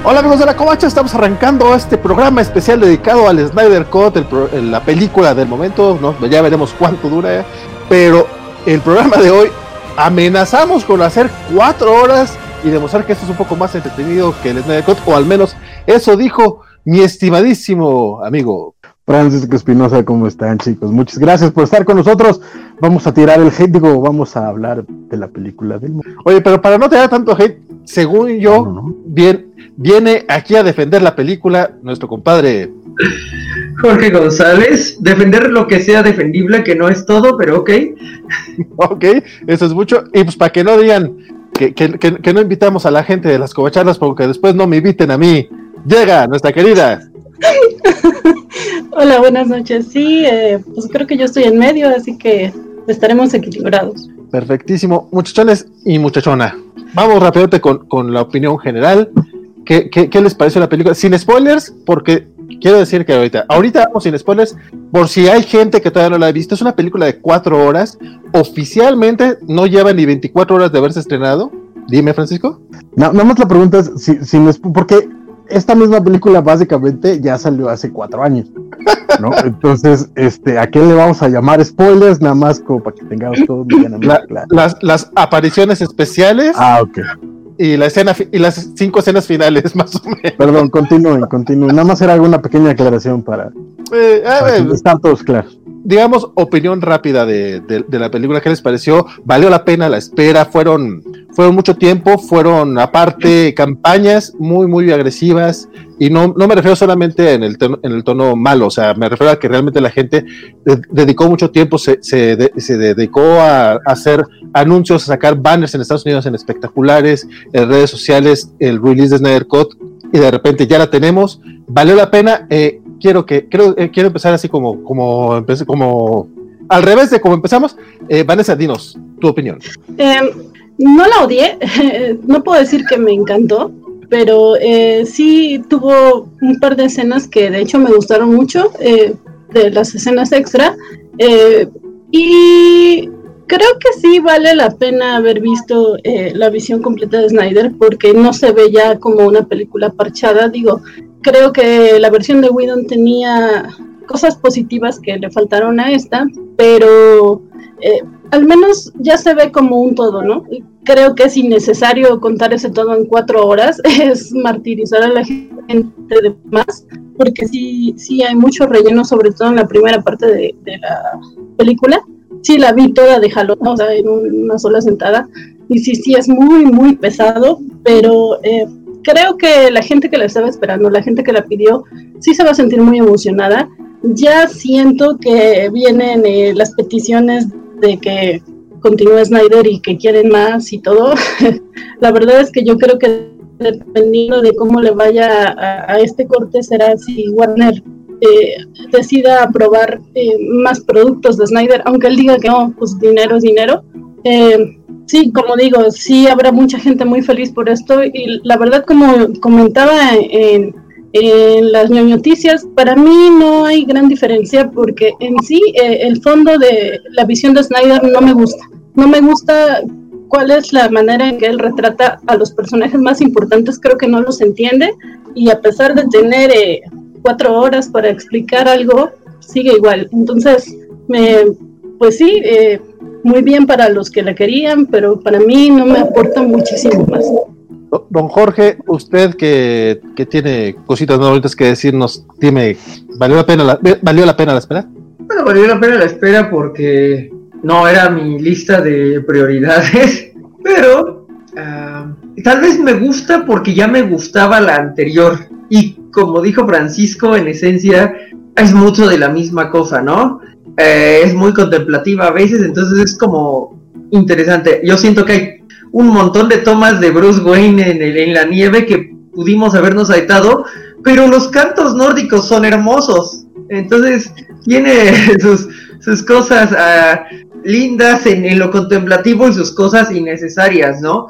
Hola amigos de la Covacha, estamos arrancando este programa especial dedicado al Snyder Cut, la película del momento, ¿no? Ya veremos cuánto dura, pero el programa de hoy amenazamos con hacer 4 horas y demostrar que esto es un poco más entretenido que el Snyder Cut, o al menos eso dijo mi estimadísimo amigo Francisco Espinosa. ¿Cómo están, chicos? Muchas gracias por estar con nosotros. Vamos a tirar el hate, vamos a hablar de la película del momento. Oye, pero para no tener tanto hate, según yo, viene aquí a defender la película nuestro compadre Jorge González. Defender lo que sea defendible, que no es todo, pero ok. Ok, eso es mucho. Y pues para que no digan que no invitamos a la gente de las covacharlas, porque después no me inviten a mí, llega nuestra querida. Hola, buenas noches. Sí, pues creo que yo estoy en medio, así que estaremos equilibrados. Perfectísimo, muchachones y muchachona. Vamos rápidamente con la opinión general. ¿Qué les pareció la película? Sin spoilers, porque quiero decir que ahorita vamos sin spoilers, por si hay gente que todavía no la ha visto. Es una película de 4 horas. Oficialmente no lleva ni 24 horas de haberse estrenado. Dime, Francisco. No, nada más la pregunta es, porque esta misma película básicamente ya salió hace 4 años, ¿no? Entonces, ¿a qué le vamos a llamar spoilers? Nada más como para que tengamos todo medianamente claro. Las apariciones especiales. Ok. Y la escena y las 5 escenas finales, más o menos. Perdón, continúen. Nada más era alguna pequeña aclaración para estar todos claros. Digamos, opinión rápida de la película. ¿Qué les pareció? ¿Valió la pena la espera? Fueron mucho tiempo, fueron aparte campañas muy, muy agresivas, y no me refiero solamente en el tono malo, o sea, me refiero a que realmente la gente dedicó mucho tiempo, se dedicó a hacer anuncios, a sacar banners en Estados Unidos en espectaculares, en redes sociales, el release de Snyder Cut, y de repente ya la tenemos. ¿Valió la pena? Quiero empezar así como al revés de como empezamos. Vanessa, dinos tu opinión. No la odié, no puedo decir que me encantó, pero sí tuvo un par de escenas que de hecho me gustaron mucho, de las escenas extra, y creo que sí vale la pena haber visto la visión completa de Snyder, porque no se ve ya como una película parchada. Digo, creo que la versión de Whedon tenía cosas positivas que le faltaron a esta, pero al menos ya se ve como un todo, ¿no? Creo que es innecesario contar ese todo en 4 horas, es martirizar a la gente de más, porque sí hay mucho relleno, sobre todo en la primera parte de la película. Sí la vi toda de jalón, o sea, en una sola sentada, y sí es muy, muy pesado, pero creo que la gente que la estaba esperando, la gente que la pidió, sí se va a sentir muy emocionada. Ya siento que vienen las peticiones de que continúe Snyder y que quieren más y todo. La verdad es que yo creo que dependiendo de cómo le vaya a este corte, será si Warner decida aprobar más productos de Snyder, aunque él diga que no, pues dinero es dinero. Sí, como digo, sí habrá mucha gente muy feliz por esto, y la verdad, como comentaba en las ñoñoticias, para mí no hay gran diferencia, porque en sí el fondo de la visión de Snyder no me gusta cuál es la manera en que él retrata a los personajes más importantes. Creo que no los entiende, y a pesar de tener 4 horas para explicar algo, sigue igual. Entonces, pues sí, muy bien para los que la querían, pero para mí no me aporta muchísimo más. Don Jorge, usted que tiene cositas no bonitas que decirnos, dime, ¿valió la pena la espera? Bueno, valió la pena la espera porque no era mi lista de prioridades, pero tal vez me gusta porque ya me gustaba la anterior, y como dijo Francisco, en esencia es mucho de la misma cosa, ¿no? Es muy contemplativa a veces, entonces es como interesante. Yo siento que hay un montón de tomas de Bruce Wayne en la nieve que pudimos habernos saltado, pero los cantos nórdicos son hermosos, entonces tiene sus cosas lindas en lo contemplativo y sus cosas innecesarias, ¿no?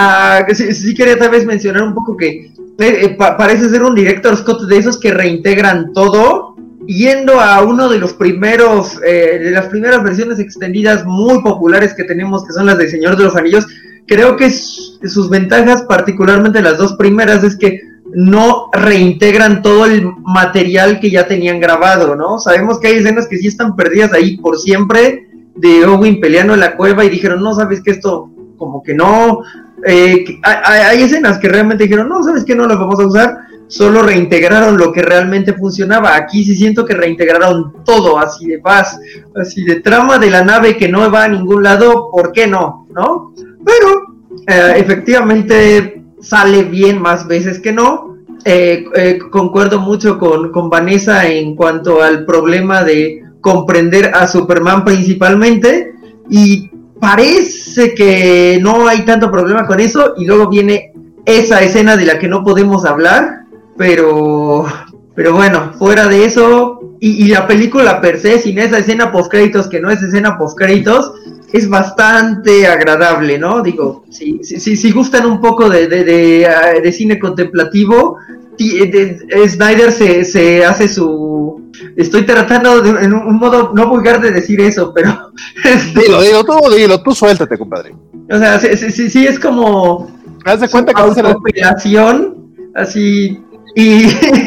Sí quería tal vez mencionar un poco que parece ser un director Scott de esos que reintegran todo, yendo a uno de los primeros, de las primeras versiones extendidas muy populares que tenemos, que son las de Señor de los Anillos. Creo que sus ventajas, particularmente las 2 primeras, es que no reintegran todo el material que ya tenían grabado, ¿no? Sabemos que hay escenas que sí están perdidas ahí por siempre, de Owen peleando en la cueva, y dijeron, no, ¿sabes qué? Esto como que no... hay escenas que realmente dijeron, no, ¿sabes qué? No las vamos a usar, solo reintegraron lo que realmente funcionaba. Aquí sí siento que reintegraron todo, así de paz, así de trama de la nave que no va a ningún lado, ¿por qué no? ¿No? Pero efectivamente sale bien más veces que no. Concuerdo mucho con Vanessa en cuanto al problema de comprender a Superman principalmente, y parece que no hay tanto problema con eso, y luego viene esa escena de la que no podemos hablar, pero bueno, fuera de eso, y la película per se, sin esa escena postcréditos, que no es escena postcréditos, es bastante agradable, ¿no? Digo, si gustan un poco de cine contemplativo, Snyder se hace su... Estoy tratando en un modo no vulgar de decir eso, pero... Dilo, tú suéltate, compadre. O sea, sí es como... Haz de cuenta que hace la operación, así, y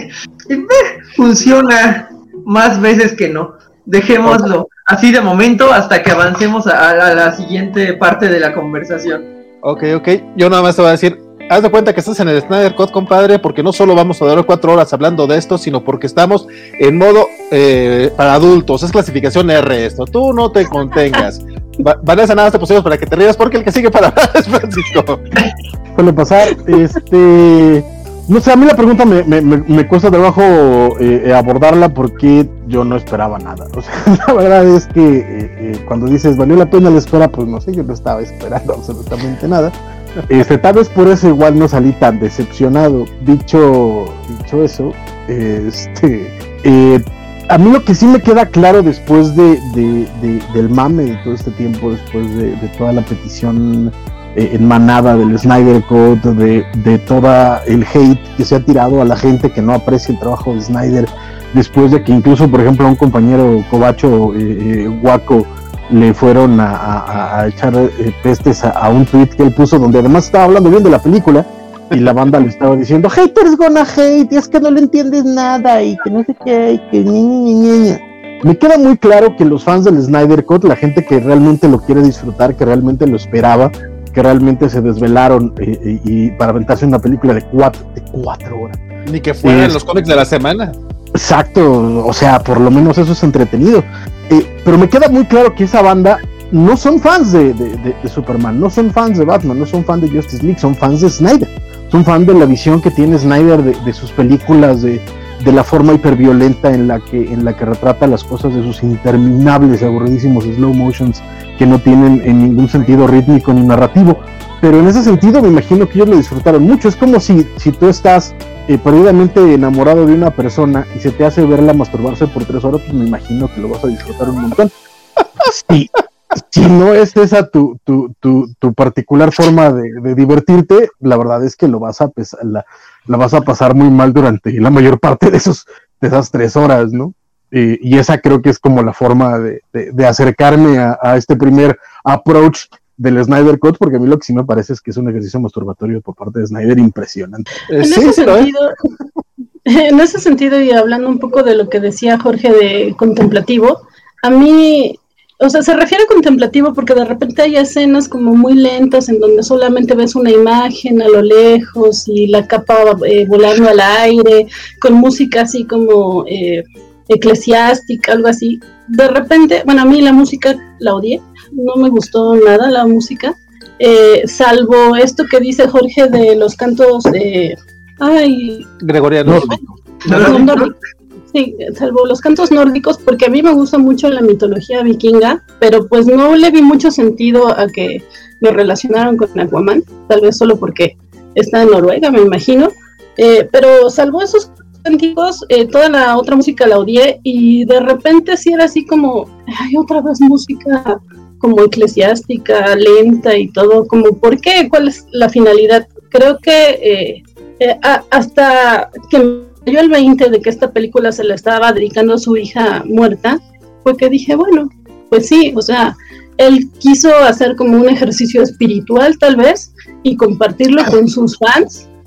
funciona más veces que no. Dejémoslo así de momento hasta que avancemos a la siguiente parte de la conversación. Ok, yo nada más te voy a decir, haz de cuenta que estás en el Snyder Cut, compadre, porque no solo vamos a durar 4 horas hablando de esto, sino porque estamos en modo para adultos, es clasificación R esto, tú no te contengas. Vanessa, nada, te pusimos para que te rías, porque el que sigue para hablar es Francisco. Suele pasar, no sé, a mí la pregunta me cuesta trabajo abordarla, porque yo no esperaba nada. O sea, la verdad es que cuando dices valió la pena la espera, pues no sé, yo no estaba esperando absolutamente nada. Tal vez por eso igual no salí tan decepcionado. Dicho eso, a mí lo que sí me queda claro después del mame de todo este tiempo, después de toda la petición en manada del Snyder Cut, de toda el hate que se ha tirado a la gente que no aprecia el trabajo de Snyder, después de que incluso, por ejemplo, a un compañero Covacho Guaco le fueron a echar pestes a un tweet que él puso, donde además estaba hablando bien de la película, y la banda le estaba diciendo haters gonna hate, y es que no le entiendes nada, y que no sé qué, y que ña. Me queda muy claro que los fans del Snyder Cut, la gente que realmente lo quiere disfrutar, que realmente lo esperaba, que realmente se desvelaron y para aventarse una película de 4 horas. Ni que fueran los cómics de la semana. Exacto, o sea, por lo menos eso es entretenido. Pero me queda muy claro que esa banda no son fans de Superman, no son fans de Batman, no son fans de Justice League, son fans de Snyder. Son fans de la visión que tiene Snyder de sus películas, de la forma hiperviolenta en la que retrata las cosas, de sus interminables y aburridísimos slow motions que no tienen en ningún sentido rítmico ni narrativo. Pero en ese sentido me imagino que ellos lo disfrutaron mucho. Es como si tú estás perdidamente enamorado de una persona y se te hace verla masturbarse por 3 horas, pues me imagino que lo vas a disfrutar un montón. Si no es esa tu particular forma de divertirte, la verdad es que la vas a pasar muy mal durante la mayor parte de esas 3 horas, ¿no? Y esa creo que es como la forma de acercarme a este primer approach del Snyder Cut, porque a mí lo que sí me parece es que es un ejercicio masturbatorio por parte de Snyder impresionante. En ese sentido, y hablando un poco de lo que decía Jorge de contemplativo, a mí, o sea, se refiere a contemplativo porque de repente hay escenas como muy lentas en donde solamente ves una imagen a lo lejos y la capa volando al aire, con música así como eclesiástica, algo así. De repente, bueno, a mí la música la odié, no me gustó nada la música, salvo esto que dice Jorge de los cantos gregorianos. Sí, salvo los cantos nórdicos, porque a mí me gusta mucho la mitología vikinga, pero pues no le vi mucho sentido a que me relacionaron con Aquaman, tal vez solo porque está en Noruega, me imagino, pero salvo esos cánticos, toda la otra música la odié, y de repente sí era así como, hay otra vez música como eclesiástica, lenta y todo, como, ¿por qué? ¿Cuál es la finalidad? Creo que hasta que me dio el 20 de que esta película se la estaba dedicando a su hija muerta, fue que dije, bueno, pues sí, o sea, él quiso hacer como un ejercicio espiritual tal vez, y compartirlo con sus fans,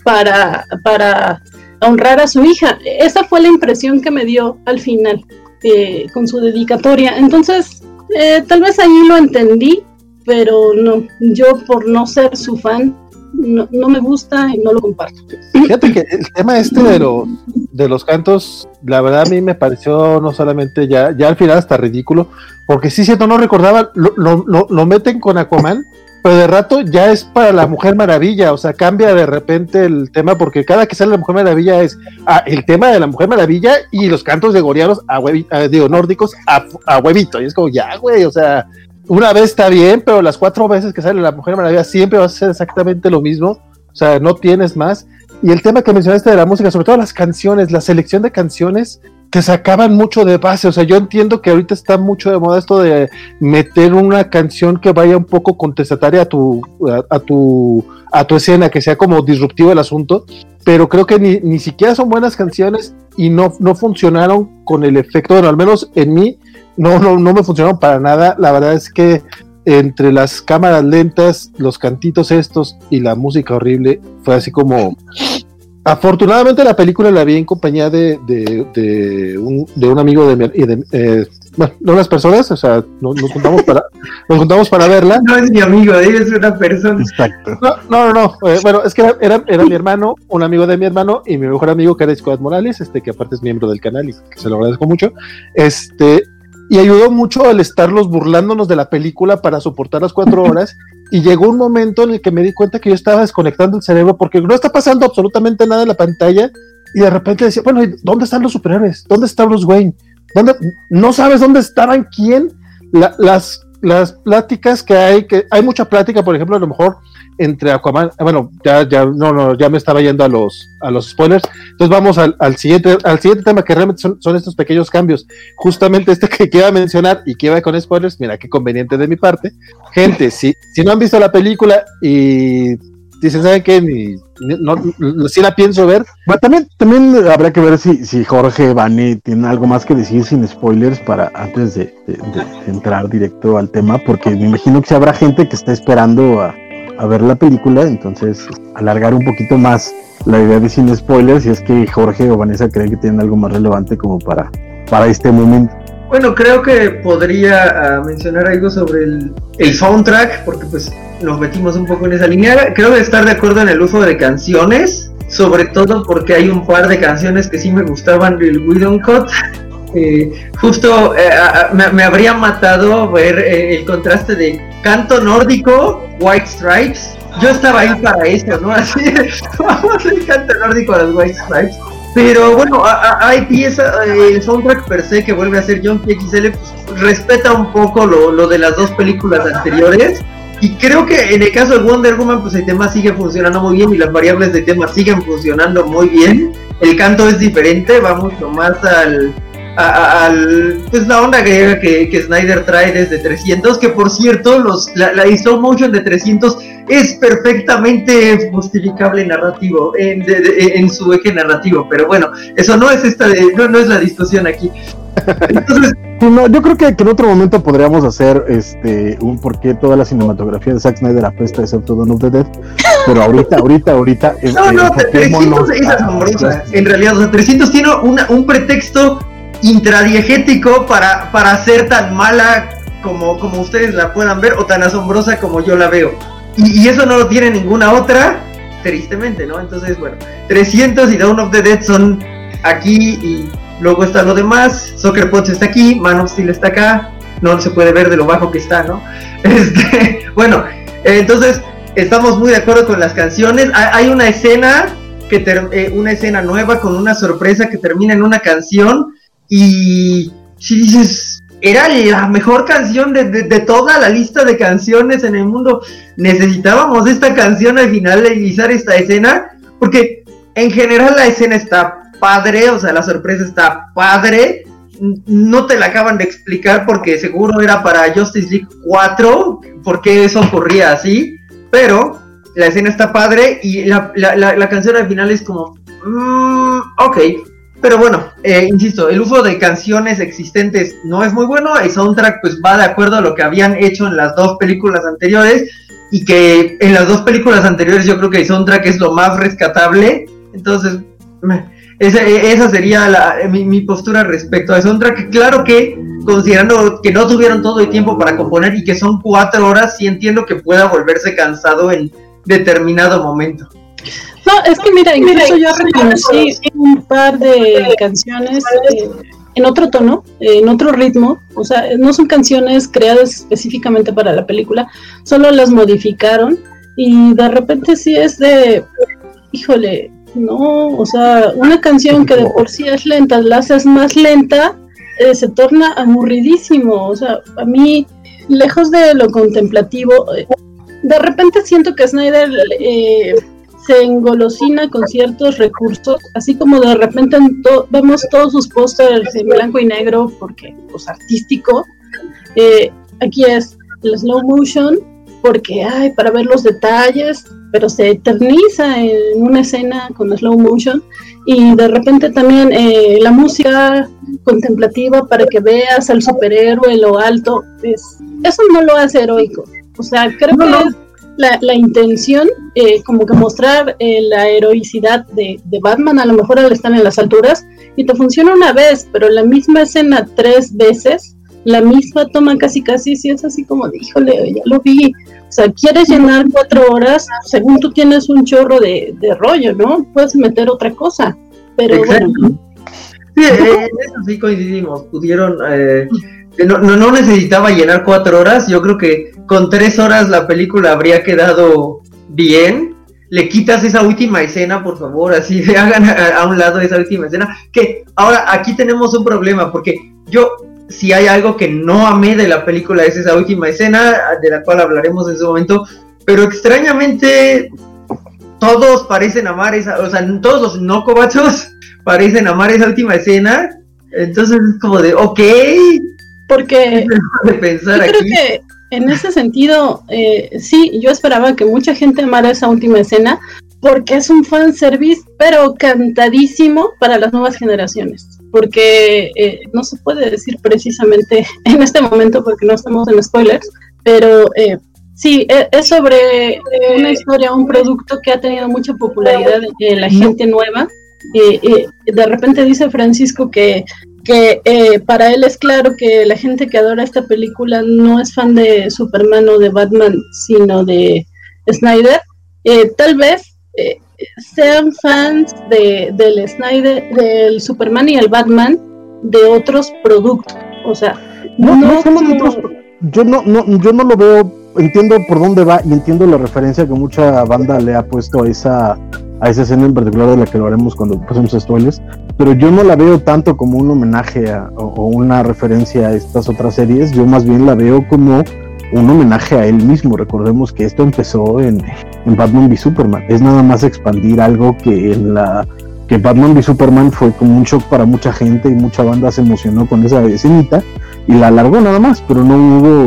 para honrar a su hija. Esa fue la impresión que me dio al final con su dedicatoria. Entonces, tal vez ahí lo entendí, pero no, yo por no ser su fan, no me gusta y no lo comparto. Fíjate que el tema de los cantos, la verdad a mí me pareció no solamente ya al final hasta ridículo, porque sí cierto, no recordaba, lo meten con Aquaman, pero de rato ya es para la Mujer Maravilla, o sea, cambia de repente el tema, porque cada que sale la Mujer Maravilla es el tema de la Mujer Maravilla y los cantos de gorianos nórdicos a huevito, y es como ya, güey, o sea, una vez está bien, pero las 4 veces que sale la Mujer Maravilla siempre va a ser exactamente lo mismo, o sea, no tienes más. Y el tema que mencionaste de la música, sobre todo las canciones, la selección de canciones te sacaban mucho de base, o sea, yo entiendo que ahorita está mucho de moda esto de meter una canción que vaya un poco contestataria a tu escena, que sea como disruptivo el asunto, pero creo que ni siquiera son buenas canciones y no funcionaron con el efecto, bueno, al menos en mí, no me funcionaron para nada. La verdad es que entre las cámaras lentas, los cantitos estos y la música horrible, fue así como... Afortunadamente la película la vi en compañía de un amigo de unas personas, o sea, nos juntamos para verla. No es mi amigo, es una persona. Exacto. No. Bueno, es que era mi hermano, un amigo de mi hermano y mi mejor amigo que era Escobar Morales, que aparte es miembro del canal y que se lo agradezco mucho. Y ayudó mucho al estarlos burlándonos de la película para soportar las 4 horas. Y llegó un momento en el que me di cuenta que yo estaba desconectando el cerebro porque no está pasando absolutamente nada en la pantalla. Y de repente decía, bueno, ¿dónde están los superhéroes? ¿Dónde está Bruce Wayne? No sabes dónde estaban quién. Las pláticas que hay mucha plática, por ejemplo, a lo mejor entre Aquaman, bueno, ya me estaba yendo a los spoilers. Entonces vamos al siguiente tema, que realmente son estos pequeños cambios. Justamente que iba a mencionar y que iba con spoilers, mira qué conveniente de mi parte. Gente, si no han visto la película y dicen, ¿saben qué? Sí la pienso ver. Bueno, también habrá que ver si Jorge Vane tiene algo más que decir sin spoilers para antes de entrar directo al tema, porque me imagino que habrá gente que está esperando a ver la película, entonces alargar un poquito más la idea de sin spoilers, si es que Jorge o Vanessa creen que tienen algo más relevante como para este momento. Bueno, creo que podría mencionar algo sobre el soundtrack, porque pues nos metimos un poco en esa línea. Creo que estar de acuerdo en el uso de canciones, sobre todo porque hay un par de canciones que sí me gustaban del Whedon Cut. Justo me habría matado ver el contraste de canto nórdico, White Stripes. Yo estaba ahí para eso, ¿no? Así, vamos el canto nórdico a los White Stripes. Pero bueno, hay pieza, el soundtrack per se que vuelve a ser John XL, pues respeta un poco lo de las 2 películas anteriores. Y creo que en el caso de Wonder Woman, pues el tema sigue funcionando muy bien y las variables de tema siguen funcionando muy bien. El canto es diferente, vamos nomás pues la onda griega que Snyder trae desde 300, que por cierto la slow motion de 300 es perfectamente justificable narrativo en su eje narrativo, pero bueno, eso no es no es la discusión aquí. Entonces, no, yo creo que en otro momento podríamos hacer un por qué toda la cinematografía de Zack Snyder apesta excepto Dawn of the Dead, pero ahorita no, 300 es asombrosa, en realidad, o sea, 300 tiene un pretexto intradiegético para ser tan mala como ustedes la puedan ver o tan asombrosa como yo la veo, y eso no lo tiene ninguna otra, tristemente, ¿no? Entonces, bueno, 300 y Dawn of the Dead son aquí y luego está lo demás. Soccer Punch está aquí, Man of Steel está acá, no se puede ver de lo bajo que está, ¿no? Bueno, entonces estamos muy de acuerdo con las canciones. Hay una escena una escena nueva con una sorpresa que termina en una canción. Y si dices, era la mejor canción de toda la lista de canciones en el mundo, necesitábamos esta canción al finalizar esta escena, porque en general la escena está padre, o sea, la sorpresa está padre, no te la acaban de explicar porque seguro era para Justice League 4, porque eso ocurría así, pero la escena está padre y la canción al final es como, ok. Pero bueno, insisto, el uso de canciones existentes no es muy bueno. El soundtrack pues va de acuerdo a lo que habían hecho en las 2 películas anteriores. y que en las dos películas anteriores yo creo que el soundtrack es lo más rescatable. Entonces esa sería mi postura respecto al soundtrack. Claro que considerando que no tuvieron todo el tiempo para componer y que son 4 horas, sí entiendo que pueda volverse cansado en determinado momento. No, es que mira, incluso yo reconocí un par de canciones en otro tono, en otro ritmo, o sea, no son canciones creadas específicamente para la película, solo las modificaron y de repente sí es de, híjole, no, o sea, una canción que de por sí es lenta, la haces más lenta, se torna aburridísimo, o sea, a mí, lejos de lo contemplativo, de repente siento que Snyder se engolosina con ciertos recursos, así como de repente vemos todos sus pósters en blanco y negro, porque, pues, artístico, aquí es el slow motion, porque hay para ver los detalles, pero se eterniza en una escena con slow motion, y de repente también la música contemplativa para que veas al superhéroe en lo alto, eso no lo hace heroico, o sea, creo que es la intención, como que mostrar la heroicidad de Batman, a lo mejor al estar en las alturas, y te funciona una vez, pero la misma escena 3 veces, la misma toma casi, sí es así como de, híjole, ya lo vi, o sea, quieres llenar 4 horas, según tú tienes un chorro de rollo, ¿no? Puedes meter otra cosa, pero exacto. Bueno. Sí, en eso sí coincidimos, pudieron... No necesitaba llenar 4 horas, yo creo que con 3 horas la película habría quedado bien. Le quitas esa última escena, por favor, así de hagan a un lado esa última escena, que ahora aquí tenemos un problema, porque yo, si hay algo que no amé de la película es esa última escena, de la cual hablaremos en su momento, pero extrañamente todos parecen amar esa, o sea, todos los no cobachos parecen amar esa última escena, entonces es como de, ok... Porque de pensar yo creo aquí. que en ese sentido, sí, yo esperaba que mucha gente amara esa última escena, porque es un fanservice, pero cantadísimo para las nuevas generaciones, porque no se puede decir precisamente en este momento, porque no estamos en spoilers, pero sí, es sobre una historia, un producto que ha tenido mucha popularidad en la gente nueva. De repente dice Francisco que para él es claro que la gente que adora esta película no es fan de Superman o de Batman, sino de Snyder. Tal vez sean fans del Snyder, del Superman y el Batman de otros productos. O sea, no solo de otros. Yo no lo veo. Entiendo por dónde va y entiendo la referencia que mucha banda le ha puesto a esa escena en particular, de la que lo haremos cuando pasemos a spoilers, pero yo no la veo tanto como un homenaje o una referencia a estas otras series. Yo más bien la veo como un homenaje a él mismo. Recordemos que esto empezó en Batman v Superman, es nada más expandir algo que que Batman v Superman fue como un shock para mucha gente y mucha banda se emocionó con esa escenita y la alargó nada más, pero no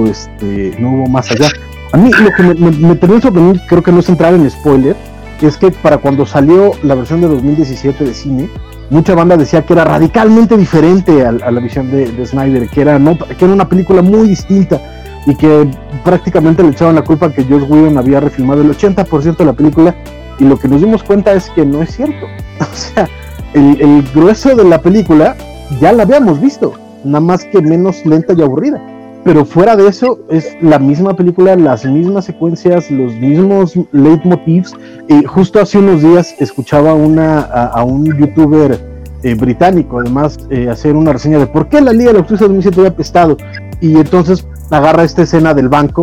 hubo más allá. A mí lo que me terminó sorprendiendo, creo que no es entrar en spoiler, es que para cuando salió la versión de 2017 de cine, mucha banda decía que era radicalmente diferente a la visión de Snyder, que era una película muy distinta, y que prácticamente le echaban la culpa a que Joss Whedon había refilmado el 80% de la película, y lo que nos dimos cuenta es que no es cierto. O sea, el grueso de la película ya la habíamos visto, nada más que menos lenta y aburrida. Pero fuera de eso, es la misma película, las mismas secuencias, los mismos leitmotivs. Justo hace unos días escuchaba a un youtuber británico, además, hacer una reseña de por qué la Liga de la Justicia 2007 había apestado. Y entonces agarra esta escena del banco,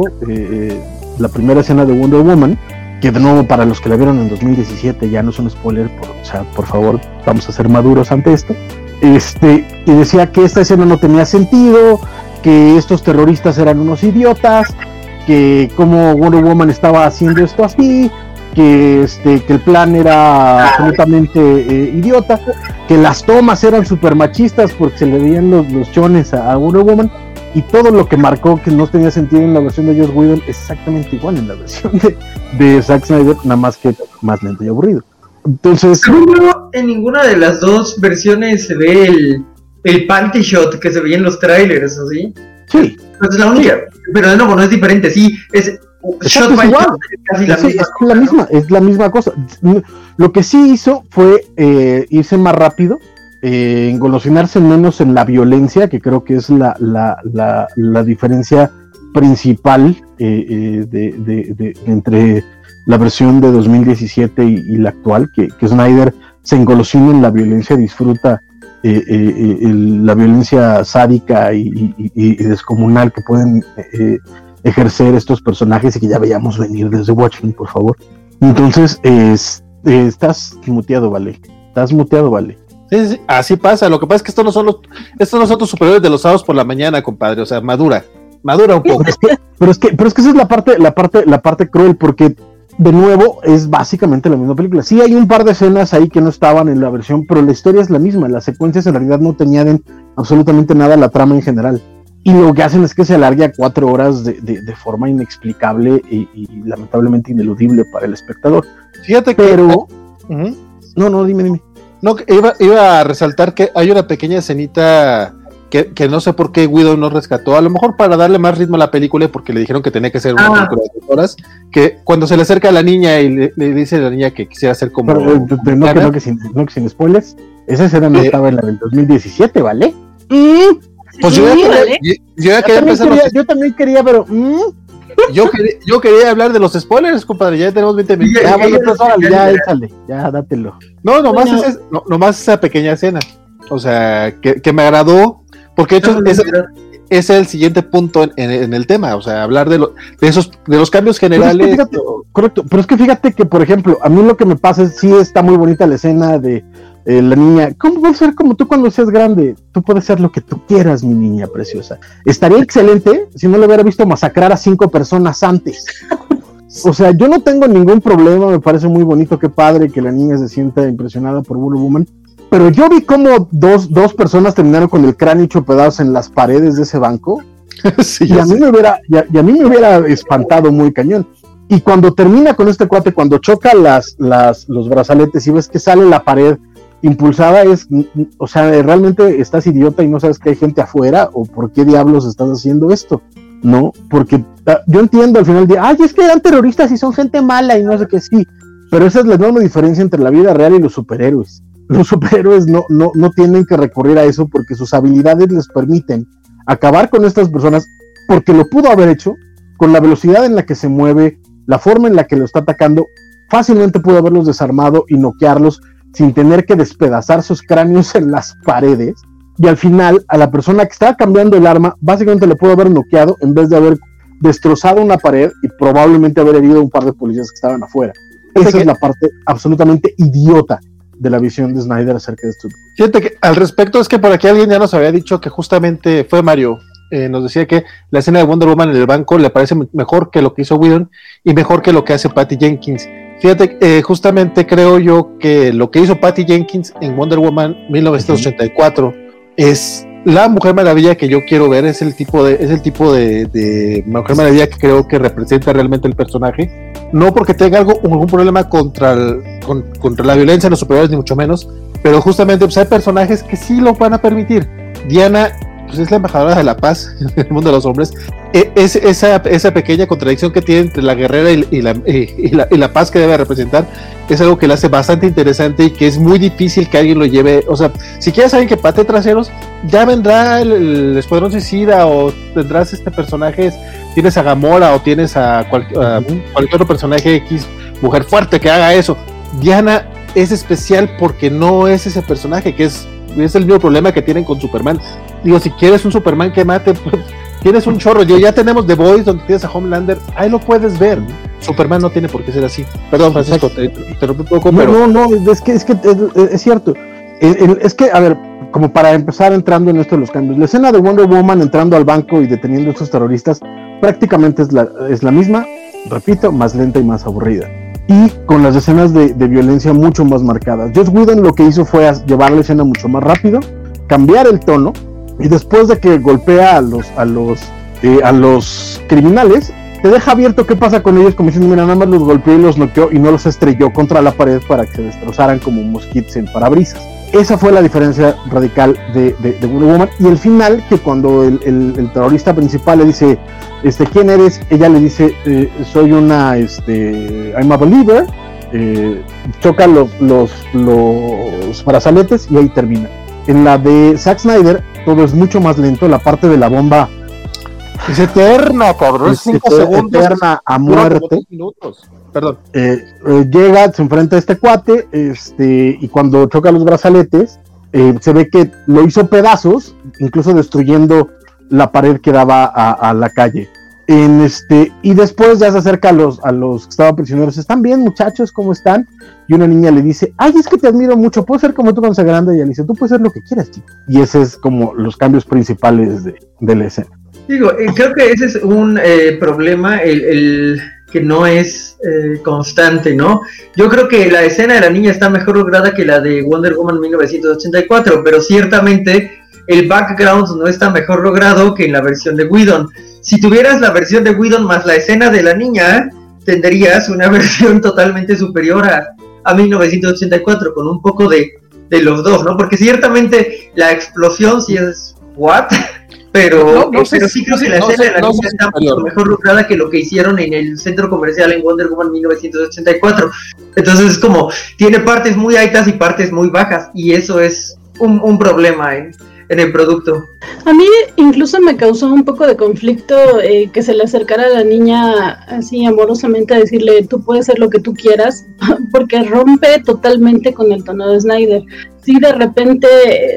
la primera escena de Wonder Woman, que de nuevo, para los que la vieron en 2017, ya no es un spoiler, por favor, vamos a ser maduros ante esto. Y decía que esta escena no tenía sentido, que estos terroristas eran unos idiotas, que como Wonder Woman estaba haciendo esto así, que el plan era absolutamente idiota, que las tomas eran super machistas porque se le veían los chones a Wonder Woman, y todo lo que marcó que no tenía sentido en la versión de Joss Whedon es exactamente igual en la versión de Zack Snyder, nada más que más lento y aburrido. Entonces, en ninguna de las dos versiones se ve el panty shot que se veía en los trailers, ¿sí? Sí. Pues es la única, pero de nuevo no es diferente, sí, es Shot es by igual. Shot es casi la Sí, misma es cosa, la ¿no? misma, es la misma cosa. Lo que sí hizo fue irse más rápido, engolosinarse menos en la violencia, que creo que es la diferencia principal entre la versión de 2017 y la actual, que Snyder se engolosina en la violencia, disfruta la violencia sádica y descomunal que pueden ejercer estos personajes y que ya veíamos venir desde Watchmen, por favor. Entonces, estás muteado, ¿vale? Estás muteado, ¿vale? Sí, así pasa. Lo que pasa es que estos no son los superhéroes de los sábados por la mañana, compadre. O sea, madura un poco. Pero es que esa es la parte cruel, porque de nuevo es básicamente la misma película. Sí hay un par de escenas ahí que no estaban en la versión, pero la historia es la misma. Las secuencias en realidad no te añaden absolutamente nada a la trama en general. Y lo que hacen es que se alargue a 4 horas de forma inexplicable y lamentablemente ineludible para el espectador. Fíjate que... Pero... Uh-huh. No, dime. No, iba a resaltar que hay una pequeña escenita que no sé por qué Whedon no rescató, a lo mejor para darle más ritmo a la película, porque le dijeron que tenía que ser una película de 2 horas, que cuando se le acerca a la niña y le dice a la niña que quisiera ser como... Pero, que sin spoilers, esa escena no estaba en la del 2017, ¿vale? Pues yo también quería, pero... Yo quería hablar de los spoilers, compadre, ya tenemos 20 minutos. Ya échale, ya dátelo. No, nomás esa pequeña escena, o sea, que me agradó, porque de hecho es el siguiente punto en el tema, o sea, hablar de los cambios generales. Fíjate, correcto, pero es que fíjate que, por ejemplo, a mí lo que me pasa es, sí está muy bonita la escena de la niña, ¿cómo puedes ser como tú cuando seas grande? Tú puedes ser lo que tú quieras, mi niña preciosa. Estaría excelente si no le hubiera visto masacrar a 5 personas antes. O sea, yo no tengo ningún problema, me parece muy bonito, qué padre que la niña se sienta impresionada por Wonder Woman, pero yo vi como dos personas terminaron con el cráneo hecho pedazos en las paredes de ese banco, sí, y a mí me hubiera espantado muy cañón. Y cuando termina con este cuate, cuando choca los brazaletes y ves que sale la pared impulsada, o sea, realmente estás idiota y no sabes que hay gente afuera, o por qué diablos estás haciendo esto, ¿no? Porque yo entiendo al final es que eran terroristas y son gente mala y no sé qué, sí, pero esa es la enorme diferencia entre la vida real y los superhéroes. Los superhéroes no tienen que recurrir a eso porque sus habilidades les permiten acabar con estas personas, porque lo pudo haber hecho con la velocidad en la que se mueve, la forma en la que lo está atacando, fácilmente pudo haberlos desarmado y noquearlos sin tener que despedazar sus cráneos en las paredes, y al final a la persona que estaba cambiando el arma básicamente le pudo haber noqueado en vez de haber destrozado una pared y probablemente haber herido a un par de policías que estaban afuera. Esa es la parte absolutamente idiota de la visión de Snyder acerca de esto. Fíjate que al respecto es que por aquí alguien ya nos había dicho que justamente fue Mario, nos decía que la escena de Wonder Woman en el banco le parece mejor que lo que hizo Whedon y mejor que lo que hace Patty Jenkins. Fíjate, justamente creo yo que lo que hizo Patty Jenkins en Wonder Woman 1984 es la Mujer Maravilla que yo quiero ver, es el tipo de Mujer Maravilla que creo que representa realmente el personaje, no porque tenga algún problema contra la violencia en los superhéroes ni mucho menos, pero justamente pues hay personajes que sí lo van a permitir. Diana pues es la embajadora de la paz en el mundo de los hombres. Esa pequeña contradicción que tiene entre la guerrera y la paz que debe representar es algo que la hace bastante interesante y que es muy difícil que alguien lo lleve. O sea, si quieres alguien que pate traseros, ya vendrá el Escuadrón Suicida, o tendrás personajes, tienes a Gamora o tienes a cualquier otro personaje X, mujer fuerte que haga eso. Diana es especial porque no es ese personaje, que es el mismo problema que tienen con Superman. Digo, si quieres un Superman que mate, pues, tienes un chorro. Ya tenemos The Boys, donde tienes a Homelander, ahí lo puedes ver. Superman no tiene por qué ser así. Perdón, Francisco, te interrumpí un poco, pero... No, es que es cierto. Es que, a ver, como para empezar entrando en esto de los cambios, la escena de Wonder Woman entrando al banco y deteniendo a estos terroristas prácticamente es la misma, repito, más lenta y más aburrida. Y con las escenas de violencia mucho más marcadas. Joss Whedon lo que hizo fue llevar la escena mucho más rápido, cambiar el tono, y después de que golpea a los criminales, te deja abierto qué pasa con ellos, como diciendo, mira, nada más los golpeó y los noqueó y no los estrelló contra la pared para que se destrozaran como mosquitos en parabrisas. esa fue la diferencia radical de Wonder Woman. Y el final, que cuando el terrorista principal le dice, ¿quién eres? Ella le dice, soy una, I'm a believer. Choca los brazaletes y ahí termina. En la de Zack Snyder todo es mucho más lento. La parte de la bomba es eterna, cabrón. Es 5 segundos. Eterna a muerte. Minutos. Perdón. Llega, se enfrenta a este cuate, y cuando choca los brazaletes, se ve que lo hizo pedazos, incluso destruyendo la pared que daba a la calle. Y después ya se acerca a los que estaban prisioneros. ¿Están bien, muchachos? ¿Cómo están? Y una niña le dice, ay, es que te admiro mucho, puedo ser como tú cuando sea grande. Y ella le dice, tú puedes ser lo que quieras, chico. Y ese es como los cambios principales de la escena. Digo, creo que ese es un problema, el que no es constante, ¿no? Yo creo que la escena de la niña está mejor lograda que la de Wonder Woman 1984, pero ciertamente el background no está mejor logrado que en la versión de Whedon. Si tuvieras la versión de Whedon más la escena de la niña, tendrías una versión totalmente superior a 1984, con un poco de los dos, ¿no? Porque ciertamente la explosión sí es what, pero sí creo que la escena de la niña está mucho mejor lograda que lo que hicieron en el centro comercial en Wonder Woman 1984. Entonces es como, tiene partes muy altas y partes muy bajas, y eso es un problema en el producto. A mí incluso me causó un poco de conflicto que se le acercara a la niña así amorosamente a decirle, tú puedes ser lo que tú quieras, porque rompe totalmente con el tono de Snyder. Sí, de repente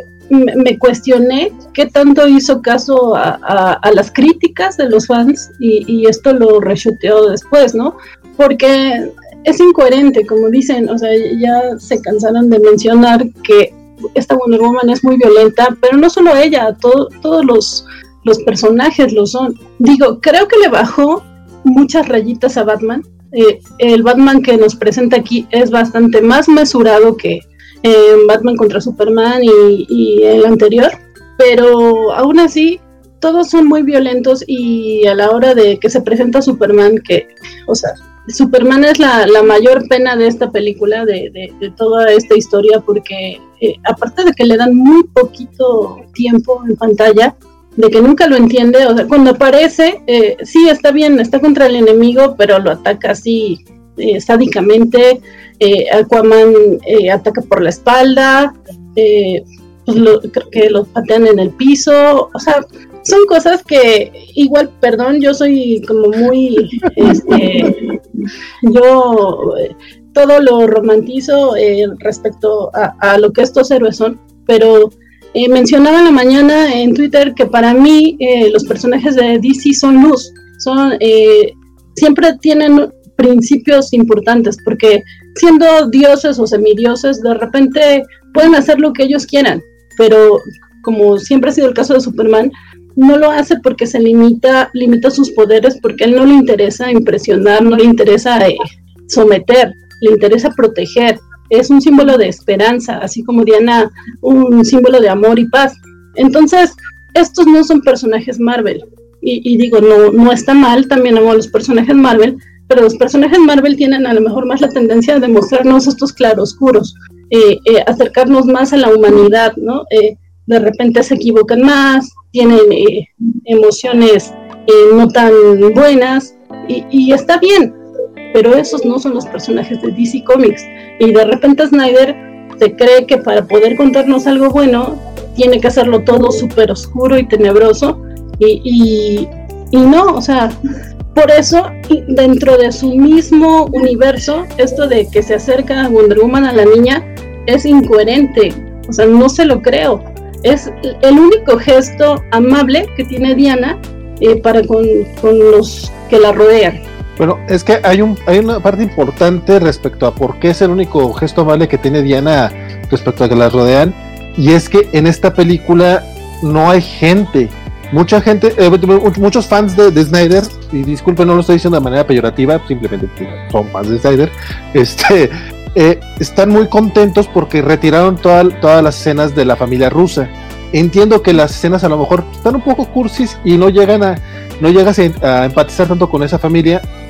me cuestioné qué tanto hizo caso a las críticas de los fans, y esto lo reshuteó después, ¿no? Porque es incoherente, como dicen, o sea, ya se cansaron de mencionar que esta Wonder Woman es muy violenta, pero no solo ella, todos los personajes lo son. Digo, creo que le bajó muchas rayitas a Batman. El Batman que nos presenta aquí es bastante más mesurado que Batman contra Superman y el anterior, pero aún así todos son muy violentos, y a la hora de que se presenta Superman, que, o sea, Superman es la mayor pena de esta película, de toda esta historia, porque aparte de que le dan muy poquito tiempo en pantalla, de que nunca lo entiende, o sea, cuando aparece, sí, está bien, está contra el enemigo, pero lo ataca así sádicamente. Aquaman ataca por la espalda, creo que lo patean en el piso, o sea, son cosas que igual, perdón, yo soy como muy, yo todo lo romantizo respecto a lo que estos héroes son, pero mencionaba en la mañana en Twitter que para mí los personajes de DC son luz, siempre tienen principios importantes, porque siendo dioses o semidioses, de repente pueden hacer lo que ellos quieran, pero como siempre ha sido el caso de Superman, no lo hace porque se limita sus poderes, porque a él no le interesa impresionar, no le interesa someter, le interesa proteger. Es un símbolo de esperanza, así como Diana, un símbolo de amor y paz. Entonces, estos no son personajes Marvel. Y digo, no está mal, también amo a los personajes Marvel, pero los personajes Marvel tienen a lo mejor más la tendencia de mostrarnos estos claroscuros, acercarnos más a la humanidad, ¿no? De repente se equivocan más, tienen emociones no tan buenas, y está bien, pero esos no son los personajes de DC Comics. Y de repente Snyder se cree que para poder contarnos algo bueno tiene que hacerlo todo súper oscuro y tenebroso, y no, o sea, por eso dentro de su mismo universo, esto de que se acerca a Wonder Woman a la niña es incoherente, o sea, no se lo creo. Es el único gesto amable que tiene Diana para con los que la rodean. Bueno, es que hay una parte importante respecto a por qué es el único gesto amable que tiene Diana respecto a que la rodean, y es que en esta película no hay gente. Mucha gente, muchos fans de Snyder, y disculpen, no lo estoy diciendo de manera peyorativa, simplemente son fans de Snyder, están muy contentos porque retiraron todas las escenas de la familia rusa. Entiendo que las escenas a lo mejor están un poco cursis y no llegas a empatizar tanto con esa familia,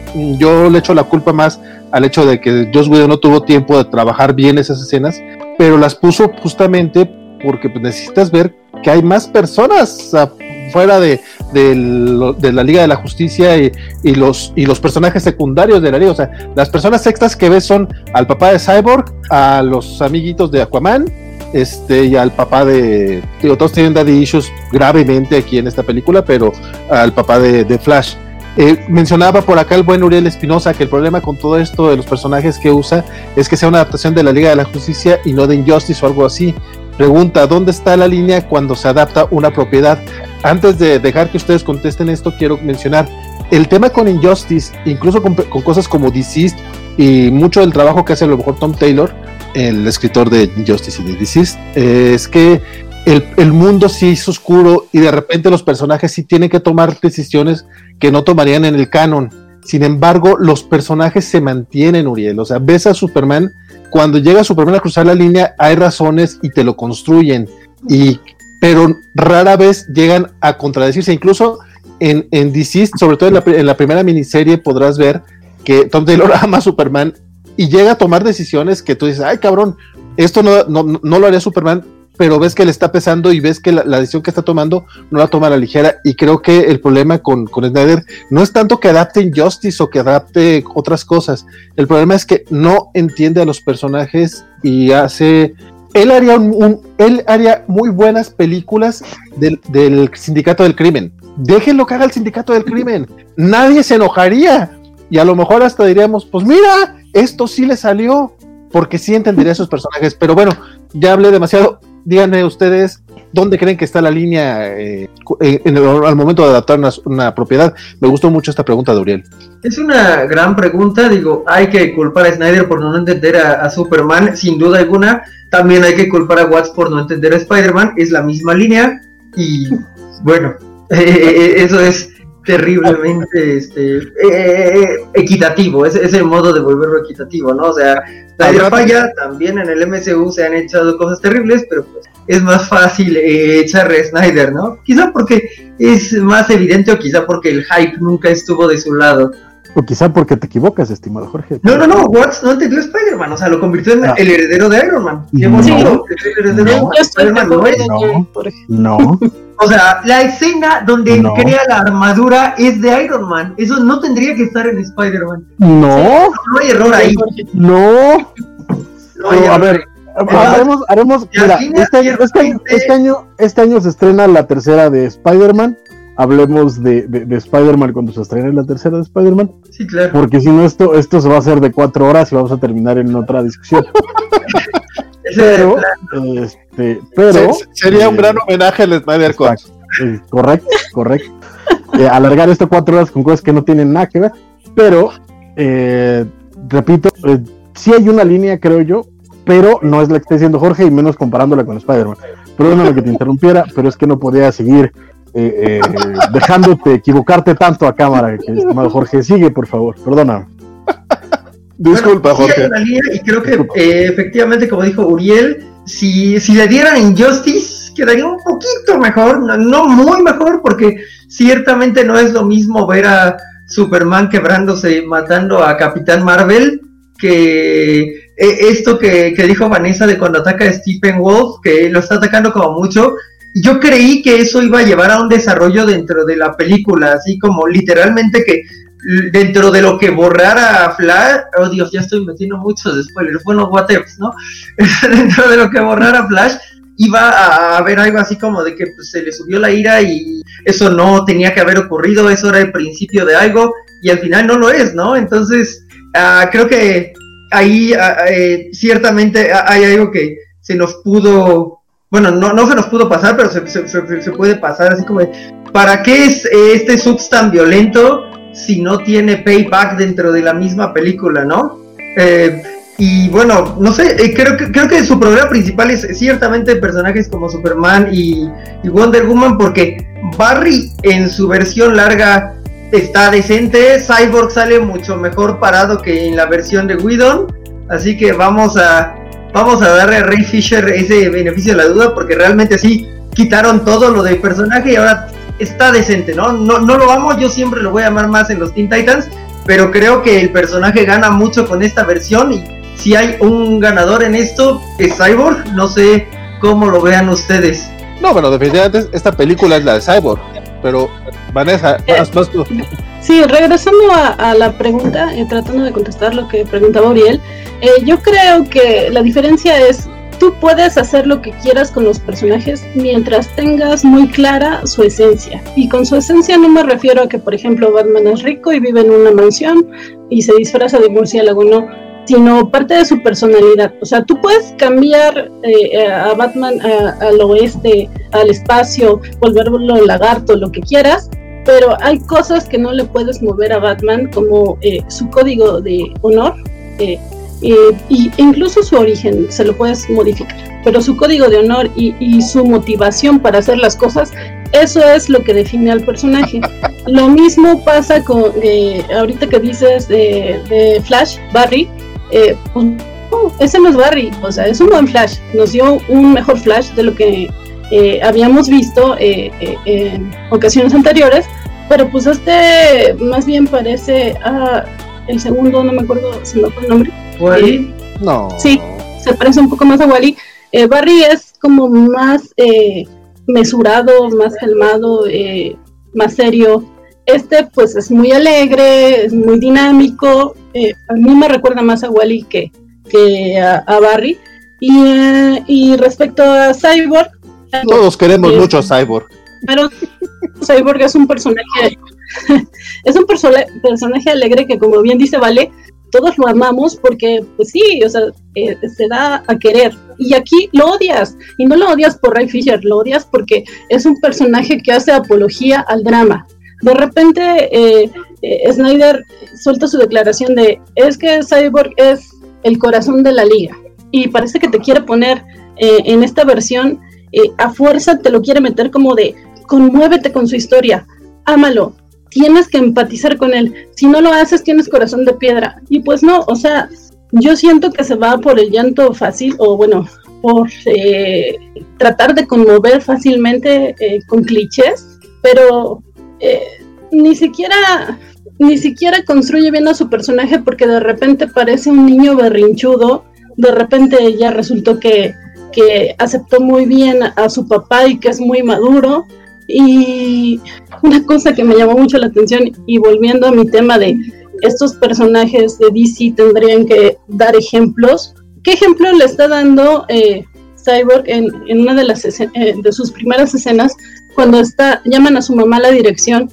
yo le echo la culpa más al hecho de que Joss Whedon no tuvo tiempo de trabajar bien esas escenas, pero las puso justamente porque pues, necesitas ver que hay más personas fuera de la Liga de la Justicia y los personajes secundarios de la Liga. O sea, las personas extras que ves son al papá de Cyborg, a los amiguitos de Aquaman, y al papá de... Digo, todos tienen daddy issues gravemente aquí en esta película, pero al papá de Flash. Mencionaba por acá el buen Uriel Espinosa que el problema con todo esto de los personajes que usa es que sea una adaptación de la Liga de la Justicia y no de Injustice o algo así. Pregunta, ¿dónde está la línea cuando se adapta una propiedad? Antes de dejar que ustedes contesten esto, quiero mencionar el tema con Injustice, incluso con cosas como Deceased y mucho del trabajo que hace a lo mejor Tom Taylor, el escritor de Injustice y de Deceased, es que el mundo sí es oscuro y de repente los personajes sí tienen que tomar decisiones que no tomarían en el canon. Sin embargo, los personajes se mantienen, Uriel. O sea, ves a Superman, cuando llega Superman a cruzar la línea, hay razones y te lo construyen. Pero rara vez llegan a contradecirse. Incluso en Deceased, sobre todo en la primera miniserie, podrás ver que Tom Taylor ama a Superman y llega a tomar decisiones que tú dices, ay cabrón, esto no lo haría Superman, pero ves que le está pesando y ves que la decisión que está tomando no la toma a la ligera. Y creo que el problema con Snyder no es tanto que adapte Injustice o que adapte otras cosas. El problema es que no entiende a los personajes y hace... Él haría muy buenas películas del Sindicato del Crimen. Déjenlo que haga el Sindicato del Crimen. Nadie se enojaría. Y a lo mejor hasta diríamos, pues mira, esto sí le salió, porque sí entendería a esos personajes. Pero bueno, ya hablé demasiado. Díganme ustedes dónde creen que está la línea al momento de adaptar una propiedad. Me gustó mucho esta pregunta de Uriel. Es una gran pregunta. Digo, hay que culpar a Snyder por no entender a Superman, sin duda alguna. También hay que culpar a Watts por no entender a Spider-Man. Es la misma línea. Y bueno, eso es terriblemente equitativo. Es el modo de volverlo equitativo, ¿no? O sea, Snyder falla. También en el MCU se han echado cosas terribles, pero pues es más fácil echarle a Snyder, ¿no? Quizá porque es más evidente o quizá porque el hype nunca estuvo de su lado. O quizá porque te equivocas, estimado Jorge. No, Watts no entendió a Spider-Man, o sea, lo convirtió en el heredero de Iron Man. No. O sea, la escena donde crea la armadura es de Iron Man. Eso no tendría que estar en Spider-Man. No. No hay error ahí. No. A ver, haremos. Mira, este año se estrena la tercera de Spider-Man. Hablemos de Spider-Man cuando se estrene la tercera de Spider-Man. Sí, claro. Porque si no, esto se va a hacer de 4 horas y vamos a terminar en otra discusión. pero sería un gran homenaje al Snyder Cut. Correcto. Alargar esto 4 horas con cosas que no tienen nada que ver. Pero, repito, sí hay una línea, creo yo, pero no es la que está diciendo Jorge y menos comparándola con Spider-Man. Perdóname que te interrumpiera, pero es que no podía seguir dejándote equivocarte tanto a cámara, estimado Jorge. Sigue, por favor, perdóname. Disculpa, bueno, Jorge. Y creo que efectivamente, como dijo Uriel, si le dieran Injustice, quedaría un poquito mejor, no muy mejor, porque ciertamente no es lo mismo ver a Superman quebrándose, matando a Capitán Marvel, que esto que dijo Vanessa de cuando ataca a Steppenwolf, que lo está atacando como mucho. Yo creí que eso iba a llevar a un desarrollo dentro de la película, así como literalmente que dentro de lo que borrara Flash, oh Dios, ya estoy metiendo muchos spoilers, bueno, what ifs, ¿no? Dentro de lo que borrara Flash, iba a haber algo así como de que pues, se le subió la ira y eso no tenía que haber ocurrido, eso era el principio de algo, y al final no lo es, ¿no? Entonces, creo que ahí ciertamente hay algo que se nos pudo... Bueno, no se nos pudo pasar, pero se puede pasar así como de, ¿para qué es este subs tan violento si no tiene payback dentro de la misma película, no? Y bueno, no sé, creo que su problema principal es ciertamente personajes como Superman y Wonder Woman, porque Barry en su versión larga está decente, Cyborg sale mucho mejor parado que en la versión de Whedon, así que vamos a darle a Ray Fisher ese beneficio de la duda, porque realmente sí quitaron todo lo del personaje y ahora está decente, ¿no? No lo amo, yo siempre lo voy a amar más en los Teen Titans, pero creo que el personaje gana mucho con esta versión, y si hay un ganador en esto es Cyborg. No sé cómo lo vean ustedes. No, bueno, definitivamente esta película es la de Cyborg, pero Vanessa, vas tú. Sí, regresando a la pregunta, tratando de contestar lo que preguntaba Uriel, yo creo que la diferencia es, tú puedes hacer lo que quieras con los personajes mientras tengas muy clara su esencia. Y con su esencia no me refiero a que, por ejemplo, Batman es rico y vive en una mansión y se disfraza de murciélago, no, sino parte de su personalidad. O sea, tú puedes cambiar a Batman al oeste, al espacio, volverlo lagarto, lo que quieras, pero hay cosas que no le puedes mover a Batman, como su código de honor, y incluso su origen se lo puedes modificar, pero su código de honor y su motivación para hacer las cosas, eso es lo que define al personaje. Lo mismo pasa con ahorita que dices de Flash, Barry, pues, no, ese no es Barry, o sea, es un buen Flash, nos dio un mejor Flash de lo que habíamos visto en ocasiones anteriores, pero pues este más bien parece el segundo, no me acuerdo, se me fue el nombre. ¿Wally? No. Sí, se parece un poco más a Wally. Barry es como más mesurado, más calmado, más serio. Este pues es muy alegre, es muy dinámico. A mí me recuerda más a Wally que a Barry. Y respecto a Cyborg, todos queremos mucho a Cyborg. Pero Cyborg es un personaje personaje alegre que, como bien dice Vale, todos lo amamos porque, pues sí, o sea, se da a querer. Y aquí lo odias, y no lo odias por Ray Fisher, lo odias porque es un personaje que hace apología al drama. De repente, Snyder suelta su declaración de, es que Cyborg es el corazón de la liga, y parece que te quiere poner en esta versión, a fuerza te lo quiere meter como de, conmuévete con su historia, ámalo, tienes que empatizar con él, si no lo haces tienes corazón de piedra. Y pues no, o sea, yo siento que se va por el llanto fácil, o bueno, por tratar de conmover fácilmente con clichés, pero ni siquiera construye bien a su personaje, porque de repente parece un niño berrinchudo, de repente ya resultó que aceptó muy bien a su papá y que es muy maduro. Y una cosa que me llamó mucho la atención, y volviendo a mi tema de estos personajes de DC tendrían que dar ejemplos, ¿qué ejemplo le está dando Cyborg en una de sus primeras escenas, cuando llaman a su mamá a la dirección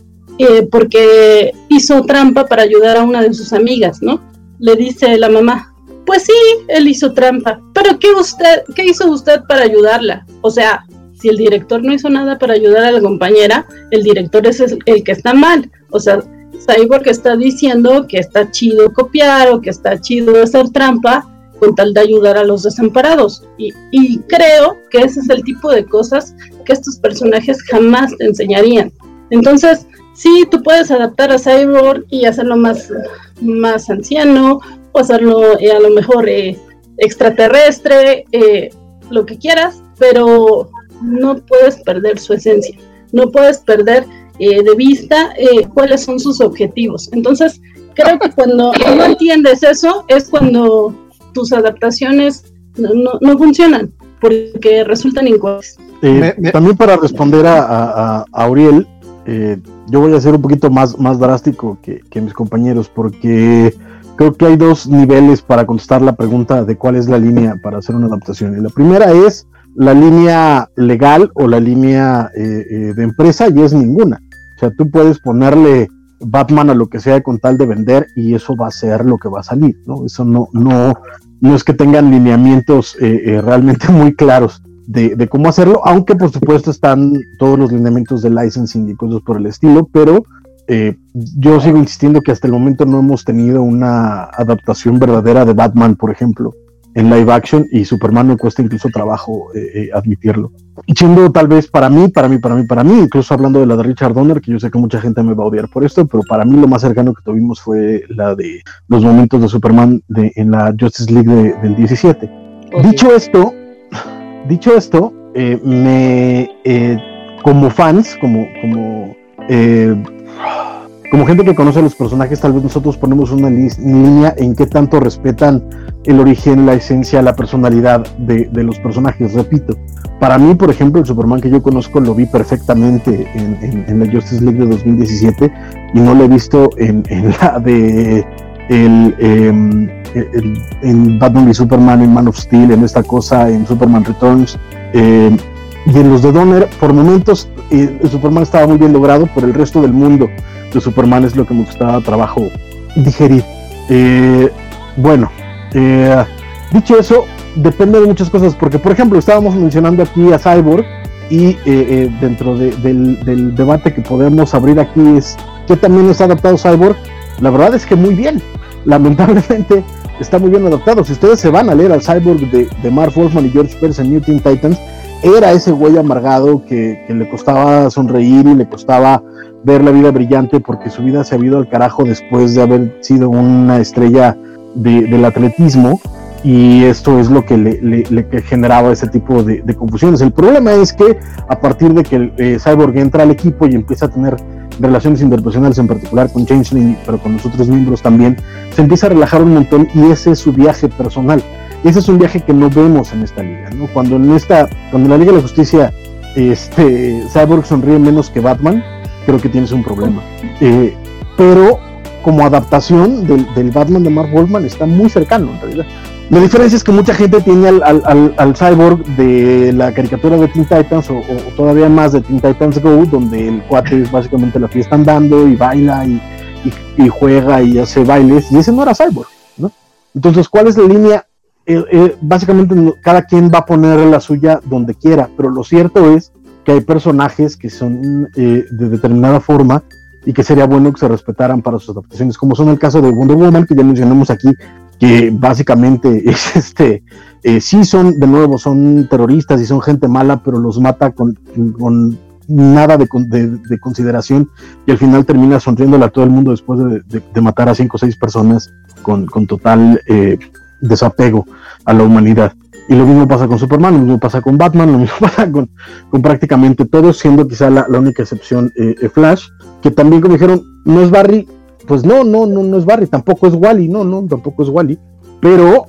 porque hizo trampa para ayudar a una de sus amigas, ¿no? Le dice la mamá, pues sí, él hizo trampa, pero ¿qué hizo usted para ayudarla? O sea, si el director no hizo nada para ayudar a la compañera, el director es el que está mal. O sea, Cyborg está diciendo que está chido copiar, o que está chido hacer trampa con tal de ayudar a los desamparados. Y creo que ese es el tipo de cosas que estos personajes jamás te enseñarían. Entonces, sí, tú puedes adaptar a Cyborg y hacerlo más anciano, o hacerlo a lo mejor extraterrestre, lo que quieras, pero no puedes perder su esencia, no puedes perder de vista cuáles son sus objetivos. Entonces, creo que cuando no entiendes eso, es cuando tus adaptaciones no funcionan, porque resultan incoherentes. También para responder a Uriel, yo voy a ser un poquito más drástico que mis compañeros, porque creo que hay dos niveles para contestar la pregunta de cuál es la línea para hacer una adaptación. Y la primera es la línea legal o la línea de empresa, y es ninguna. O sea, tú puedes ponerle Batman a lo que sea con tal de vender, y eso va a ser lo que va a salir, ¿no? Eso no es que tengan lineamientos realmente muy claros de cómo hacerlo, aunque por supuesto están todos los lineamientos de licensing y cosas por el estilo, pero yo sigo insistiendo que hasta el momento no hemos tenido una adaptación verdadera de Batman, por ejemplo, en live action, y Superman me cuesta incluso trabajo admitirlo. Y siendo tal vez para mí, incluso hablando de la de Richard Donner, que yo sé que mucha gente me va a odiar por esto, pero para mí lo más cercano que tuvimos fue la de los momentos de Superman en la Justice League del 17. Okay. Dicho esto, como fans, como gente que conoce a los personajes, tal vez nosotros ponemos una línea en qué tanto respetan el origen, la esencia, la personalidad de los personajes. Repito, para mí, por ejemplo, el Superman que yo conozco lo vi perfectamente en la Justice League de 2017 y no lo he visto en la de en Batman v Superman, en Man of Steel, en esta cosa, en Superman Returns, y en los de Donner. Por momentos el Superman estaba muy bien logrado, por el resto del mundo de Superman es lo que me costaba trabajo digerir. Dicho eso, depende de muchas cosas, porque por ejemplo estábamos mencionando aquí a Cyborg y dentro del debate que podemos abrir aquí es que también está adaptado Cyborg. La verdad es que muy bien, lamentablemente está muy bien adaptado. Si ustedes se van a leer al Cyborg de Marv Wolfman y George Pérez en New Teen Titans, era ese güey amargado que le costaba sonreír y le costaba ver la vida brillante porque su vida se había ido al carajo después de haber sido una estrella del atletismo, y esto es lo que le generaba ese tipo de confusiones. El problema es que a partir de que Cyborg entra al equipo y empieza a tener relaciones interpersonales, en particular con Changeling, pero con los otros miembros también, se empieza a relajar un montón, y ese es su viaje personal. Ese es un viaje que no vemos en esta liga, ¿no? Cuando en la Liga de la Justicia Cyborg sonríe menos que Batman, creo que tienes un problema. Pero como adaptación del Batman de Marv Wolfman está muy cercano en realidad. La diferencia es que mucha gente tiene al Cyborg de la caricatura de Teen Titans o todavía más de Teen Titans Go, donde el cuate es básicamente la fiesta andando y baila y juega y hace bailes, y ese no era Cyborg, ¿no? Entonces, ¿cuál es la línea? Básicamente cada quien va a poner la suya donde quiera, pero lo cierto es que hay personajes que son de determinada forma y que sería bueno que se respetaran para sus adaptaciones, como son el caso de Wonder Woman, que ya mencionamos aquí, que básicamente es sí son terroristas y son gente mala, pero los mata con nada de consideración, y al final termina sonriéndole a todo el mundo después de matar a 5 o 6 personas con total desapego a la humanidad. Y lo mismo pasa con Superman, lo mismo pasa con Batman, lo mismo pasa con prácticamente todos, siendo quizá la única excepción Flash, que también, como dijeron, no es Barry. Pues no es Barry, tampoco es Wally, tampoco es Wally, pero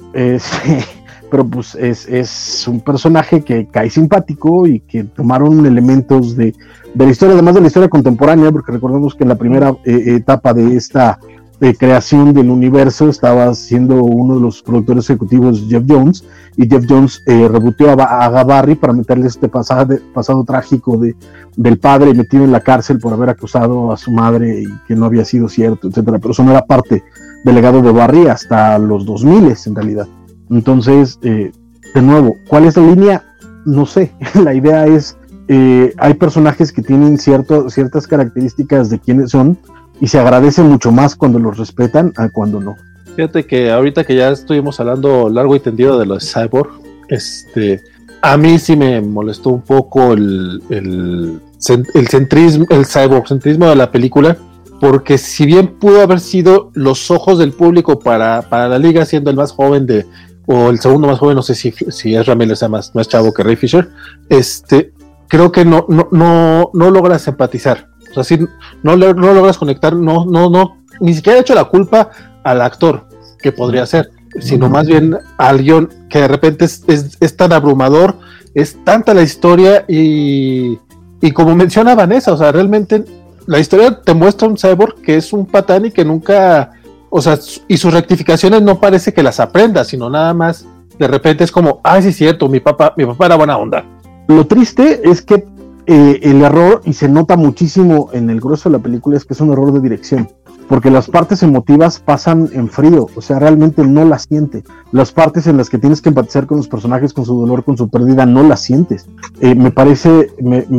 pues es un personaje que cae simpático y que tomaron elementos de la historia, además de la historia contemporánea, porque recordemos que en la primera etapa de esta creación del universo estaba siendo uno de los productores ejecutivos Jeff Jones, y Jeff Jones rebooteó a Barry para meterle este pasado trágico del padre metido en la cárcel por haber acusado a su madre y que no había sido cierto, etcétera. Pero eso no era parte del legado de Barry hasta los 2000 en realidad. Entonces, de nuevo, ¿cuál es la línea? No sé. La idea es, hay personajes que tienen ciertas características de quiénes son, y se agradece mucho más cuando los respetan a cuando no. Fíjate que ahorita que ya estuvimos hablando largo y tendido de los Cyborg, a mí sí me molestó un poco el cyborg-centrismo de la película, porque si bien pudo haber sido los ojos del público para la liga, siendo el más joven o el segundo más joven, no sé si Ezra Miller sea más chavo que Ray Fisher, creo que no logras empatizar. O sea, si no logras conectar, ni siquiera he hecho la culpa al actor, que podría ser, sino más bien al guión, que de repente es tan abrumador, es tanta la historia, y como menciona Vanessa, o sea, realmente la historia te muestra un cyborg que es un patán y que nunca, o sea, y sus rectificaciones no parece que las aprenda, sino nada más, de repente es como, sí es cierto, mi papá era buena onda. Lo triste es que el error, y se nota muchísimo en el grueso de la película, es que es un error de dirección, porque las partes emotivas pasan en frío, o sea, realmente no las sientes. Las partes en las que tienes que empatizar con los personajes, con su dolor, con su pérdida, no las sientes. Me parece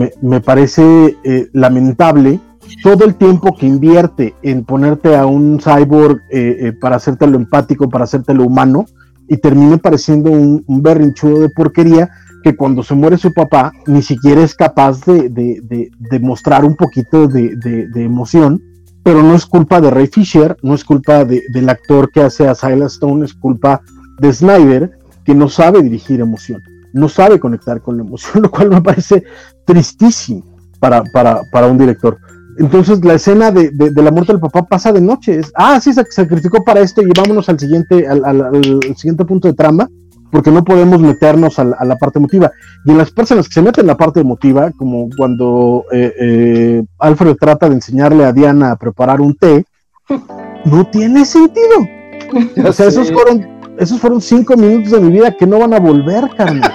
lamentable todo el tiempo que invierte en ponerte a un cyborg para hacértelo empático, para hacértelo humano, y termine pareciendo un berrinchudo de porquería, que cuando se muere su papá ni siquiera es capaz de mostrar un poquito de emoción. Pero no es culpa de Ray Fisher, no es culpa del actor que hace a Silas Stone, es culpa de Snyder, que no sabe dirigir emoción, no sabe conectar con la emoción, lo cual me parece tristísimo para un director. Entonces la escena de la muerte del papá pasa de noche. Sí, se sacrificó para esto y vámonos al siguiente punto de trama, porque no podemos meternos a la parte emotiva. Y en las personas que se meten en la parte emotiva, como cuando Alfred trata de enseñarle a Diana a preparar un té, no tiene sentido. O sea, esos fueron 5 minutos de mi vida que no van a volver, carnal.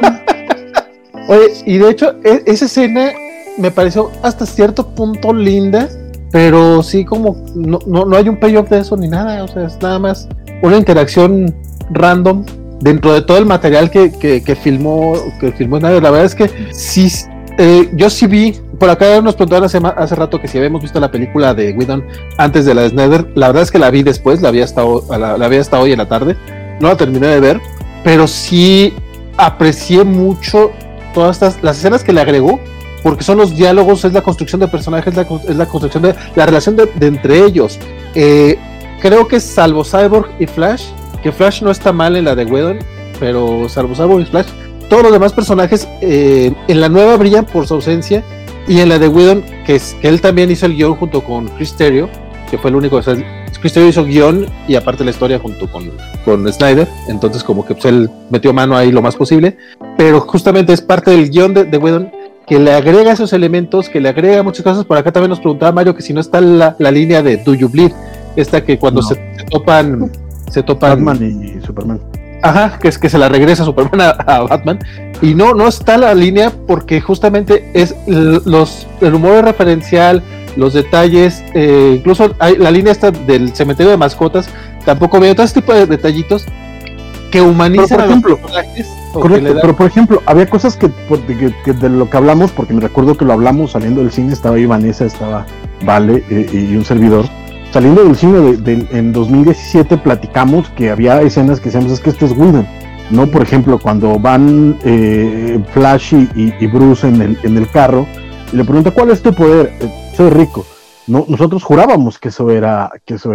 Oye, y de hecho, esa escena me pareció hasta cierto punto linda, pero sí como no hay un payoff de eso ni nada, o sea, es nada más una interacción random dentro de todo el material que filmó Snyder. La verdad es que sí, yo sí vi, por acá nos preguntaron hace rato que si habíamos visto la película de Whedon antes de la de Snyder. La verdad es que la vi después, la vi hasta hoy en la tarde, no la terminé de ver, pero sí aprecié mucho todas las escenas que le agregó, porque son los diálogos, es la construcción de personajes, es la construcción de la relación de entre ellos. Creo que salvo Cyborg y Flash, que Flash no está mal en la de Whedon, pero salvo Cyborg y Flash, todos los demás personajes en la nueva brillan por su ausencia, y en la de Whedon, que él también hizo el guión junto con Chris Terrio, que fue el único, o sea, Chris Terrio hizo guión y aparte la historia junto con Snyder, entonces como que pues, él metió mano ahí lo más posible, pero justamente es parte del guión de Whedon, que le agrega esos elementos, que le agrega muchas cosas. Por acá también nos preguntaba Mario que si no está la línea de Do You Bleed, esta que cuando se topan Batman y Superman. Ajá, que se la regresa Superman a Batman, y no está la línea porque justamente es el humor referencial, los detalles, incluso hay la línea esta del cementerio de mascotas, tampoco veo todo este tipo de detallitos que humanizan a los personajes. Correcto, pero por ejemplo, había cosas que de lo que hablamos, porque me recuerdo que lo hablamos saliendo del cine, estaba ahí Vanessa, estaba Vale y un servidor. Saliendo del cine en 2017 platicamos que había escenas que decíamos, es que esto es Whedon, ¿no? Por ejemplo, cuando van Flash y Bruce en el carro, y le pregunta, ¿cuál es tu poder? Soy rico. No, nosotros jurábamos que eso era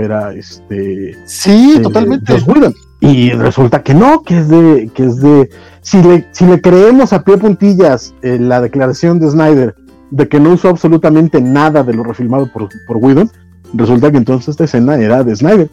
sí, totalmente. Whedon. Y resulta que no, que es de si le creemos a pie puntillas la declaración de Snyder de que no usó absolutamente nada de lo refilmado por Whedon, resulta que entonces esta escena era de Snyder.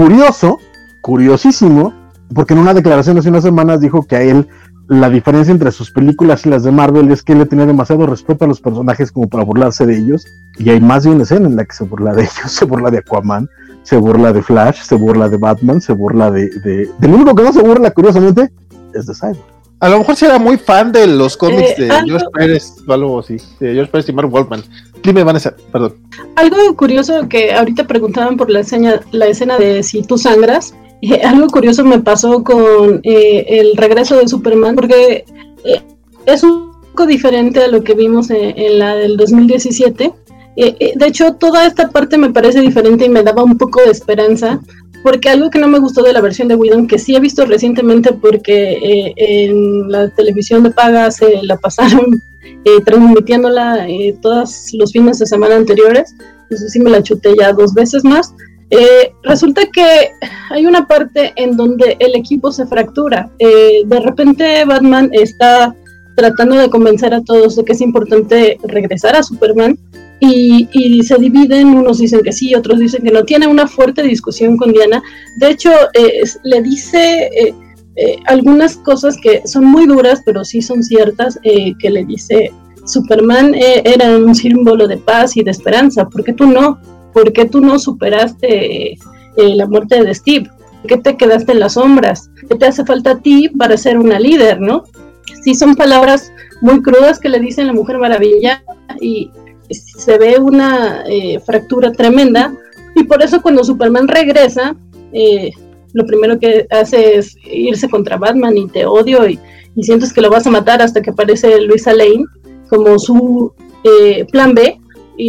Curiosísimo, porque en una declaración hace unas semanas dijo que a él la diferencia entre sus películas y las de Marvel es que él le tenía demasiado respeto a los personajes como para burlarse de ellos, y hay más de una escena en la que se burla de ellos, se burla de Aquaman, se burla de Flash, se burla de Batman, se burla del único que no se burla, curiosamente, es de Cyborg. A lo mejor si era muy fan de los cómics de George Pérez o algo así, de George Pérez y Mark Wolfman. Dime, Vanessa, perdón. Algo curioso que ahorita preguntaban por la escena de Si tú sangras. Algo curioso me pasó con el regreso de Superman, porque es un poco diferente a lo que vimos en la del 2017. De hecho, toda esta parte me parece diferente y me daba un poco de esperanza, porque algo que no me gustó de la versión de Whedon, que sí he visto recientemente porque en la televisión de paga se la pasaron transmitiéndola todos los fines de semana anteriores, entonces sí me la chuté ya 2 veces más. Resulta que hay una parte en donde el equipo se fractura. De repente Batman está tratando de convencer a todos de que es importante regresar a Superman y se dividen, unos dicen que sí, otros dicen que no. Tiene una fuerte discusión con Diana. De hecho, le dice algunas cosas que son muy duras, pero sí son ciertas, que le dice: Superman era un símbolo de paz y de esperanza, ¿por qué tú no? ¿Por qué tú no superaste la muerte de Steve? ¿Por qué te quedaste en las sombras? ¿Qué te hace falta a ti para ser una líder, no? Sí, son palabras muy crudas que le dice la Mujer Maravilla y se ve una fractura tremenda, y por eso cuando Superman regresa, lo primero que hace es irse contra Batman y te odio y sientes que lo vas a matar hasta que aparece Luisa Lane como su plan B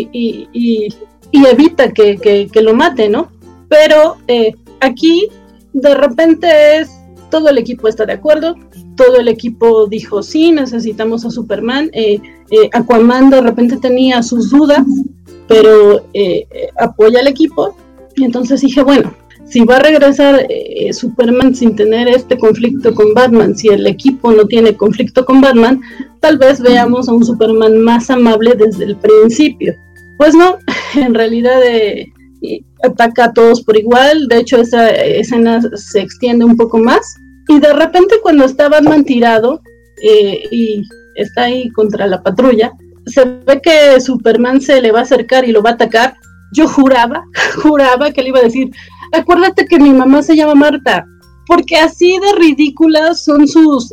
y evita que lo mate, ¿no? Pero aquí de repente todo el equipo está de acuerdo, todo el equipo dijo sí, necesitamos a Superman. Aquaman de repente tenía sus dudas, pero apoya al equipo, y entonces dije, bueno, si va a regresar Superman sin tener este conflicto con Batman, si el equipo no tiene conflicto con Batman, tal vez veamos a un Superman más amable desde el principio. Pues no, en realidad ataca a todos por igual. De hecho, esa escena se extiende un poco más. Y de repente, cuando está Batman tirado y está ahí contra la patrulla, se ve que Superman se le va a acercar y lo va a atacar. Yo juraba que le iba a decir: acuérdate que mi mamá se llama Marta. Porque así de ridículas son sus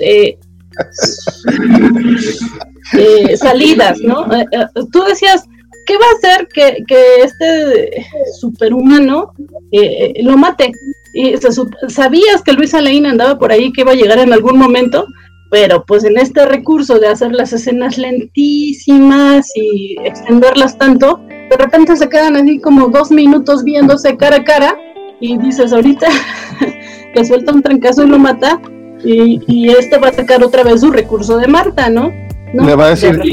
salidas, ¿no? Tú decías, ¿qué va a hacer que este superhumano lo mate? Y sabías que Luisa Lane andaba por ahí, que iba a llegar en algún momento, pero pues en este recurso de hacer las escenas lentísimas y extenderlas tanto, de repente se quedan así como 2 minutos viéndose cara a cara, y dices, ahorita le suelta un trancazo y lo mata, y este va a sacar otra vez su recurso de Marta, ¿no? Le va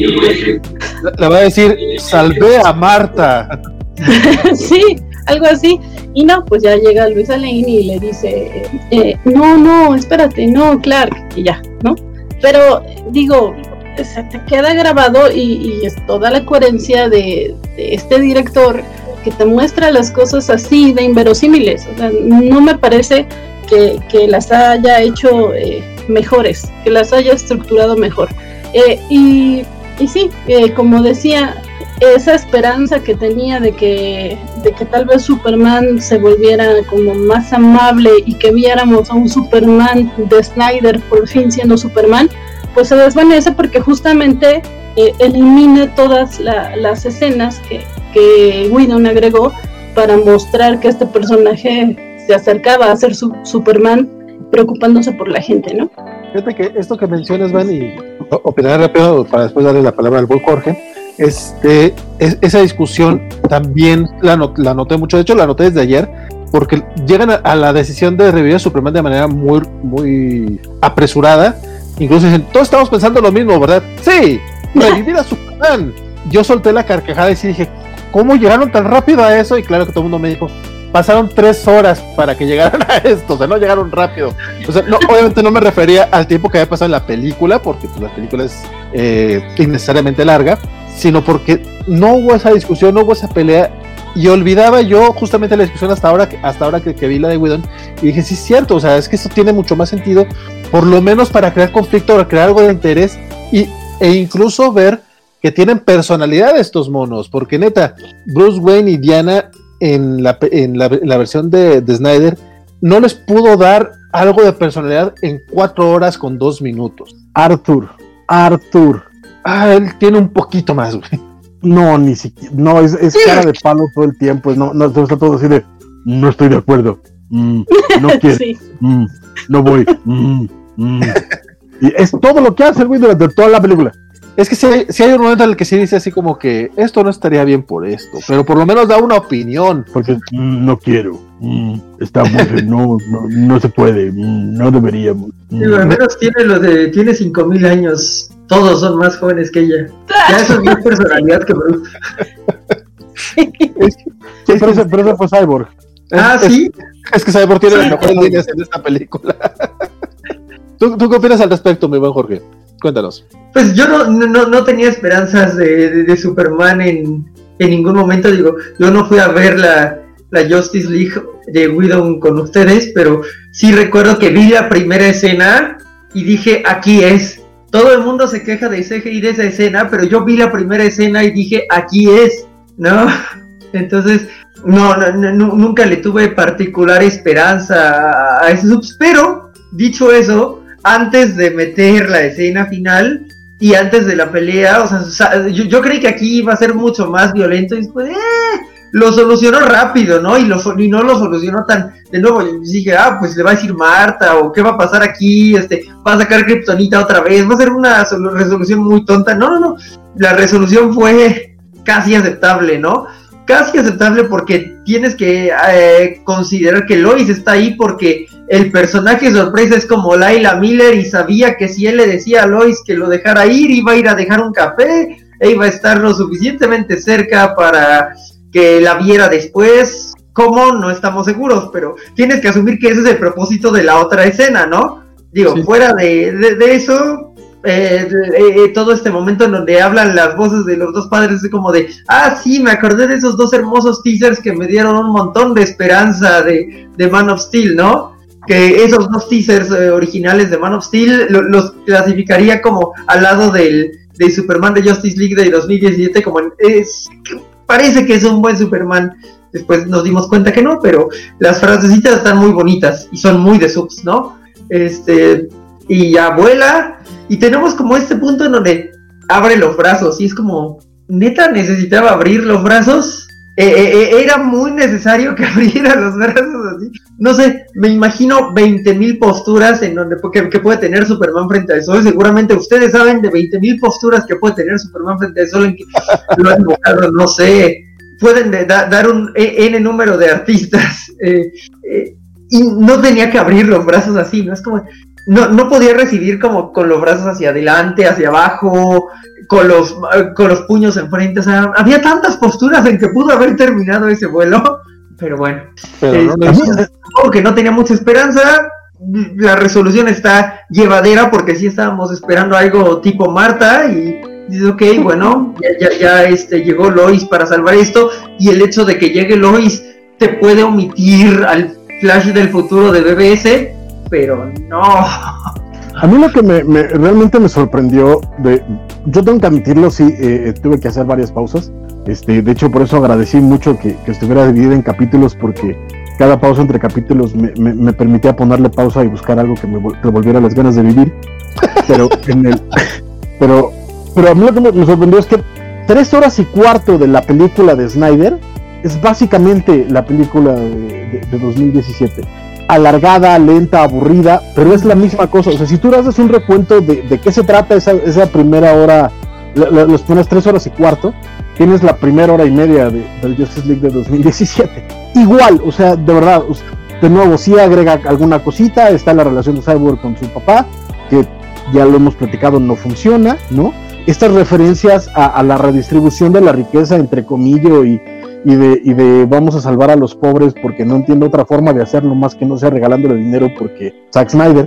a decir, salvé a Marta. Sí, algo así. Y no, pues ya llega Luisa Lane y le dice, no, espérate, no, Clark, y ya, ¿no? Pero digo, se te queda grabado y es toda la coherencia de este director, que te muestra las cosas así de inverosímiles. O sea, no me parece que las haya hecho mejores, que las haya estructurado mejor. Y sí, como decía, esa esperanza que tenía de que tal vez Superman se volviera como más amable y que viéramos a un Superman de Snyder por fin siendo Superman, pues se desvanece, porque justamente elimina todas las escenas que Whedon agregó para mostrar que este personaje se acercaba a ser Superman, preocupándose por la gente, ¿no? Fíjate que esto que mencionas, Van, y opinar rápido para después darle la palabra al buen Jorge, esa discusión también la noté mucho. De hecho, la noté desde ayer, porque llegan a la decisión de revivir a Superman de manera muy, muy apresurada. Incluso dicen, todos estamos pensando lo mismo, ¿verdad? Sí, revivir a Superman. Yo solté la carcajada y sí dije, ¿cómo llegaron tan rápido a eso? Y claro que todo el mundo me dijo, pasaron 3 horas para que llegaran a esto, o sea, no llegaron rápido. O sea, no, obviamente no me refería al tiempo que había pasado en la película, porque pues, la película es innecesariamente larga, sino porque no hubo esa discusión, no hubo esa pelea, y olvidaba yo justamente la discusión hasta ahora que vi la de Whedon, y dije, sí es cierto, o sea, es que esto tiene mucho más sentido, por lo menos para crear conflicto, para crear algo de interés, e incluso ver que tienen personalidad estos monos, porque neta, Bruce Wayne y Diana en la versión de Snyder no les pudo dar algo de personalidad en 4 horas con 2 minutos. Arthur. Él tiene un poquito más, güey. No, ni siquiera, no, es cara de palo todo el tiempo, no está todo así de, no estoy de acuerdo, no quiero, sí. No voy, y es todo lo que hace el güey durante toda la película. Es que si hay un momento en el que sí dice así como que esto no estaría bien por esto, pero por lo menos da una opinión. Porque no quiero, está muy, no se puede, no deberíamos. Digo, al menos tiene 5,000 años, todos son más jóvenes que ella. Ya eso es más personalidad que Bruce. Sí, pero ese fue Cyborg. ¿Sí? Es que Cyborg tiene las mejores líneas en esta película. ¿Tú qué opinas al respecto, mi buen Jorge? Cuéntanos. Pues yo no tenía esperanzas de Superman en ningún momento. Digo, yo no fui a ver la Justice League de Whedon con ustedes, pero sí recuerdo que vi la primera escena y dije, aquí es. Todo el mundo se queja de CGI de esa escena, pero yo vi la primera escena y dije, aquí es, ¿no? Entonces, nunca le tuve particular esperanza a ese subs, pero, dicho eso, antes de meter la escena final y antes de la pelea, o sea, yo creí que aquí iba a ser mucho más violento y después lo solucionó rápido, ¿no? Y no lo solucionó tan de nuevo. Yo dije, pues le va a decir Marta, o qué va a pasar aquí, va a sacar Kryptonita otra vez, va a ser una resolución muy tonta. No, la resolución fue casi aceptable, ¿no? Casi aceptable, porque tienes que considerar que Lois está ahí porque el personaje sorpresa es como Layla Miller, y sabía que si él le decía a Lois que lo dejara ir, iba a ir a dejar un café e iba a estar lo suficientemente cerca para que la viera después. ¿Cómo? No estamos seguros, pero tienes que asumir que ese es el propósito de la otra escena, ¿no? Digo, sí. Fuera de eso, todo este momento en donde hablan las voces de los dos padres, es como de, sí, me acordé de esos dos hermosos teasers que me dieron un montón de esperanza de Man of Steel, ¿no? Que esos dos teasers originales de Man of Steel los clasificaría como al lado de Superman de Justice League de 2017, como parece que es un buen Superman. Después nos dimos cuenta que no, pero las frasecitas están muy bonitas y son muy de subs, ¿no? Y ya vuela, y tenemos como este punto en donde abre los brazos, y es como, ¿neta necesitaba abrir los brazos? Era muy necesario que abriera los brazos así. No sé, me imagino 20,000 posturas en donde que puede tener Superman frente al sol. Seguramente ustedes saben de 20,000 posturas que puede tener Superman frente al sol, en que lo han invocado, no sé. Pueden dar un N número de artistas, y no tenía que abrir los brazos así, ¿no? Es como, no podía recibir como con los brazos hacia adelante, hacia abajo, con los puños enfrente. O sea, había tantas posturas en que pudo haber terminado ese vuelo, pero bueno, que no tenía mucha esperanza. La resolución está llevadera, porque sí estábamos esperando algo tipo Marta, y dice, ok, bueno, ya llegó Lois para salvar esto, y el hecho de que llegue Lois te puede omitir al Flash del futuro de BBS, pero no. A mí lo que realmente me sorprendió, yo tengo que admitirlo, sí, tuve que hacer varias pausas, de hecho por eso agradecí mucho que estuviera dividido en capítulos, porque cada pausa entre capítulos me permitía ponerle pausa y buscar algo que me devolviera las ganas de vivir, pero a mí lo que me sorprendió es que 3 horas y cuarto de la película de Snyder es básicamente la película de 2017. Alargada, lenta, aburrida, pero es la misma cosa. O sea, si tú haces un recuento de qué se trata esa primera hora, las primeras 3 horas y cuarto, tienes la primera hora y media del Justice League de 2017. Igual, o sea, de verdad, de nuevo, sí agrega alguna cosita, está la relación de Cyborg con su papá, que ya lo hemos platicado, no funciona, ¿no? Estas referencias a la redistribución de la riqueza, entre comillas, y de vamos a salvar a los pobres, porque no entiendo otra forma de hacerlo más que no sea regalándole dinero, porque Zack Snyder,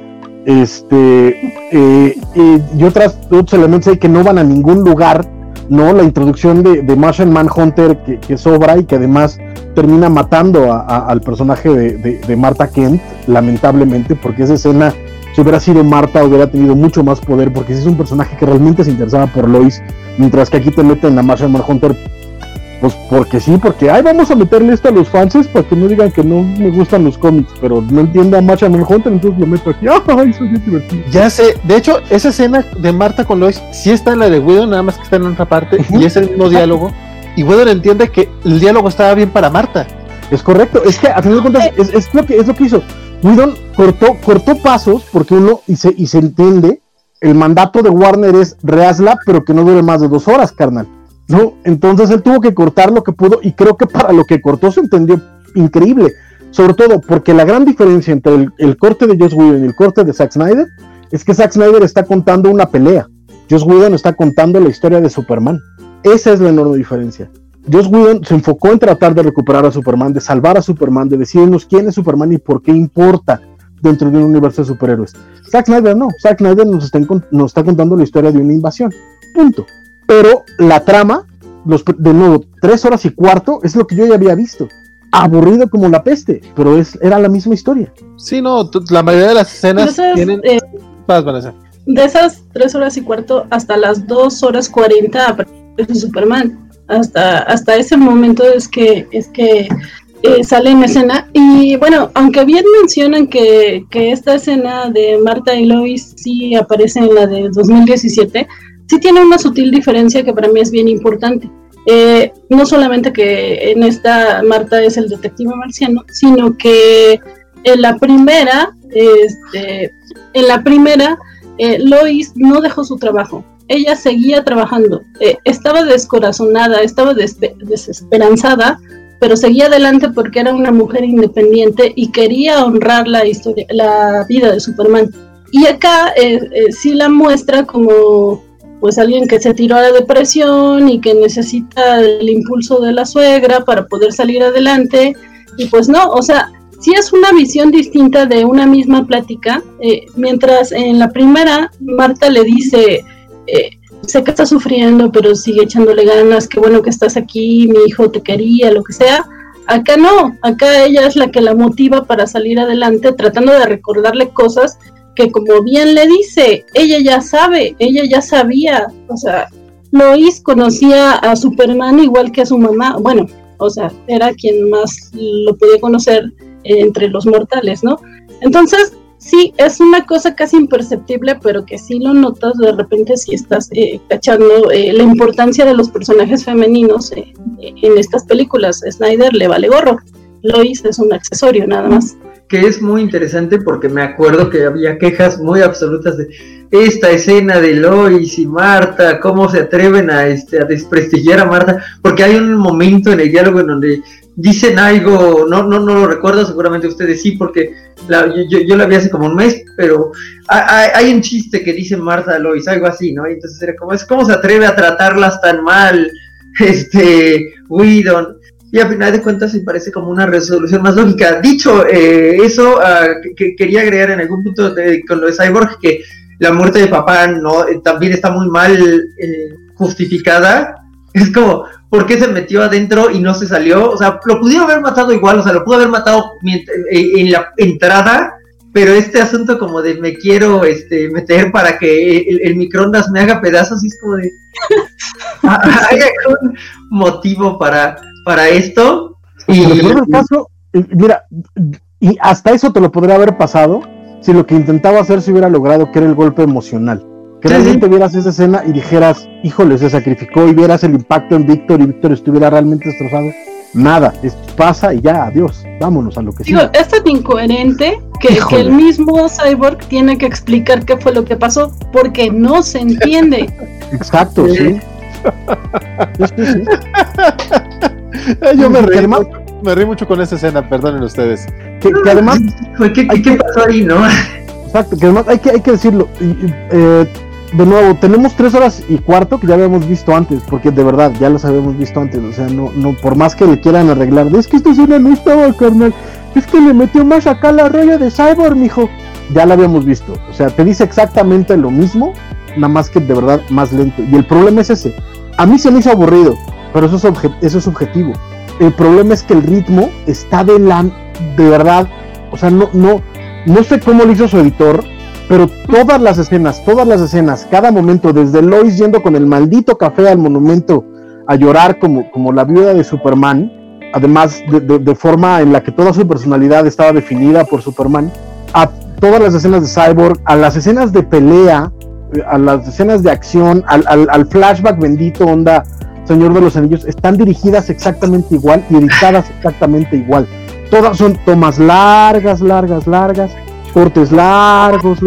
y otros elementos ahí que no van a ningún lugar, ¿no? La introducción de Martian Manhunter que sobra, y que además termina matando al personaje de Martha Kent, lamentablemente, porque esa escena, si hubiera sido Martha, hubiera tenido mucho más poder, porque es un personaje que realmente se interesaba por Lois, mientras que aquí te meten a Martian Manhunter pues porque sí, porque vamos a meterle esto a los fans para que no digan que no me gustan los cómics, pero no entiendo a Martian Manhunter, entonces lo meto aquí. ¡Ay, soy bien divertido! Ya sé, de hecho, esa escena de Martha con Lois sí está en la de Whedon, nada más que está en otra parte, y es el mismo diálogo, y Whedon entiende que el diálogo estaba bien para Martha. Es correcto, es que a final de cuentas es lo que hizo. Whedon cortó pasos, porque y se entiende, el mandato de Warner es rehazla, pero que no dure más de 2 horas, carnal. No, entonces él tuvo que cortar lo que pudo, y creo que para lo que cortó se entendió increíble, sobre todo porque la gran diferencia entre el corte de Joss Whedon y el corte de Zack Snyder es que Zack Snyder está contando una pelea, Joss Whedon está contando la historia de Superman. Esa es la enorme diferencia. Joss Whedon se enfocó en tratar de recuperar a Superman, de salvar a Superman, de decirnos quién es Superman y por qué importa dentro de un universo de superhéroes. Zack Snyder no, Zack Snyder nos está contando la historia de una invasión, punto. Pero la trama, de nuevo, 3 horas y cuarto, es lo que yo ya había visto. Aburrido como la peste, pero era la misma historia. Sí, no, la mayoría de las escenas tienen... Vanessa. De esas 3 horas y cuarto, hasta las 2 horas 40 aparece Superman. Hasta ese momento es que sale en escena. Y bueno, aunque bien mencionan que esta escena de Martha y Lois sí aparece en la de 2017, sí tiene una sutil diferencia que para mí es bien importante. No solamente que en esta Martha es el detective marciano, sino que en la primera Lois no dejó su trabajo. Ella seguía trabajando, estaba descorazonada, estaba desesperanzada, pero seguía adelante porque era una mujer independiente y quería honrar la vida de Superman. Y acá sí la muestra como pues alguien que se tiró a la depresión y que necesita el impulso de la suegra para poder salir adelante, y pues no, o sea, sí es una visión distinta de una misma plática, mientras en la primera Marta le dice, sé que estás sufriendo, pero sigue echándole ganas, qué bueno que estás aquí, mi hijo te quería, lo que sea. Acá no, acá ella es la que la motiva para salir adelante, tratando de recordarle cosas que, como bien le dice, ella ya sabe, ella ya sabía, o sea, Lois conocía a Superman igual que a su mamá, bueno, o sea, era quien más lo podía conocer entre los mortales, ¿no? Entonces, sí, es una cosa casi imperceptible, pero que sí lo notas de repente si estás cachando la importancia de los personajes femeninos en estas películas. Snyder le vale gorro, Lois es un accesorio nada más. Que es muy interesante porque me acuerdo que había quejas muy absolutas de esta escena de Lois y Marta, cómo se atreven a desprestigiar a Marta, porque hay un momento en el diálogo en donde dicen algo, no lo recuerdo, seguramente ustedes sí, porque yo la vi hace como un mes, pero hay un chiste que dice Marta a Lois, algo así, ¿no? Y entonces era como, ¿cómo se atreve a tratarlas tan mal, Whedon? Y a final de cuentas me parece como una resolución más lógica. Dicho eso, que quería agregar en algún punto con lo de Cyborg, que la muerte de papá no también está muy mal justificada. Es como, ¿por qué se metió adentro y no se salió? O sea, lo pudieron haber matado igual, o sea, lo pudo haber matado en la entrada, pero este asunto como de me quiero meter para que el microondas me haga pedazos, y es como de... ¿Hay algún motivo para esto? Y en el caso, mira, y hasta eso te lo podría haber pasado si lo que intentaba hacer se hubiera logrado, que era el golpe emocional. Que realmente vieras esa escena y dijeras, híjole, se sacrificó, y vieras el impacto en Víctor y Víctor estuviera realmente destrozado. Nada, esto pasa y ya, adiós, vámonos a lo que sigue. Digo, es tan incoherente que el mismo Cyborg tiene que explicar qué fue lo que pasó, porque no se entiende. Exacto, sí. Yo me reí mucho con esa escena, perdonen ustedes. Que además... ¿Qué pasó ahí, no? Exacto, que además hay que decirlo. De nuevo, tenemos 3 horas y cuarto que ya habíamos visto antes, porque de verdad ya los habíamos visto antes. O sea, no por más que le quieran arreglar, es que esta escena no estaba, carnal, es que le metió más acá la raya de Cyborg, mijo. Ya la habíamos visto. O sea, te dice exactamente lo mismo, nada más que de verdad más lento. Y el problema es ese. A mí se me hizo aburrido, pero eso es subjetivo. El problema es que el ritmo está de verdad, o sea, no sé cómo lo hizo su editor, pero todas las escenas, cada momento, desde Lois yendo con el maldito café al monumento a llorar como la viuda de Superman, además de forma en la que toda su personalidad estaba definida por Superman, a todas las escenas de Cyborg, a las escenas de pelea, a las escenas de acción, al flashback bendito onda Señor de los Anillos, están dirigidas exactamente igual y editadas exactamente igual. Todas son tomas largas, cortes largos.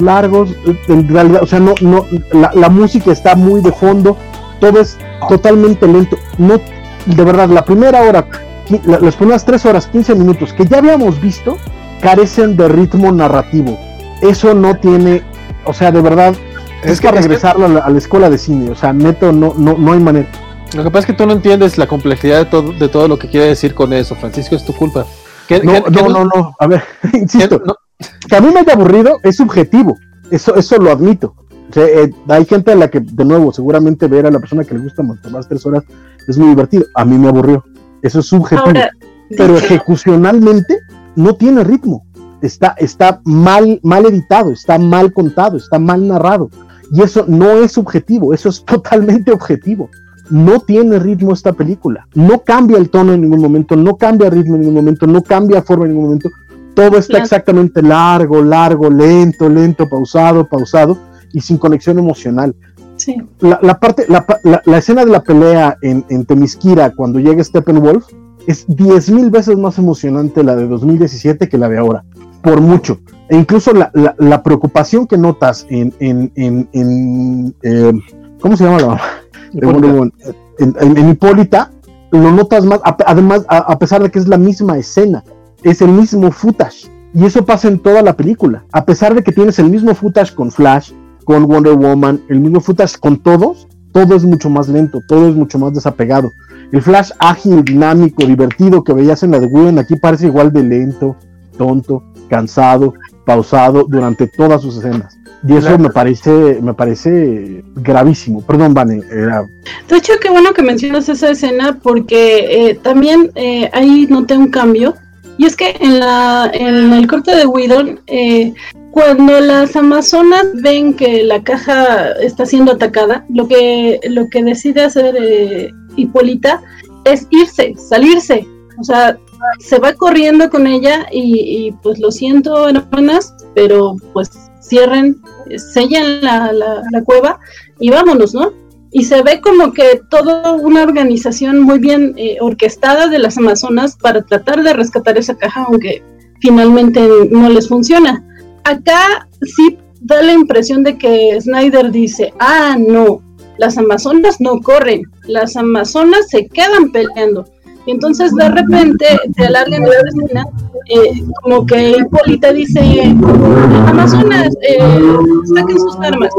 En realidad, o sea, la música está muy de fondo, todo es totalmente lento. No, de verdad, la primera hora, las primeras 3 horas, 15 minutos que ya habíamos visto, carecen de ritmo narrativo. Eso no tiene, o sea, de verdad, es para regresarlo a la escuela de cine. O sea, neto, no hay manera. Lo que pasa es que tú no entiendes la complejidad de todo lo que quiere decir con eso, Francisco, es tu culpa. No, a ver, insisto, que a mí me haya aburrido es subjetivo, eso lo admito. O sea, hay gente a la que, de nuevo, seguramente ver a la persona que le gusta más 3 horas es muy divertido. A mí me aburrió, eso es subjetivo. Ahora, pero ejecucionalmente no tiene ritmo, está mal editado, está mal contado, está mal narrado, y eso no es subjetivo, eso es totalmente objetivo. No tiene ritmo esta película, no cambia el tono en ningún momento, no cambia ritmo en ningún momento, no cambia forma en ningún momento, todo está exactamente largo, lento, pausado y sin conexión emocional. Sí. La escena de la pelea en Themyscira cuando llega Steppenwolf es 10,000 veces más emocionante la de 2017 que la de ahora, por mucho. E incluso la preocupación que notas en ¿cómo se llama la mamá? En Hipólita, lo notas más, además, a pesar de que es la misma escena, es el mismo footage, y eso pasa en toda la película, a pesar de que tienes el mismo footage con Flash, con Wonder Woman, el mismo footage con todo es mucho más lento, todo es mucho más desapegado. el Flash ágil, dinámico, divertido que veías en la de Whedon, aquí parece igual de lento, tonto, cansado, pausado durante todas sus escenas. Y eso me parece gravísimo. Perdón, Vane. De hecho, qué bueno que mencionas esa escena, porque también ahí noté un cambio. Y es que en el corte de Whedon, cuando las amazonas ven que la caja está siendo atacada, lo que decide hacer Hipólita es salirse. O sea, se va corriendo con ella y pues lo siento, hermanas, pero pues sellan la cueva y vámonos, ¿no? Y se ve como que toda una organización muy bien orquestada de las amazonas para tratar de rescatar esa caja, aunque finalmente no les funciona. Acá sí da la impresión de que Snyder dice, no, las amazonas no corren, las amazonas se quedan peleando. Y entonces de repente se alargan la escena, como que Hipólita dice, amazonas, saquen sus armas.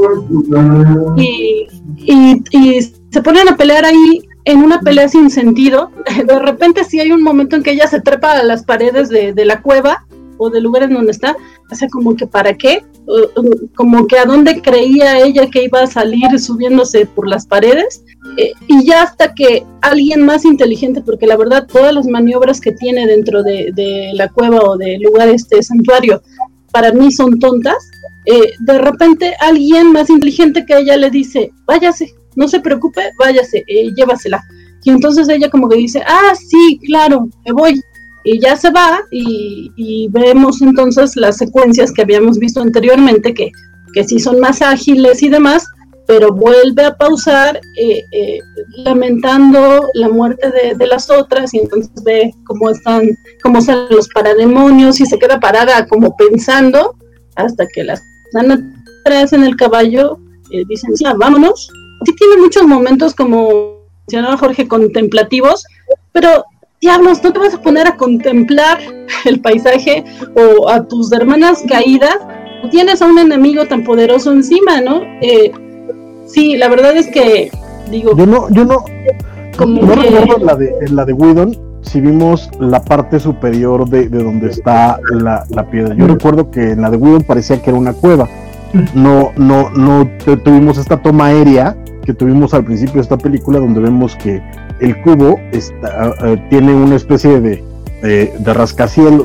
Y se ponen a pelear ahí en una pelea sin sentido. De repente sí hay un momento en que ella se trepa a las paredes de la cueva o del lugar en donde está, o sea, como que ¿para qué? Como que a dónde creía ella que iba a salir subiéndose por las paredes, y ya hasta que alguien más inteligente, porque la verdad todas las maniobras que tiene dentro de la cueva o del lugar santuario, para mí son tontas, de repente alguien más inteligente que ella le dice, váyase, no se preocupe, váyase, llévasela. Y entonces ella como que dice, sí, claro, me voy. Y ya se va y vemos entonces las secuencias que habíamos visto anteriormente, que sí son más ágiles y demás, pero vuelve a pausar lamentando la muerte de las otras, y entonces ve cómo salen los parademonios y se queda parada como pensando hasta que las dan atrás en el caballo, dicen, ya, vámonos. Sí tiene muchos momentos, como mencionaba Jorge, contemplativos, pero diablos, ¿no te vas a poner a contemplar el paisaje o a tus hermanas caídas? Tienes a un enemigo tan poderoso encima, ¿no? Sí, la verdad es que, digo... Yo no recuerdo en la de Whedon, si vimos la parte superior de donde está la piedra. Yo recuerdo que en la de Whedon parecía que era una cueva. No tuvimos esta toma aérea que tuvimos al principio de esta película, donde vemos que el cubo tiene una especie de rascacielos,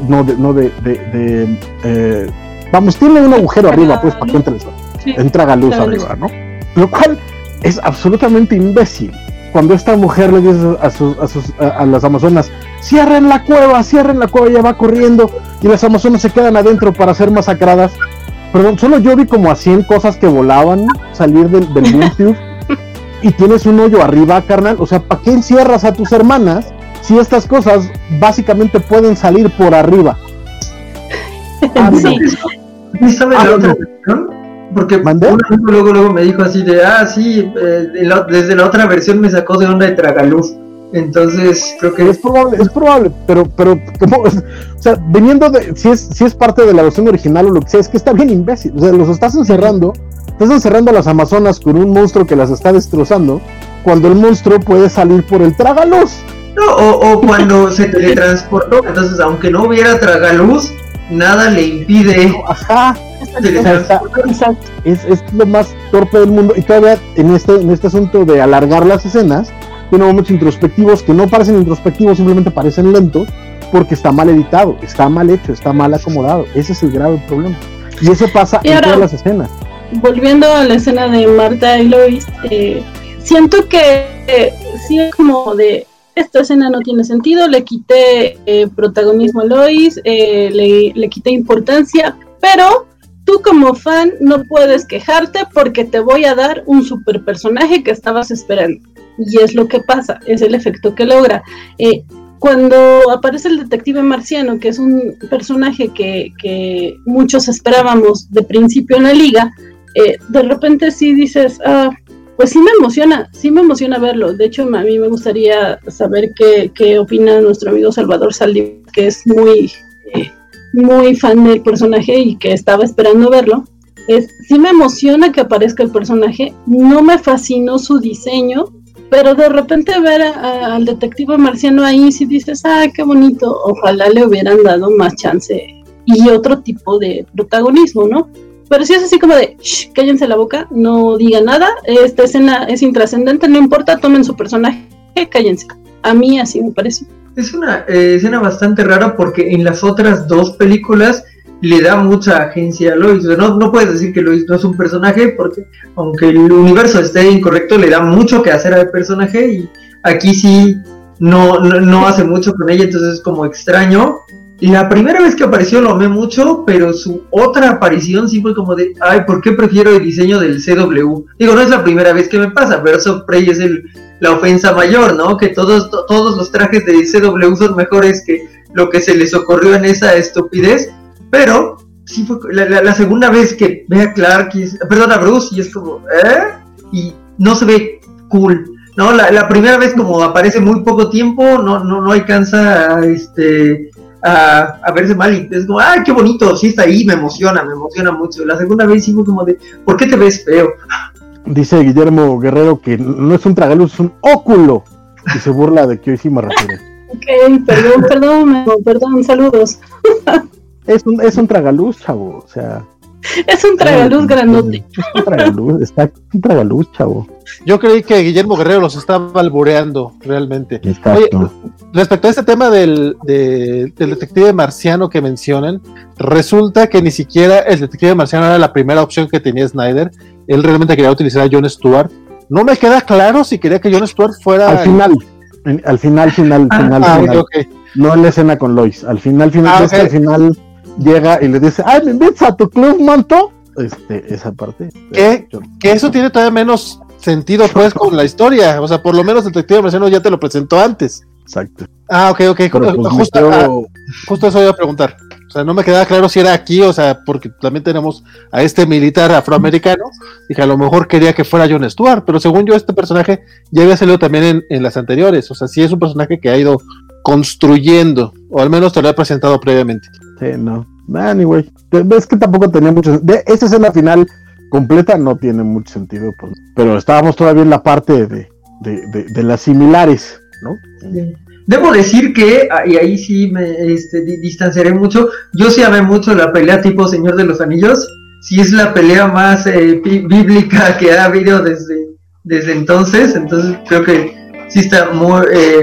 tiene un agujero arriba, pues, para que entra luz arriba, ¿no? Lo cual es absolutamente imbécil. Cuando esta mujer le dice a las amazonas, cierren la cueva, ella va corriendo y las amazonas se quedan adentro para ser masacradas. Perdón, solo yo vi como a 100 cosas que volaban salir del YouTube. Y tienes un hoyo arriba, carnal. O sea, ¿para qué encierras a tus hermanas si estas cosas básicamente pueden salir por arriba? Sí. ¿Sabe la otra versión? Porque un amigo luego me dijo así de, sí, desde la otra versión me sacó de onda de tragaluz. Entonces, creo que... Es probable, pero o sea, viniendo de... Si es parte de la versión original o lo que sea, es que está bien imbécil. O sea, los estás encerrando a las amazonas con un monstruo que las está destrozando, cuando el monstruo puede salir por el tragaluz. No, o cuando se teletransportó, entonces aunque no hubiera tragaluz, nada le impide. Ajá. Es lo más torpe del mundo. Y todavía en este asunto de alargar las escenas, tiene momentos introspectivos que no parecen introspectivos, simplemente parecen lentos, porque está mal editado, está mal hecho, está mal acomodado. Ese es el grave problema. Y eso pasa en todas las escenas. Volviendo a la escena de Marta y Lois, siento que sí es como de, esta escena no tiene sentido, le quité protagonismo a Lois, le quité importancia, pero tú como fan no puedes quejarte porque te voy a dar un super personaje que estabas esperando. Y es lo que pasa, es el efecto que logra. Cuando aparece el detective marciano, que es un personaje que muchos esperábamos de principio en la liga, de repente sí dices, pues sí me emociona verlo. De hecho, a mí me gustaría saber qué opina nuestro amigo Salvador Saldívar, que es muy fan del personaje y que estaba esperando verlo. Sí me emociona que aparezca el personaje, no me fascinó su diseño, pero de repente ver al detective marciano ahí, si dices, qué bonito, ojalá le hubieran dado más chance y otro tipo de protagonismo, ¿no? Pero si es así como de, cállense la boca, no digan nada, esta escena es intrascendente, no importa, tomen su personaje, cállense. A mí así me parece. Es una escena bastante rara porque en las otras dos películas le da mucha agencia a Lois. O sea, no puedes decir que Lois no es un personaje porque aunque el universo esté incorrecto, le da mucho que hacer al personaje y aquí sí no hace mucho con ella, entonces es como extraño. La primera vez que apareció lo amé mucho, pero su otra aparición sí fue como de, ¿por qué prefiero el diseño del CW? Digo, no es la primera vez que me pasa, Birds of Prey es la ofensa mayor, ¿no? Que todos los trajes de CW son mejores que lo que se les ocurrió en esa estupidez, pero sí fue la segunda vez que ve a Clark, a Bruce, y es como, y no se ve cool, ¿no? La primera vez como aparece muy poco tiempo, no alcanza a verse mal y es como, qué bonito, sí está ahí, me emociona mucho. La segunda vez sí fue como de, ¿por qué te ves feo? Dice Guillermo Guerrero que no es un tragaluz, es un óculo, y se burla de que hoy sí me refiero. Ok, perdón, saludos. Es un tragaluz, chavo, o sea... Es un tragaluz grandote. Está un tragaluz, chavo. Yo creí que Guillermo Guerrero los estaba albureando, realmente. Exacto. Oye, respecto a este tema del detective marciano que mencionan, resulta que ni siquiera el detective marciano era la primera opción que tenía Snyder. Él realmente quería utilizar a Jon Stewart. No me queda claro si quería que Jon Stewart fuera... Al final. Okay. No en la escena con Lois. Al final, okay. Al final llega y le dice, ¿me invitas a tu club, manto? Esa parte. Que eso tiene todavía menos sentido, pues, con la historia. O sea, por lo menos el detective marciano ya te lo presentó antes. Exacto. Ok. Justo eso iba a preguntar. O sea, no me quedaba claro si era aquí, o sea, porque también tenemos a este militar afroamericano y que a lo mejor quería que fuera Jon Stewart, pero según yo este personaje ya había salido también en las anteriores. O sea, sí es un personaje que ha ido construyendo, o al menos te lo he presentado previamente. Sí, no. Anyway, ves que tampoco tenía mucho... Esta escena final completa no tiene mucho sentido, pues, pero estábamos todavía en la parte de las similares, ¿no? Debo decir que, y ahí sí me distanciaré mucho, yo sí amé mucho la pelea tipo Señor de los Anillos, sí es la pelea más bíblica que ha habido desde entonces creo que sí está muy...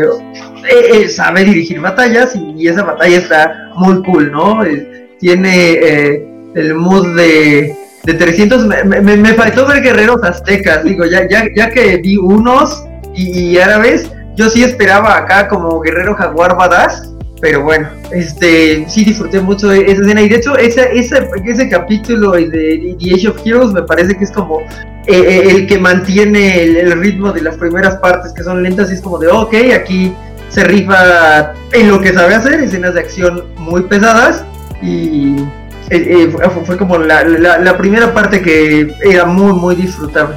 sabe dirigir batallas y esa batalla está muy cool, ¿no? Tiene el mood de 300, me faltó ver guerreros aztecas, digo, ya que vi unos y árabes, yo sí esperaba acá como guerrero jaguar badass, pero bueno, sí disfruté mucho de esa escena y de hecho ese capítulo de The Age of Heroes me parece que es como el que mantiene el ritmo de las primeras partes que son lentas y es como de ok, aquí se rifa en lo que sabe hacer, escenas de acción muy pesadas y fue como la primera parte que era muy muy disfrutable.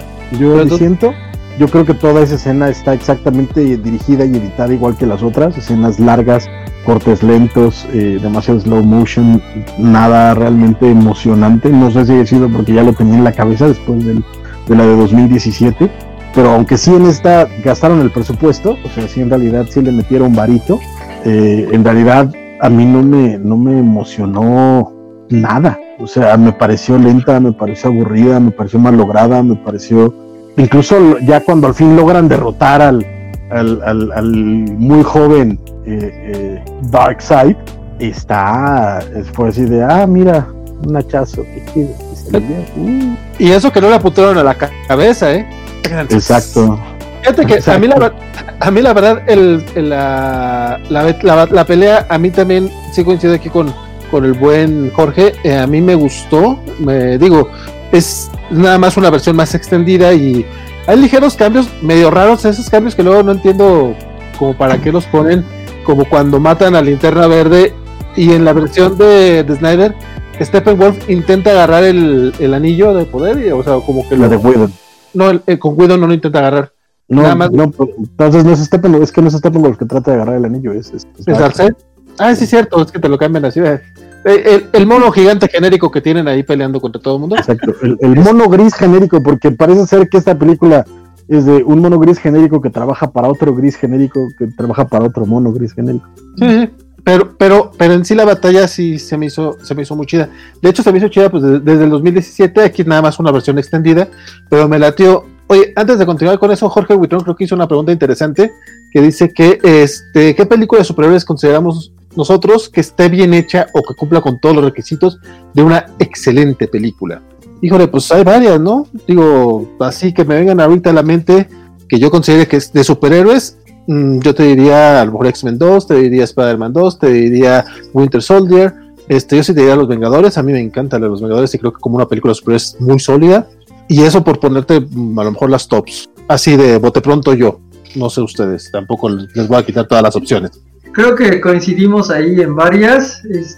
Yo creo que toda esa escena está exactamente dirigida y editada igual que las otras, escenas largas, cortes lentos, demasiado slow motion, nada realmente emocionante. No sé si ha sido porque ya lo tenía en la cabeza después de la de 2017, pero aunque sí en esta gastaron el presupuesto, o sea, sí en realidad sí le metieron varito, en realidad a mí no me emocionó nada. O sea, me pareció lenta, me pareció aburrida, me pareció mal lograda, me pareció... Incluso ya cuando al fin logran derrotar al muy joven Darkseid, fue así de, mira, un hachazo, qué chido. Y eso que no le apuntaron a la cabeza, Exacto. Fíjate que a mí la verdad la pelea, a mí también sí coincido aquí con el buen Jorge, a mí me gustó, es nada más una versión más extendida y hay ligeros cambios medio raros, esos cambios que luego no entiendo como para qué los ponen, como cuando matan a Linterna Verde y en la versión de Snyder Steppenwolf intenta agarrar el anillo de poder, o sea, como que la de Whedon. No, con Whedon no lo intenta agarrar. Nada más. Entonces no es Steppenwolf, es que no es Steppenwolf que trata de agarrar el anillo, es Darkseid. Sí, cierto, es que te lo cambian así. El mono gigante genérico que tienen ahí peleando contra todo el mundo. Exacto, el mono gris genérico, porque parece ser que esta película es de un mono gris genérico que trabaja para otro gris genérico que trabaja para otro mono gris genérico. Sí, pero en sí la batalla sí se me hizo muy chida. De hecho se me hizo chida pues desde el 2017, aquí nada más una versión extendida, pero me latió. Oye, antes de continuar con eso, Jorge Huitrón creo que hizo una pregunta interesante que dice que ¿qué película de superhéroes consideramos nosotros que esté bien hecha o que cumpla con todos los requisitos de una excelente película? Híjole, pues hay varias, ¿no? Digo, así que me vengan ahorita a la mente que yo considere que es de superhéroes, yo te diría a lo mejor X-Men 2, te diría Spider-Man 2, te diría Winter Soldier, yo sí te diría Los Vengadores, a mí me encanta Los Vengadores y creo que como una película de superhéroes muy sólida, y eso por ponerte a lo mejor las tops, así de bote pronto yo, no sé ustedes, tampoco les voy a quitar todas las opciones. Creo que coincidimos ahí en varias.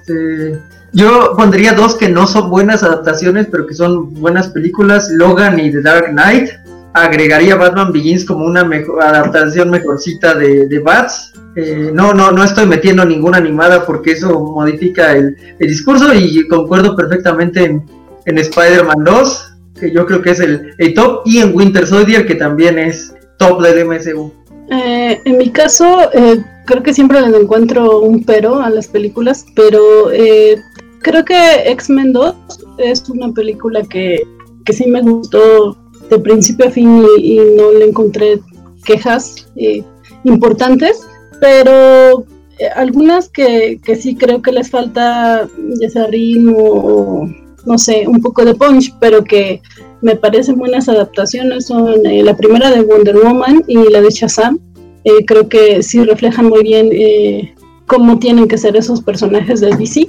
Yo pondría dos que no son buenas adaptaciones, pero que son buenas películas, Logan y The Dark Knight. Agregaría Batman Begins como una adaptación mejorcita de Bats. No estoy metiendo ninguna animada porque eso modifica el discurso, y concuerdo perfectamente en Spider-Man 2, que yo creo que es el top, y en Winter Soldier, que también es top del MCU. En mi caso, creo que siempre le encuentro un pero a las películas, pero creo que X-Men 2 es una película que sí me gustó de principio a fin y no le encontré quejas importantes, pero algunas que sí creo que les falta ya sea ritmo o no sé, un poco de punch, pero que me parecen buenas adaptaciones son la primera de Wonder Woman y la de Shazam. Creo que sí reflejan muy bien cómo tienen que ser esos personajes de DC.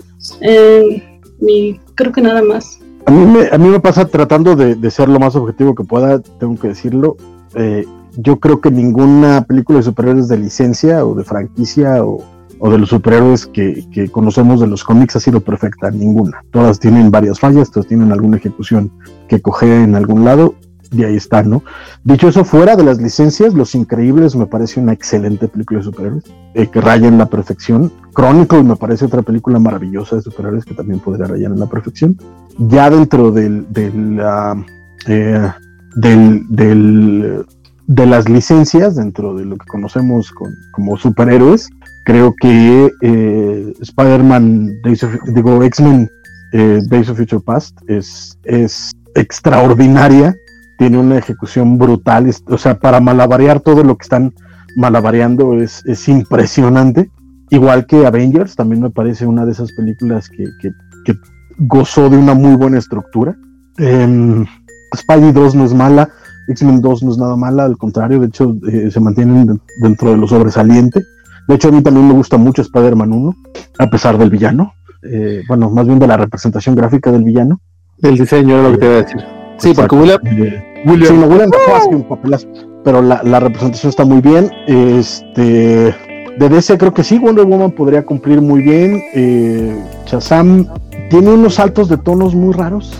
Y creo que nada más. A mí me pasa, tratando de ser lo más objetivo que pueda, tengo que decirlo, yo creo que ninguna película de superhéroes de licencia o de franquicia o de los superhéroes que conocemos de los cómics ha sido perfecta, ninguna. Todas tienen varias fallas, todas tienen alguna ejecución que coge en algún lado, y ahí está, ¿no? Dicho eso, fuera de las licencias, Los Increíbles me parece una excelente película de superhéroes, que raya en la perfección. Chronicle me parece otra película maravillosa de superhéroes que también podría rayar en la perfección. Ya dentro de las licencias, dentro de lo que conocemos como superhéroes, creo que Spider-Man, X-Men Days of Future Past es extraordinaria, tiene una ejecución brutal, o sea, para malabarear todo lo que están malabareando es impresionante, igual que Avengers, también me parece una de esas películas que gozó de una muy buena estructura. Spidey 2 no es mala, X-Men 2 no es nada mala, al contrario, de hecho se mantienen dentro de lo sobresaliente. De hecho, a mí también me gusta mucho Spider-Man 1, a pesar del villano. Bueno, más bien de la representación gráfica del villano. Del diseño, era lo que te iba a decir. Sí, exacto. Porque William hace un papelazo, pero la representación está muy bien. De DC creo que sí, Wonder Woman podría cumplir muy bien. Shazam tiene unos saltos de tonos muy raros,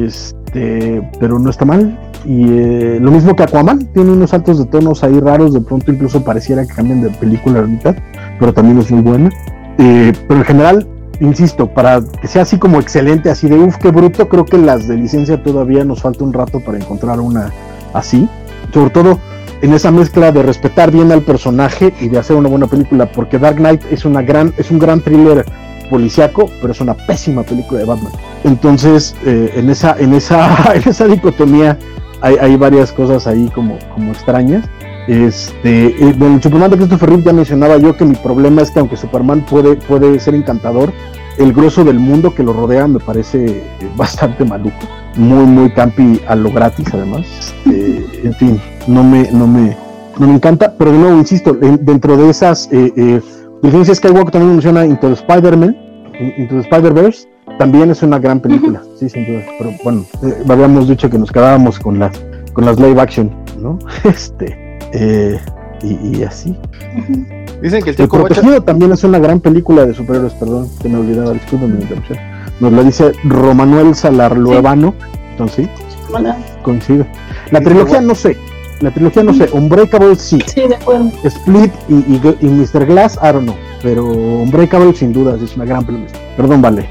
pero no está mal. Y lo mismo que Aquaman, tiene unos saltos de tonos ahí raros, de pronto incluso pareciera que cambian de película a la mitad, pero también es muy buena. Pero en general, insisto, para que sea así como excelente, así de uff, qué bruto, creo que las de licencia todavía nos falta un rato para encontrar una así, sobre todo en esa mezcla de respetar bien al personaje y de hacer una buena película, porque Dark Knight es un gran thriller policiaco, pero es una pésima película de Batman. Entonces, en esa dicotomía hay varias cosas ahí como extrañas. En Superman de Christopher Reeve ya mencionaba yo que mi problema es que aunque Superman puede ser encantador, el grueso del mundo que lo rodea me parece bastante maluco, muy campi a lo gratis además. En fin, no me encanta, pero de nuevo insisto, dentro de esas licencias Skywalker también menciona Into the Spider-Verse, también es una gran película, sí, sin duda, pero bueno, habíamos dicho que nos quedábamos con las live action, ¿no? Y así. Dicen que el Protegido también es una gran película de superhéroes, perdón, que me olvidaba, disculpen mi interrupción. Nos la dice Romanuel Salarluevano, entonces sí, coincido. La trilogía no sé, Unbreakable sí. Sí, de acuerdo. Split y Mr. Glass, I don't know, pero Unbreakable sin duda es una gran película. Perdón, vale.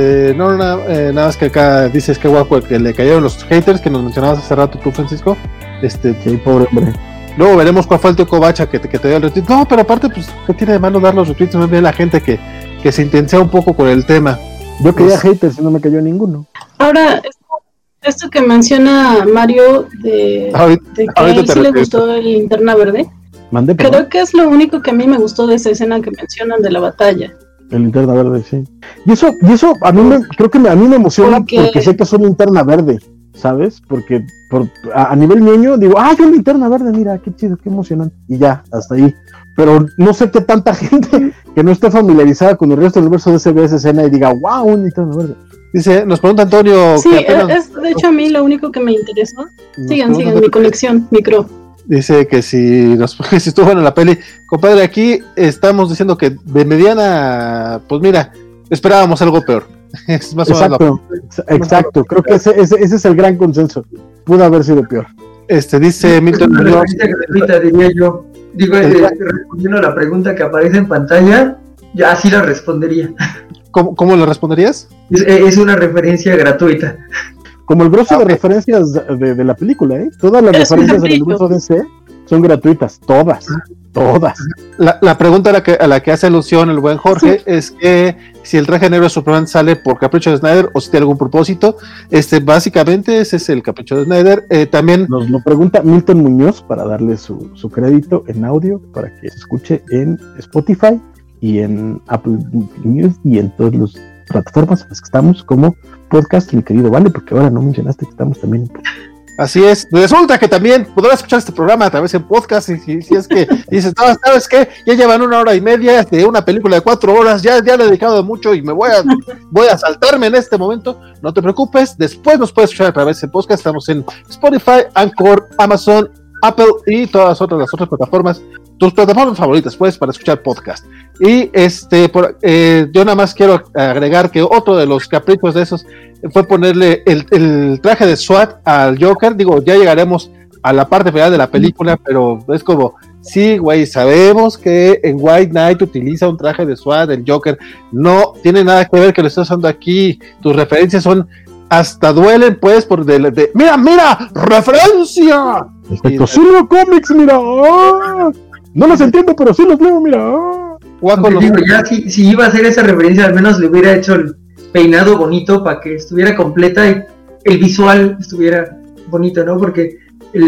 Nada más que acá dices que guapo que le cayeron los haters que nos mencionabas hace rato tú, Francisco. Sí, pobre hombre. Luego veremos cuál fue el tío Kovacha que te dio el retweet. No, pero aparte, pues, ¿qué tiene de malo dar los retweets? No ve la gente que se intensea un poco con el tema. Yo quería haters y no me cayó ninguno. Ahora, esto que menciona Mario de que a él sí le gustó el Linterna Verde. Creo que es lo único que a mí me gustó de esa escena que mencionan de la batalla. El Linterna Verde, sí. Y eso a mí creo que a mí me emociona porque sé que es un Linterna Verde, ¿sabes? Porque a nivel niño digo, un Linterna Verde, mira, qué chido, qué emocionante. Y ya, hasta ahí. Pero no sé qué tanta gente que no esté familiarizada con el resto del universo de ese ve esa escena y diga, wow, un Linterna Verde. Dice, nos pregunta Antonio. Sí, es de hecho a mí lo único que me interesó. Sigan, mi conexión, micro. Dice que si estuvo en la peli, compadre, aquí estamos diciendo que de mediana, pues mira, esperábamos algo peor. Es más exacto. Creo que ese es el gran consenso. Pudo haber sido peor. Dice Milton Muñoz. Diría yo. Digo, respondiendo a la pregunta que aparece en pantalla, ya así la respondería. ¿Cómo lo responderías? Es una referencia gratuita. Como el grosso de referencias de la película, ¿eh? Todas las referencias del universo DC son gratuitas, todas. La pregunta a la que hace alusión el buen Jorge es que si el traje negro de Superman sale por capricho de Snyder o si tiene algún propósito. Básicamente ese es el capricho de Snyder. También nos lo pregunta Milton Muñoz para darle su crédito en audio para que se escuche en Spotify y en Apple News y en todas las plataformas en las que estamos como podcast, mi querido Vale, porque ahora no mencionaste que estamos también en podcast. Así es, resulta que también podrás escuchar este programa a través de podcast y si es que dices, no, ¿sabes qué? Ya llevan 1 hora y media de una película de 4 horas, ya le he dedicado mucho y me voy a saltarme en este momento, no te preocupes, después nos puedes escuchar a través de podcast, estamos en Spotify, Anchor, Amazon, Apple y todas las otras plataformas, tus plataformas favoritas, pues, para escuchar podcast. Y yo nada más quiero agregar que otro de los caprichos de esos fue ponerle el traje de SWAT al Joker. Digo, ya llegaremos a la parte final de la película, pero es como, sí, güey, sabemos que en White Knight utiliza un traje de SWAT, el Joker, no tiene nada que ver que lo estés usando aquí, tus referencias son, hasta duelen, pues, ¡mira, referencia! Perfecto, sí leo cómics, mira, no los entiendo, pero sí los leo, mira. Digo, ya si iba a hacer esa referencia, al menos le hubiera hecho el peinado bonito para que estuviera completa y el visual estuviera bonito, ¿no? Porque,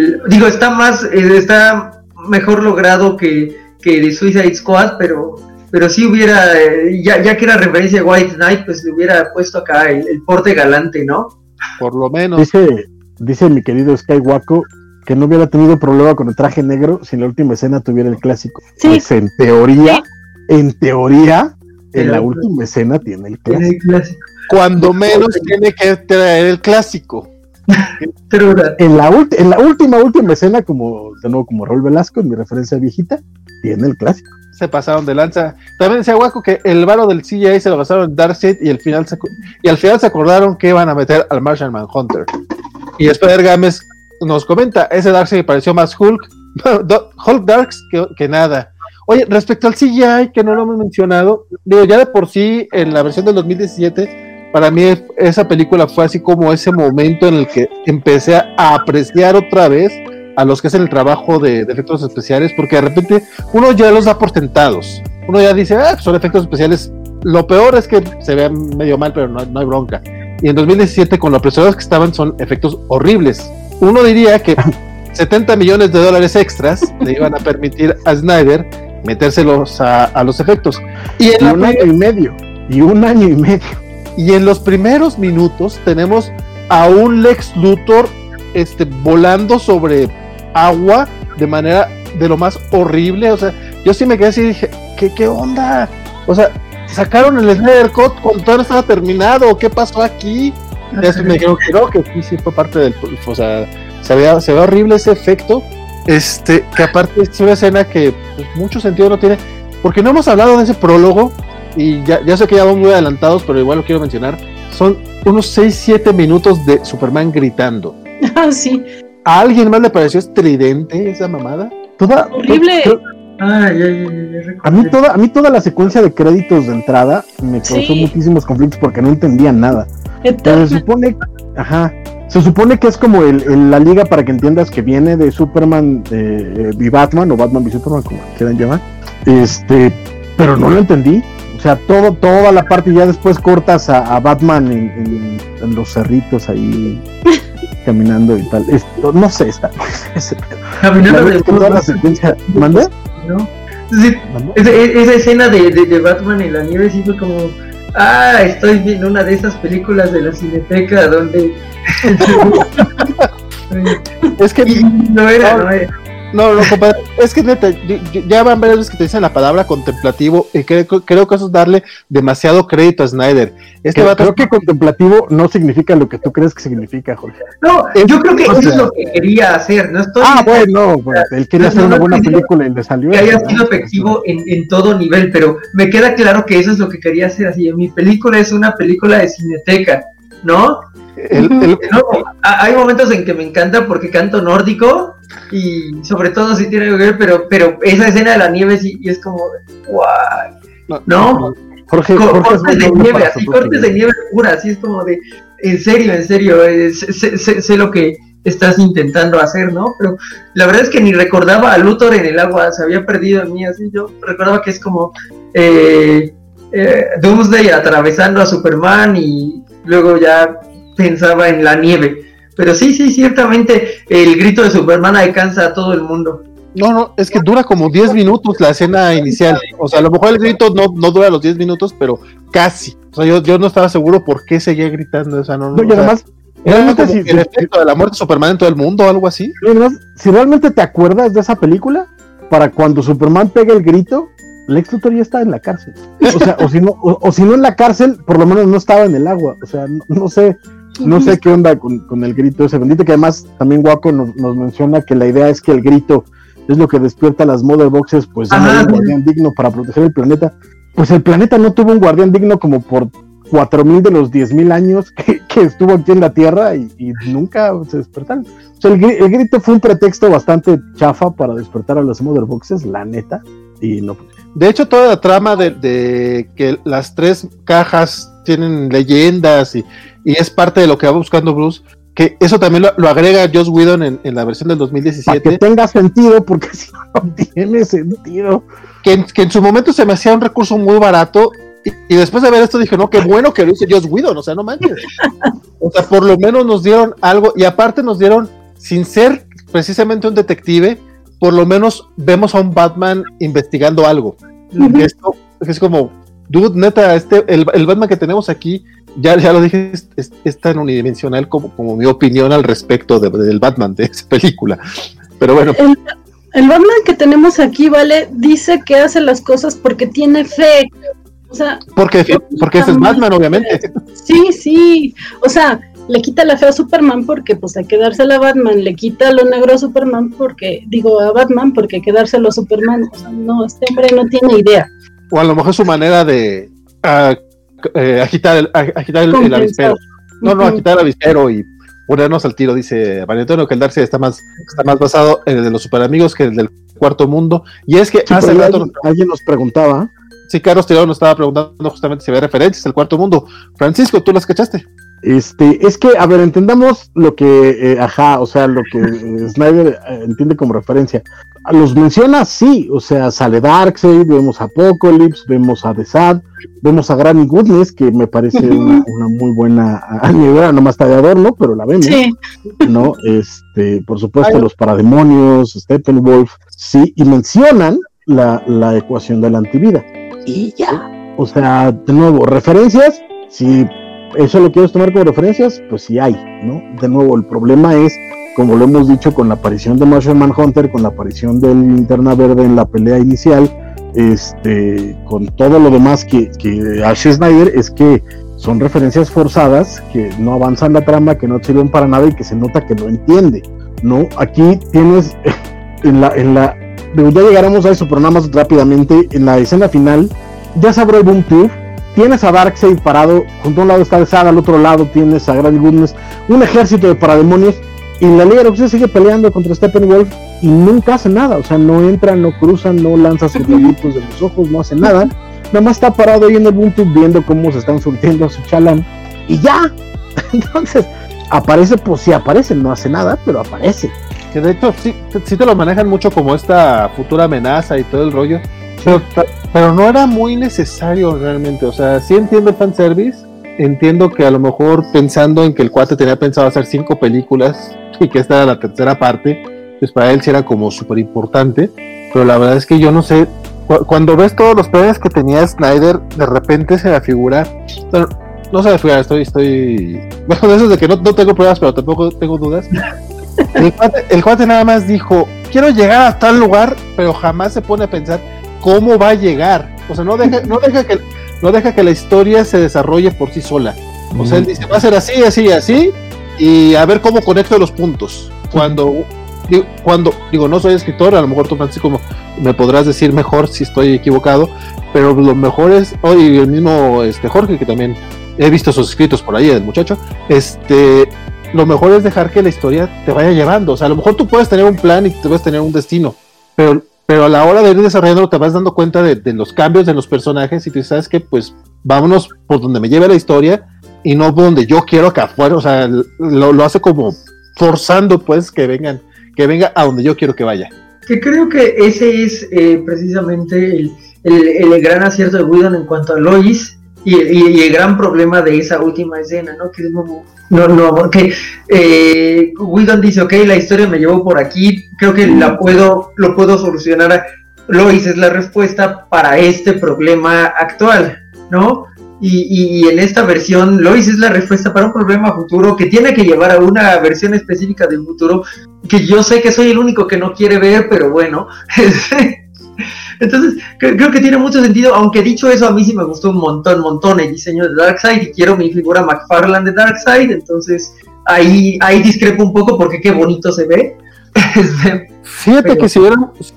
está mejor logrado que de Suicide Squad, pero sí hubiera, ya que era referencia a White Knight, pues le hubiera puesto acá el porte galante, ¿no? Por lo menos. Dice mi querido Skywalker que no hubiera tenido problema con el traje negro si en la última escena tuviera el clásico. Sí. Pues en teoría, en la última escena tiene el clásico. Cuando menos tiene que traer el clásico. En la última escena, como Raúl Velasco, en mi referencia viejita, tiene el clásico. Se pasaron de lanza. También decía Guaco que el varo del CGI se lo gastaron en Darkseid y al final se acordaron que iban a meter al Martian Manhunter. Y Spider Gámez nos comenta, ese Darkseid pareció más Hulk Darks que nada. Oye, respecto al CGI, que no lo hemos mencionado, digo, ya de por sí, en la versión del 2017, para mí esa película fue así como ese momento en el que empecé a apreciar otra vez a los que hacen el trabajo de efectos especiales, porque de repente uno ya los da por sentados, uno ya dice, son efectos especiales, lo peor es que se vean medio mal, pero no hay bronca, y en 2017 con lo apresurados que estaban son efectos horribles. Uno diría que $70 millones extras le iban a permitir a Snyder metérselos a los efectos, y un año y medio. Y en los primeros minutos tenemos a un Lex Luthor volando sobre agua de manera de lo más horrible. O sea, yo sí me quedé así y dije, ¿qué onda? O sea, sacaron el Snyder Cut cuando todo estaba terminado, ¿qué pasó aquí? Y así me dijeron que sí fue parte del, o sea, se ve horrible ese efecto, que aparte es una escena que pues, mucho sentido no tiene, porque no hemos hablado de ese prólogo, y ya sé que ya vamos muy adelantados, pero igual lo quiero mencionar. Son unos 6-7 minutos de Superman gritando. Ah, sí. ¿A alguien más le pareció estridente esa mamada? Horrible. A mí toda la secuencia de créditos de entrada me causó muchísimos conflictos porque no entendía nada. Pero se supone, se supone que es como la liga, para que entiendas, que viene de Superman y Batman, o Batman y Superman, como quieran llamar, pero no lo entendí. O sea, toda la parte, y ya después cortas a Batman en los cerritos ahí caminando y tal. No sé, está caminando de toda la secuencia. ¿Mande? ¿No? Sí, esa escena de Batman en la nieve sí fue como, estoy viendo una de esas películas de la Cineteca donde es que no era. No, compadre, es que neta, ya van varias veces que te dicen la palabra contemplativo, y creo que eso es darle demasiado crédito a Snyder. Creo que contemplativo no significa lo que tú crees que significa, Jorge. No, yo creo que eso es lo que quería hacer. No estoy bueno, él quería hacer una buena película y le salió. Que haya sido efectivo en todo nivel, pero me queda claro que eso es lo que quería hacer. Así, mi película es una película de Cineteca, ¿no? No, hay momentos en que me encanta porque canto nórdico y sobre todo si tiene que ver, pero esa escena de la nieve sí es como guay, ¿no? Jorge cortes de nieve, así cortes de nieve pura, así es como de en serio, sé lo que estás intentando hacer, ¿no? Pero la verdad es que ni recordaba a Luthor en el agua, se había perdido en mí, así yo recordaba que es como Doomsday atravesando a Superman y luego ya pensaba en la nieve, pero sí, ciertamente el grito de Superman alcanza a todo el mundo. No, es que dura como 10 minutos la escena inicial, o sea, a lo mejor el grito no dura los 10 minutos, pero casi, o sea, yo no estaba seguro por qué seguía gritando, o sea, y además, realmente el efecto de la muerte de Superman en todo el mundo o algo así. Y además, si realmente te acuerdas de esa película, para cuando Superman pega el grito, Lex Luthor ya está en la cárcel, o sea, o si no en la cárcel, por lo menos no estaba en el agua, o sea, no sé qué onda con el grito ese bendito, que además también Waco nos menciona que la idea es que el grito es lo que despierta a las Mother Boxes, pues ya no hay un guardián digno para proteger el planeta. Pues el planeta no tuvo un guardián digno como por 4,000 de los 10,000 años que estuvo aquí en la Tierra y nunca se despertaron. O sea, el grito fue un pretexto bastante chafa para despertar a las Mother Boxes, la neta, y no. De hecho, toda la trama de que las 3 cajas tienen leyendas y es parte de lo que va buscando Bruce, que eso también lo agrega Joss Whedon en la versión del 2017. Para que tenga sentido, porque si no tiene sentido. Que en su momento se me hacía un recurso muy barato, y después de ver esto dije, no, qué bueno que lo hizo Joss Whedon, o sea, no manches. O sea, por lo menos nos dieron algo, y aparte nos dieron, sin ser precisamente un detective, por lo menos vemos a un Batman investigando algo. Uh-huh. Esto es como, dude, neta, el Batman que tenemos aquí, ya lo dije, es tan unidimensional como mi opinión al respecto del Batman de esa película. Pero bueno. El Batman que tenemos aquí, ¿vale? Dice que hace las cosas porque tiene fe. O sea, porque ese es Batman, obviamente. Sí. O sea, le quita la fe a Superman porque pues hay que dársela a Batman, le quita lo negro a Superman a Batman porque hay que dárselo a Superman. O sea, no, este hombre no tiene idea. O a lo mejor su manera de agitar el avispero. No, agitar el avispero y ponernos al tiro, dice Mario Antonio, que el Darcy está más basado en el de los superamigos que el del Cuarto Mundo. Y es que hace rato alguien nos preguntaba. Sí, Carlos Tirado nos estaba preguntando justamente si había referencias al Cuarto Mundo. Francisco, ¿tú las cachaste? Es que, a ver, entendamos lo que, o sea, lo que Snyder entiende como referencia. Los menciona, sí, o sea, sale Darkseid, vemos a Apocalypse, vemos a The Sad, vemos a Granny Goodness, que me parece una muy buena animadora, nomás está de adorno, pero la vemos, sí. ¿No? Por supuesto, los parademonios, Steppenwolf, sí, y mencionan la ecuación de la antivida. Y ya, o sea, de nuevo, referencias, si eso lo quieres tomar como referencias, pues sí hay, ¿no? De nuevo, el problema es, como lo hemos dicho, con la aparición de Martian Manhunter, con la aparición del Linterna Verde en la pelea inicial, con todo lo demás que hace Snyder, es que son referencias forzadas, que no avanzan la trama, que no sirven para nada y que se nota que no entiende, ¿no? Aquí tienes, ya llegaremos a eso, pero nada más rápidamente, en la escena final, ya se abrió el Boom Tube, tienes a Darkseid parado, junto a un lado está Sad, al otro lado tienes a Granny Goodness, un ejército de parademonios, y la Liga de la Justicia sigue peleando contra Steppenwolf y nunca hace nada, o sea, no entra, no cruza, no lanza sus rayitos de los ojos, no hace nada, nada más está parado ahí en el Boom Tube viendo cómo se están surtiendo a su chalán, y ya. Entonces, aparece, pues sí aparece, no hace nada, pero aparece. Que de hecho sí te lo manejan mucho como esta futura amenaza y todo el rollo, pero no era muy necesario realmente. O sea, sí entiendo el fanservice, entiendo que a lo mejor pensando en que el cuate tenía pensado hacer 5 películas y que esta era la tercera parte, pues para él sí era como súper importante, pero la verdad es que yo no sé, cuando ves todos los planes que tenía Snyder, de repente se me figura, bueno, no se me figura, estoy bueno, de eso de que no tengo pruebas, pero tampoco tengo dudas. El cuate nada más dijo, quiero llegar a tal lugar, pero jamás se pone a pensar cómo va a llegar. O sea, no deja que la historia se desarrolle por sí sola. O sea, él dice, va a ser así, así, así, y a ver cómo conecto los puntos. Cuando no soy escritor, a lo mejor tú, Francisco, me podrás decir mejor si estoy equivocado, pero lo mejor es, y el mismo Jorge, que también he visto sus escritos por ahí, el muchacho, lo mejor es dejar que la historia te vaya llevando. O sea, a lo mejor tú puedes tener un plan y tú puedes tener un destino, pero a la hora de ir desarrollando te vas dando cuenta de los cambios de los personajes y tú sabes que pues vámonos por donde me lleve la historia y no por donde yo quiero que afuera. O sea, lo hace como forzando pues que venga a donde yo quiero que vaya. Que creo que ese es precisamente el gran acierto de Whedon en cuanto a Lois y el gran problema de esa última escena, ¿no? Que Whedon dice, ok, la historia me llevó por aquí, creo que lo puedo solucionar. Lois es la respuesta para este problema actual, ¿no? Y en esta versión Lois es la respuesta para un problema futuro que tiene que llevar a una versión específica del futuro que yo sé que soy el único que no quiere ver, pero bueno. Entonces creo que tiene mucho sentido, aunque dicho eso a mí sí me gustó un montón el diseño de Darkseid y quiero mi figura McFarlane de Darkseid, entonces ahí discrepo un poco porque qué bonito se ve. Fíjate que si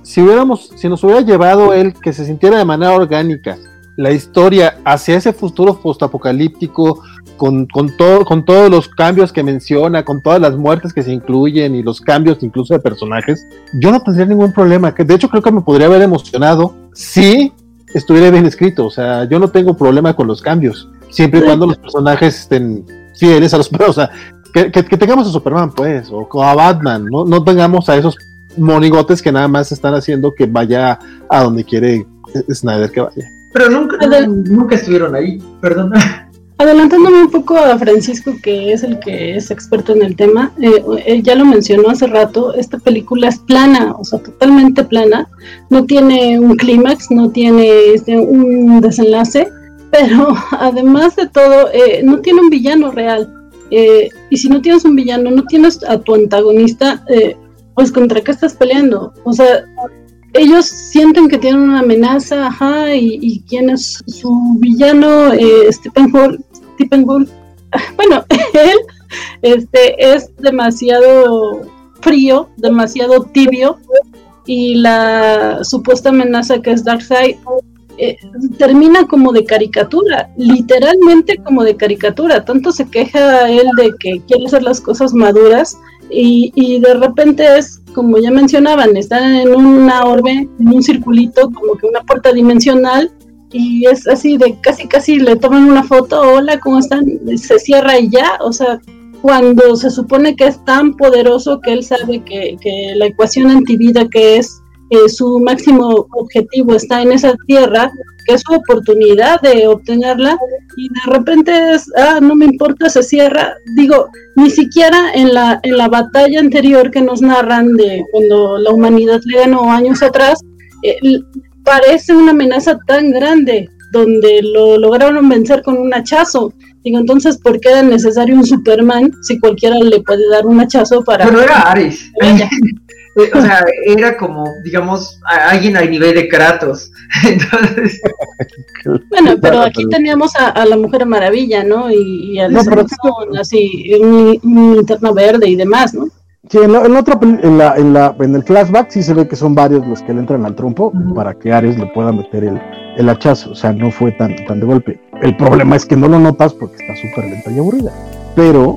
nos hubiera llevado él que se sintiera de manera orgánica la historia hacia ese futuro postapocalíptico con todos los cambios que menciona, con todas las muertes que se incluyen y los cambios incluso de personajes, yo no tendría ningún problema. De hecho creo que me podría haber emocionado si estuviera bien escrito. O sea, yo no tengo problema con los cambios siempre y cuando los personajes estén fieles a los, o sea, que tengamos a Superman pues, o a Batman, no tengamos a esos monigotes que nada más están haciendo que vaya a donde quiere Snyder que vaya. Pero nunca estuvieron ahí, perdón. Adelantándome un poco a Francisco, que es el que es experto en el tema, él ya lo mencionó hace rato, esta película es plana, o sea, totalmente plana, no tiene un clímax, no tiene un desenlace, pero además de todo, no tiene un villano real, y si no tienes un villano, no tienes a tu antagonista, pues ¿contra qué estás peleando? O sea, ellos sienten que tienen una amenaza, y quién es su villano, Steppenwolf. Bueno, él es demasiado frío, demasiado tibio, y la supuesta amenaza que es Darkseid termina como de caricatura, literalmente como de caricatura. Tanto se queja él de que quiere hacer las cosas maduras y de repente es, como ya mencionaban, están en una orbe, en un circulito, como que una puerta dimensional, y es así de casi le toman una foto, hola, ¿cómo están? Se cierra y ya. O sea, cuando se supone que es tan poderoso que él sabe que la ecuación antivida, que es su máximo objetivo, está en esa tierra, que es su oportunidad de obtenerla, y de repente es, no me importa, se cierra. Digo, ni siquiera en la batalla anterior que nos narran de cuando la humanidad le ganó años atrás, parece una amenaza tan grande, donde lo lograron vencer con un hachazo. Digo, entonces, ¿por qué era necesario un Superman si cualquiera le puede dar un hachazo para... Bueno, era Ares. O sea, era como, digamos, alguien al nivel de Kratos. Entonces... Bueno, pero aquí teníamos a la Mujer Maravilla, ¿no? Y a así, un Linterna Verde y demás, ¿no? Sí, en el flashback sí se ve que son varios los que le entran al trompo para que Ares le pueda meter el hachazo. O sea, no fue tan de golpe. El problema es que no lo notas porque está súper lenta y aburrida. Pero,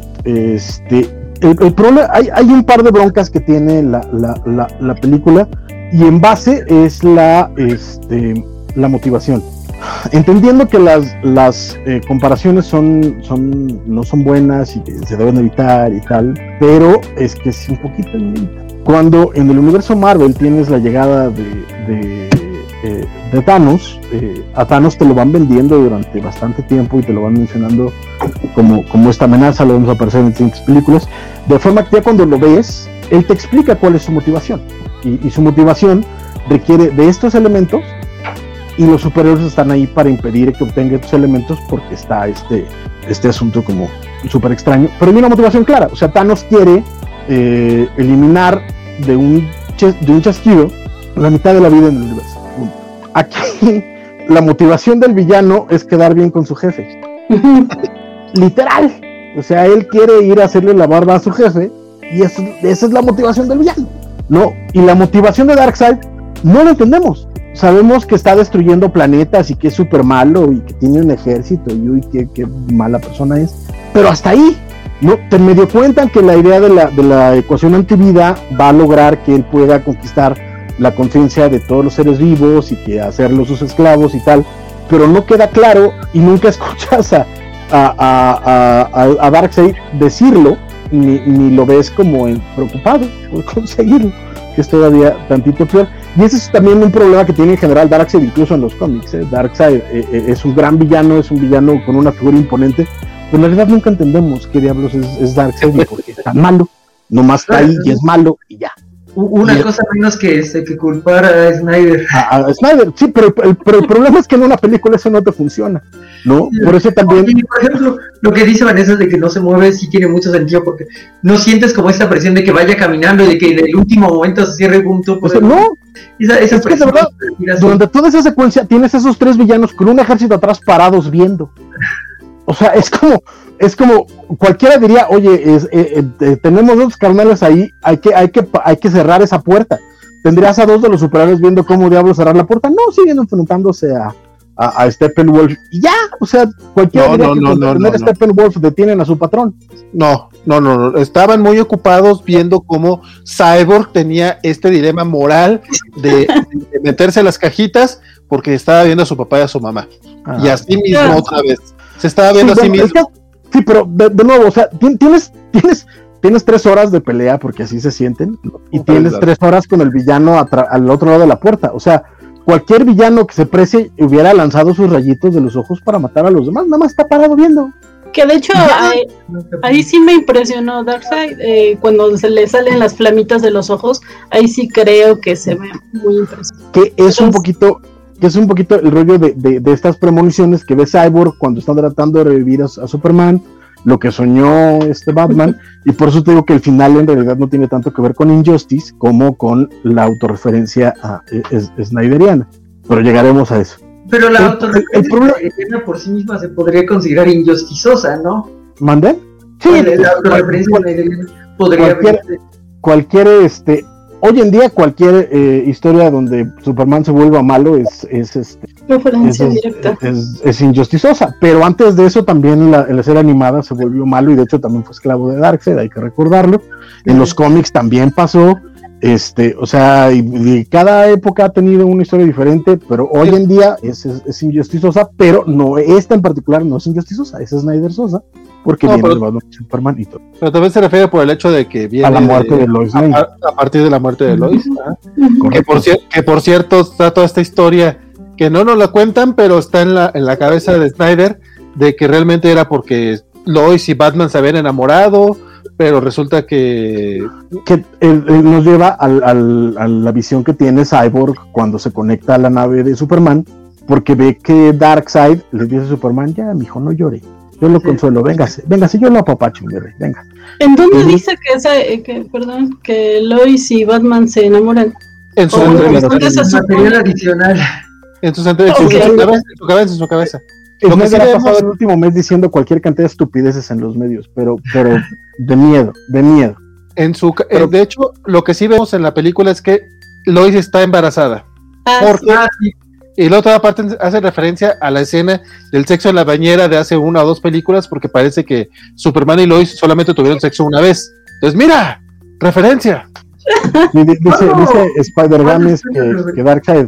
el problema, hay un par de broncas que tiene la película, y en base es la motivación. entendiendo que las comparaciones no son buenas y que se deben evitar y tal, pero es que es un poquito limita. Cuando en el universo Marvel tienes la llegada de Thanos, a Thanos te lo van vendiendo durante bastante tiempo y te lo van mencionando como esta amenaza, lo vamos a aparecer en distintas películas, de forma que ya cuando lo ves, él te explica cuál es su motivación, y su motivación requiere de estos elementos, y los superhéroes están ahí para impedir que obtenga estos elementos porque está este asunto como súper extraño, pero hay una motivación clara. O sea, Thanos quiere eliminar de un chasquido la mitad de la vida en el universo. Aquí la motivación del villano es quedar bien con su jefe. Literal. O sea, él quiere ir a hacerle la barba a su jefe y esa es la motivación del villano, ¿no? Y la motivación de Darkseid no la entendemos. Sabemos que está destruyendo planetas y que es súper malo y que tiene un ejército y uy, qué mala persona es. Pero hasta ahí, ¿no? Te medio cuentan que la idea de la ecuación antivida va a lograr que él pueda conquistar la conciencia de todos los seres vivos y que hacerlos sus esclavos y tal, pero no queda claro y nunca escuchas a Darkseid decirlo, ni lo ves como preocupado por conseguirlo, que es todavía tantito peor. Y ese es también un problema que tiene en general Darkseid, incluso en los cómics. Darkseid es un gran villano, es un villano con una figura imponente, pero en realidad nunca entendemos qué diablos es Darkseid y por qué es tan malo. Nomás está ahí y es malo y ya. Una cosa menos que culpar a Snyder. A Snyder, sí, pero el problema es que en una película eso no te funciona, ¿no? Sí. Por eso también... Oye, por ejemplo, lo que dice Vanessa de que no se mueve sí tiene mucho sentido, porque no sientes como esta presión de que vaya caminando y de que en el último momento se cierre un tubo. No, esa es que de verdad, durante toda esa secuencia tienes esos tres villanos con un ejército atrás parados viendo. O sea, es como cualquiera diría, oye, tenemos dos carnales ahí, hay que cerrar esa puerta. Tendrías a dos de los superhéroes viendo cómo diablos cerrar la puerta. No, siguen enfrentándose a Steppenwolf y ya, o sea, cualquiera diría que Steppenwolf detienen a su patrón. No, estaban muy ocupados viendo cómo Cyborg tenía este dilema moral de meterse a las cajitas porque estaba viendo a su papá y a su mamá. Y así mismo otra vez. Se estaba viendo a sí mismo. Sí, pero de nuevo, o sea, tienes 3 horas de pelea, porque así se sienten, y tienes 3 horas con el villano al otro lado de la puerta. O sea, cualquier villano que se precie hubiera lanzado sus rayitos de los ojos para matar a los demás, nada más está parado viendo. Que de hecho ahí sí me impresionó Darkseid, cuando se le salen las flamitas de los ojos, ahí sí creo que se ve muy impresionante. Que es un poquito el rollo de estas premoniciones que ve Cyborg cuando están tratando de revivir a Superman, lo que soñó Batman, y por eso te digo que el final en realidad no tiene tanto que ver con Injustice como con la autorreferencia snyderiana, pero llegaremos a eso. Pero la autorreferencia por sí misma se podría considerar injustizosa, ¿no? ¿Mande? Sí, la autorreferencia snyderiana podría hoy en día cualquier historia donde Superman se vuelva malo es injustizosa, pero antes de eso también en la serie animada se volvió malo y de hecho también fue esclavo de Darkseid, hay que recordarlo. En los cómics también pasó, o sea, y cada época ha tenido una historia diferente, pero hoy en día es injustizosa, pero no, esta en particular no es injustizosa, es Snyder-sosa, porque viene de Batman y Superman y todo. Pero también se refiere por el hecho de que viene a la muerte de Lois Lane. A partir de la muerte de Lois, que por cierto está toda esta historia que no nos la cuentan, pero está en la cabeza de Snyder, de que realmente era porque Lois y Batman se habían enamorado, pero resulta que nos lleva a la visión que tiene Cyborg cuando se conecta a la nave de Superman, porque ve que Darkseid le dice a Superman, ya mijo, no llore, yo lo consuelo, véngase, yo lo apapacho, venga. ¿En dónde dice que Lois y Batman se enamoran? En su material adicional. En su cabeza. Lo que se ha pasado el último mes diciendo cualquier cantidad de estupideces en los medios, pero de miedo. De hecho, lo que sí vemos en la película es que Lois está embarazada. Y la otra parte hace referencia a la escena del sexo en la bañera de hace 1 o 2 películas, porque parece que Superman y Lois solamente tuvieron sexo una vez. Entonces, mira, referencia. Dice Spider-Games que Darkseid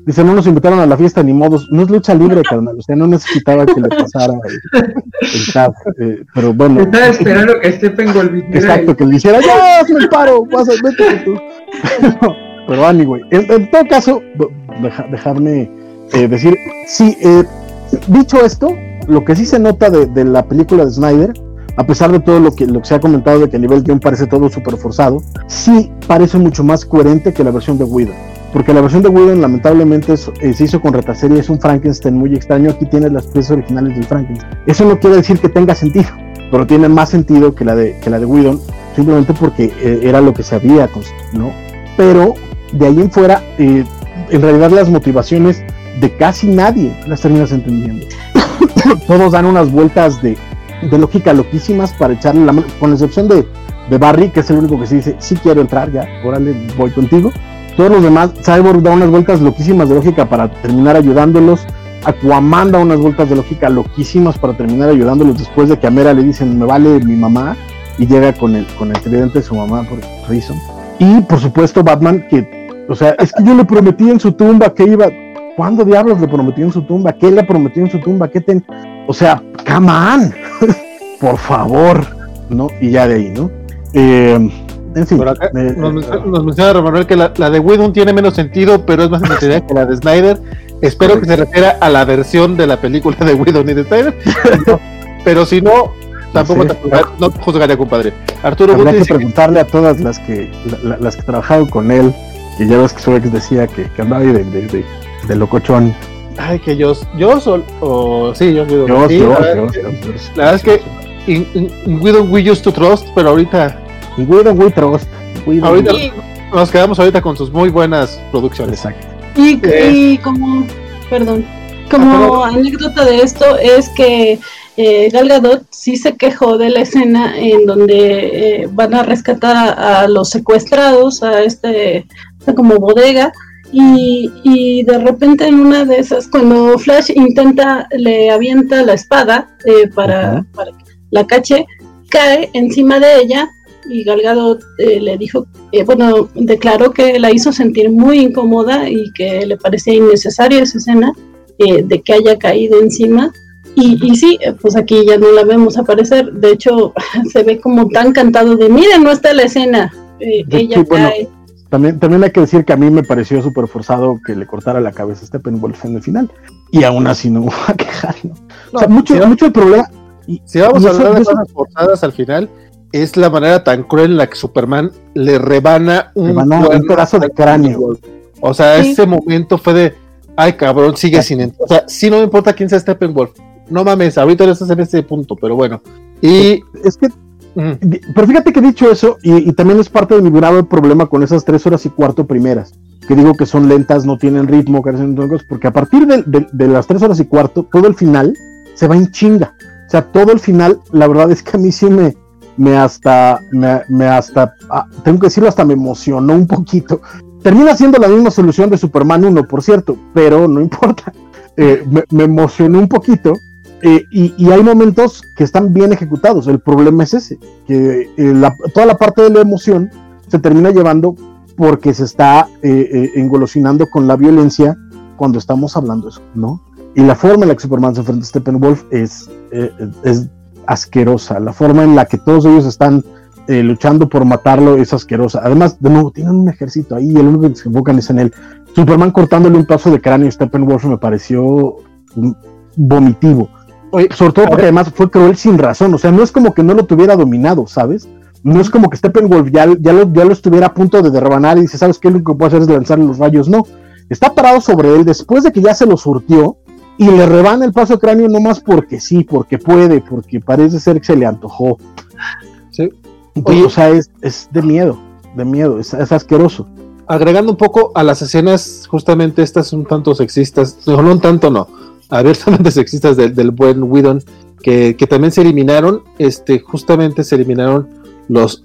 Dice, no nos invitaron a la fiesta ni modos, no es lucha libre, carnal, o sea, no necesitaba que le pasara el tag, pero bueno. Estaba esperando que Steppenwolf viniera. Exacto, que le dijera, ya, hazme el paro, vete tú. Pero anyway, en todo caso, dejarme decir, sí, dicho esto, lo que sí se nota de la película de Snyder, a pesar de todo lo que se ha comentado de que a nivel guión parece todo súper forzado, sí parece mucho más coherente que la versión de Whedon. Porque la versión de Whedon lamentablemente se hizo con retaserie, es un Frankenstein muy extraño, aquí tienes las piezas originales del Frankenstein. Eso no quiere decir que tenga sentido, pero tiene más sentido que la de Whedon, simplemente porque era lo que se había construido, ¿no? Pero de ahí en fuera, en realidad las motivaciones de casi nadie las terminas entendiendo. Todos dan unas vueltas de lógica loquísimas para echarle la mano, con la excepción de Barry, que es el único que sí dice, sí quiero entrar, ya, órale, voy contigo. Todos los demás, Cyborg da unas vueltas loquísimas de lógica para terminar ayudándolos. Aquaman da unas vueltas de lógica loquísimas para terminar ayudándolos después de que a Mera le dicen, me vale mi mamá, y llega con el tridente de su mamá por Reason. Y por supuesto Batman, que, o sea, es que yo le prometí en su tumba que iba. ¿Cuándo diablos le prometió en su tumba? ¿Qué le prometió en su tumba? O sea, come on, por favor, ¿no? Y ya de ahí, ¿no? En fin. Acá nos menciona Román que la de Whedon tiene menos sentido, pero es más entretenida que la de Snyder. Espero que se refiera a la versión de la película de Whedon y de Snyder. Pero si no, tampoco no te juzgaría, compadre. Arturo Habría que preguntarle a todas las que trabajaron con él, y ya ves que su ex decía que andaba ahí de locochón. Ay, que yo sí, yo. La verdad es que in Whedon we used to trust, pero ahorita Whedon we trust. Ahorita nos quedamos ahorita con sus muy buenas producciones. Exacto. Y como anécdota de esto es que Gal Gadot sí se quejó de la escena en donde van a rescatar a los secuestrados a esta como bodega. Y de repente en una de esas, cuando Flash le avienta la espada para que la cache, cae encima de ella y Gal Gadot le dijo, declaró que la hizo sentir muy incómoda y que le parecía innecesaria esa escena de que haya caído encima. Y sí, pues aquí ya no la vemos aparecer, de hecho se ve como tan cantado de, miren, no está la escena, ella cae. También hay que decir que a mí me pareció súper forzado que le cortara la cabeza a Steppenwolf en el final. Y aún así no me voy a quejar, ¿no? O sea, mucho el problema. Si vamos a hablar de cosas forzadas al final, es la manera tan cruel en la que Superman le rebana un pedazo de cráneo. O sea, ese momento fue de, ay cabrón, sigue sin entrar. O sea, sí, no me importa quién sea Steppenwolf. No mames, ahorita no estás en ese punto, pero bueno. Y es que pero fíjate que dicho eso, y también es parte de mi grave problema con esas 3 horas y cuarto primeras, que digo que son lentas, no tienen ritmo, carecen de cosas, porque a partir de las 3 horas y cuarto, todo el final se va en chinga. O sea, todo el final, la verdad es que a mí sí me hasta, tengo que decirlo, hasta me emocionó un poquito. Termina siendo la misma solución de Superman 1, por cierto, pero no importa. Me emocionó un poquito. Y hay momentos que están bien ejecutados. El problema es ese, que toda la parte de la emoción se termina llevando porque se está engolosinando con la violencia cuando estamos hablando de eso, ¿no? Y la forma en la que Superman se enfrenta a Steppenwolf es asquerosa. La forma en la que todos ellos están luchando por matarlo es asquerosa. Además, de nuevo, tienen un ejército ahí y el único que se enfocan es en él. Superman cortándole un pedazo de cráneo a Steppenwolf me pareció vomitivo. Oye, sobre todo porque además fue cruel sin razón, o sea, no es como que no lo tuviera dominado, ¿sabes? No es como que Steppenwolf ya lo estuviera a punto de derrabanar y dice, ¿sabes qué? Lo que puedo hacer es lanzarle los rayos. No, está parado sobre él después de que ya se lo surtió y le rebana el paso de cráneo nomás porque sí, porque puede, porque parece ser que se le antojó. Sí. Oye, o sea, es de miedo, es asqueroso. Agregando un poco a las escenas, justamente estas un tanto sexistas, no un tanto no, abiertamente sexistas del buen Whedon, que también se eliminaron, justamente se eliminaron los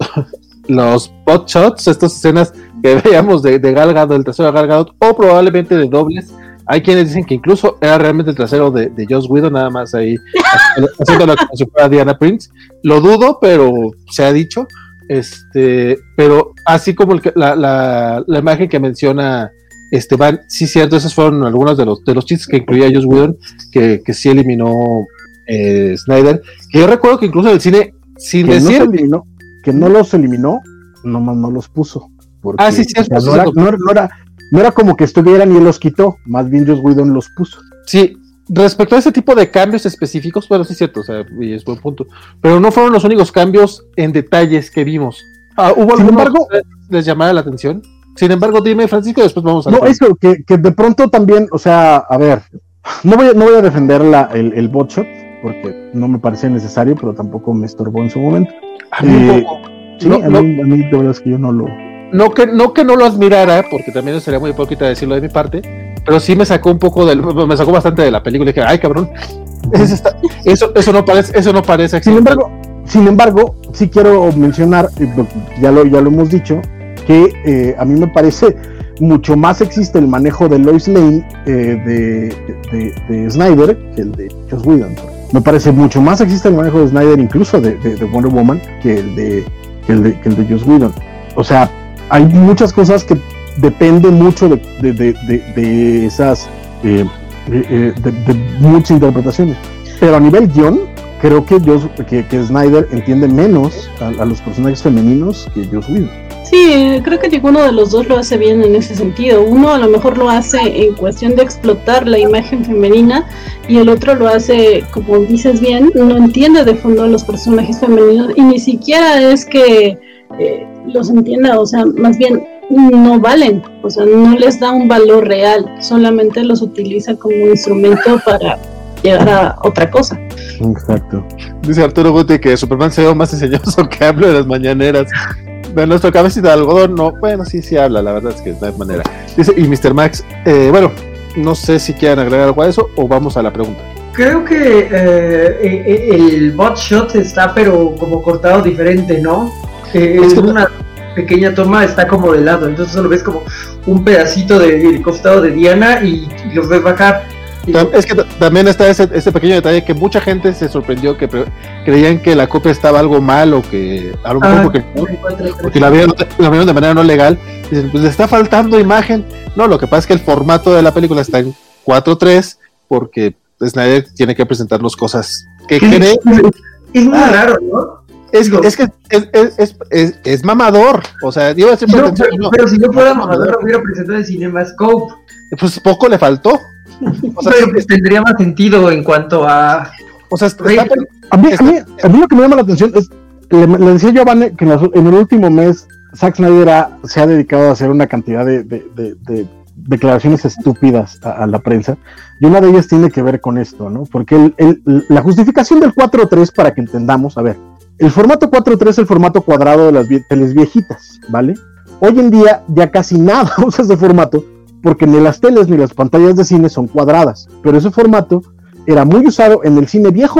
pot shots, estas escenas que veíamos de Gal Gadot, del trasero de Gal Gadot, o probablemente de dobles. Hay quienes dicen que incluso era realmente el trasero de Joss Whedon, nada más ahí haciéndolo como si fuera Diana Prince. Lo dudo, pero se ha dicho. Pero así como la imagen que menciona sí, cierto, esos fueron algunos de los chistes que incluía Joss Whedon, que sí eliminó Snyder, que yo recuerdo que incluso en el cine, sin que decir... que no los eliminó, nomás no los puso. Porque, sí, cierto. O sea, no era como que estuvieran y él los quitó, más bien Joss Whedon los puso. Sí, respecto a ese tipo de cambios específicos, bueno, sí es cierto, o sea, y es buen punto, pero no fueron los únicos cambios en detalles que vimos. ¿Hubo Sin algunos embargo, que les llamara la atención? Sin embargo, dime, Francisco, después vamos a... No, eso, que de pronto también, o sea, a ver, no voy a defender el botshot, porque no me parecía necesario, pero tampoco me estorbó en su momento. A mí un poco. Sí, a mí de verdad es que yo no lo... No que no lo admirara, porque también sería muy hipócrita decirlo de mi parte, pero sí me sacó bastante de la película y dije, ay, cabrón, eso no parece Sin embargo, sí quiero mencionar, ya lo hemos dicho, que a mí me parece mucho más sexista el manejo de Lois Lane de Snyder que el de Joss Whedon. Me parece mucho más sexista el manejo de Snyder, incluso de Wonder Woman, que el de Joss Whedon. O sea, hay muchas cosas que dependen mucho de esas de muchas interpretaciones, pero a nivel guión creo que Snyder entiende menos a los personajes femeninos que Joss Whedon. Sí, creo que ninguno de los dos lo hace bien en ese sentido. Uno a lo mejor lo hace en cuestión de explotar la imagen femenina y el otro lo hace, como dices bien, no entiende de fondo a los personajes femeninos y ni siquiera es que los entienda, o sea, más bien no valen, o sea, no les da un valor real, solamente los utiliza como un instrumento para llegar a otra cosa. Exacto. Dice Arturo Guti que Superman se ve más enseñoso que hablo de las mañaneras. De nuestro cabecita de algodón, no, bueno, sí habla, la verdad es que no hay manera. Dice, y Mr. Max, bueno, no sé si quieren agregar algo a eso o vamos a la pregunta. Creo que el bot shot está pero como cortado diferente, ¿no? Es una pequeña toma, está como de lado, entonces solo ves como un pedacito del costado de Diana y los ves bajar. Es que también está ese pequeño detalle que mucha gente se sorprendió, que creían que la copia estaba algo mal o que a lo mejor porque la vieron de manera no legal. Dicen, pues le está faltando imagen. No, lo que pasa es que el formato de la película está en 4:3 porque Snyder tiene que presentarnos cosas que cree. Es muy raro, ¿no? Es mamador, o sea, digo siempre pero si no fuera mamador lo hubiera presentado en CinemaScope. Pues poco le faltó. O sea, pero pues tendría más sentido en cuanto a... O sea, a mí lo que me llama la atención es, le decía yo a Vane que en el último mes Zack Snyder se ha dedicado a hacer una cantidad de declaraciones estúpidas a la prensa, y una de ellas tiene que ver con esto, ¿no? Porque la justificación del 4:3, para que entendamos, a ver, el formato 4:3 es el formato cuadrado de las teles viejitas, ¿vale? Hoy en día ya casi nada usa ese formato, porque ni las teles ni las pantallas de cine son cuadradas, pero ese formato era muy usado en el cine viejo,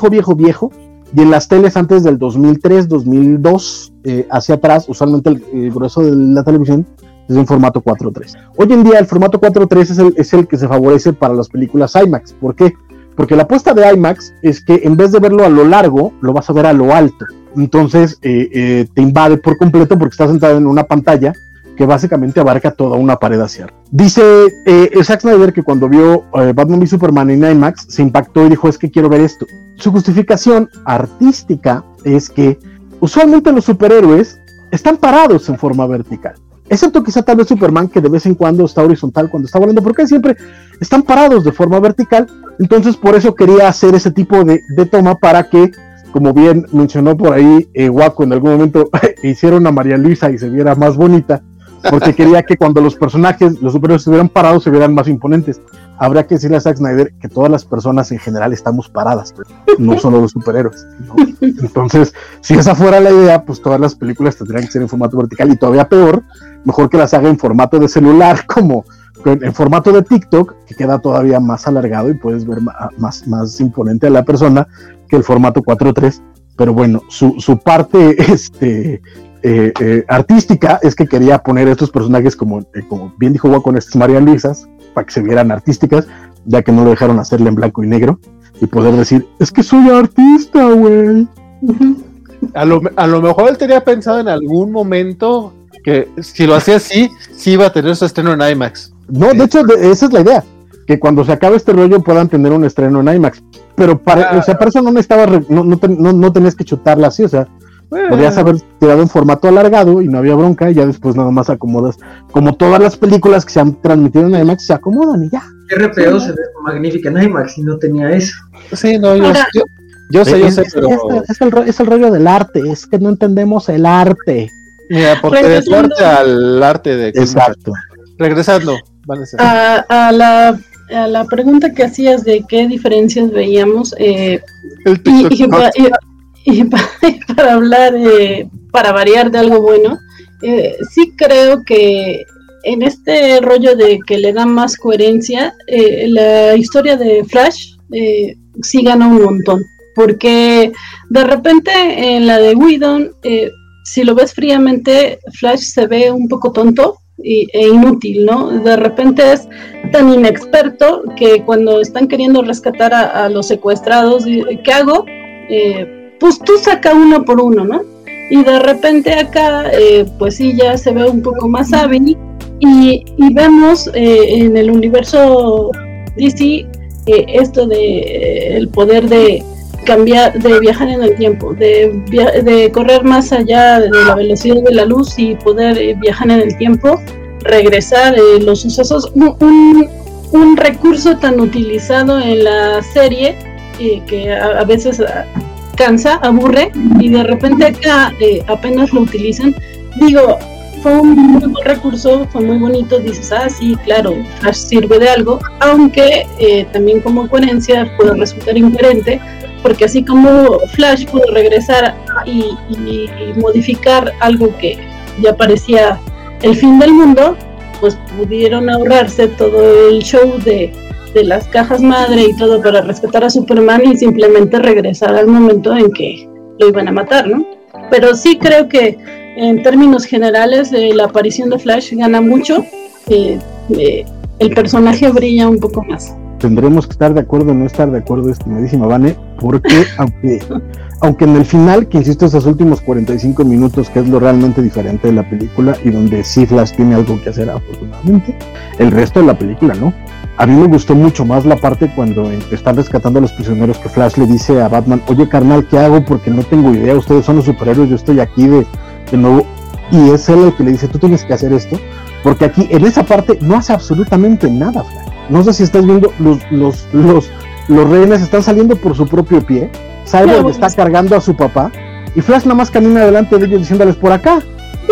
y en las teles antes del 2003, 2002, hacia atrás, usualmente el grueso de la televisión es en formato 4:3. Hoy en día el formato 4:3 es el que se favorece para las películas IMAX. ¿Por qué? Porque la apuesta de IMAX es que en vez de verlo a lo largo, lo vas a ver a lo alto. Entonces te invade por completo porque estás sentado en una pantalla que básicamente abarca toda una pared hacia arriba. Dice Zack Snyder que cuando vio Batman v Superman en IMAX se impactó y dijo, es que quiero ver esto. Su justificación artística es que usualmente los superhéroes están parados en forma vertical, excepto quizá tal vez Superman, que de vez en cuando está horizontal cuando está volando, porque siempre están parados de forma vertical. Entonces por eso quería hacer ese tipo de toma para que, como bien mencionó por ahí Waco, en algún momento hicieron a María Luisa y se viera más bonita, porque quería que cuando los personajes, los superhéroes estuvieran parados, se vieran más imponentes. Habría que decirle a Zack Snyder que todas las personas en general estamos paradas, no solo los superhéroes, ¿no? Entonces, si esa fuera la idea, pues todas las películas tendrían que ser en formato vertical, y todavía peor, mejor que las haga en formato de celular, como en formato de TikTok, que queda todavía más alargado y puedes ver más imponente a la persona que el formato 4:3. Pero bueno, su parte artística es que quería poner estos personajes como bien dijo Waco, con estas María Luisas, para que se vieran artísticas, ya que no lo dejaron hacerle en blanco y negro, y poder decir, es que soy artista, güey. A lo mejor él tenía pensado en algún momento que si lo hacía así, sí iba a tener su estreno en IMAX. No, de hecho, esa es la idea, que cuando se acabe este rollo puedan tener un estreno en IMAX. Pero para eso no necesitaba, no tenías que chutarla así, o sea, podrías haber tirado en formato alargado y no había bronca, y ya después nada más acomodas, como todas las películas que se han transmitido en IMAX se acomodan y ya. RPO se ve magnífica en IMAX y no tenía eso. Sí, no, yo sé, pero... Es el rollo del arte, es que no entendemos el arte. Mira, porque de tu arte al arte de... Exacto. Regresando, Vanessa. A la pregunta que hacías de qué diferencias veíamos, para hablar, para variar de algo bueno, sí creo que en este rollo de que le da más coherencia, la historia de Flash sí gana un montón, porque de repente en la de Whedon, si lo ves fríamente, Flash se ve un poco tonto e inútil, ¿no? De repente es tan inexperto que cuando están queriendo rescatar a los secuestrados, ¿qué hago? Pues tú saca uno por uno, ¿no? Y de repente acá, pues sí, ya se ve un poco más hábil y vemos en el universo DC esto de el poder de cambiar, de viajar en el tiempo, de correr más allá de la velocidad de la luz y poder viajar en el tiempo, regresar los sucesos, un recurso tan utilizado en la serie que a veces cansa, aburre, y de repente acá apenas lo utilizan. Digo, fue un muy buen recurso, fue muy bonito, dices, sí, claro, Flash sirve de algo, aunque también como coherencia puede resultar incoherente, porque así como Flash pudo regresar y modificar algo que ya parecía el fin del mundo, pues pudieron ahorrarse todo el show de las cajas madre y todo para rescatar a Superman y simplemente regresar al momento en que lo iban a matar, ¿no? Pero sí creo que en términos generales la aparición de Flash gana mucho, el personaje brilla un poco más. Tendremos que estar de acuerdo o no estar de acuerdo, estimadísima Vane, porque aunque en el final, que insisto, esos últimos 45 minutos, que es lo realmente diferente de la película y donde sí Flash tiene algo que hacer afortunadamente, el resto de la película no. A mí me gustó mucho más la parte cuando están rescatando a los prisioneros, que Flash le dice a Batman, oye carnal, ¿qué hago? Porque no tengo idea, ustedes son los superhéroes, yo estoy aquí de nuevo, y es él el que le dice, tú tienes que hacer esto, porque aquí en esa parte no hace absolutamente nada Flash. No sé si estás viendo, los rehenes están saliendo por su propio pie, Cyborg está cargando a su papá, y Flash nada más camina delante de ellos diciéndoles, por acá,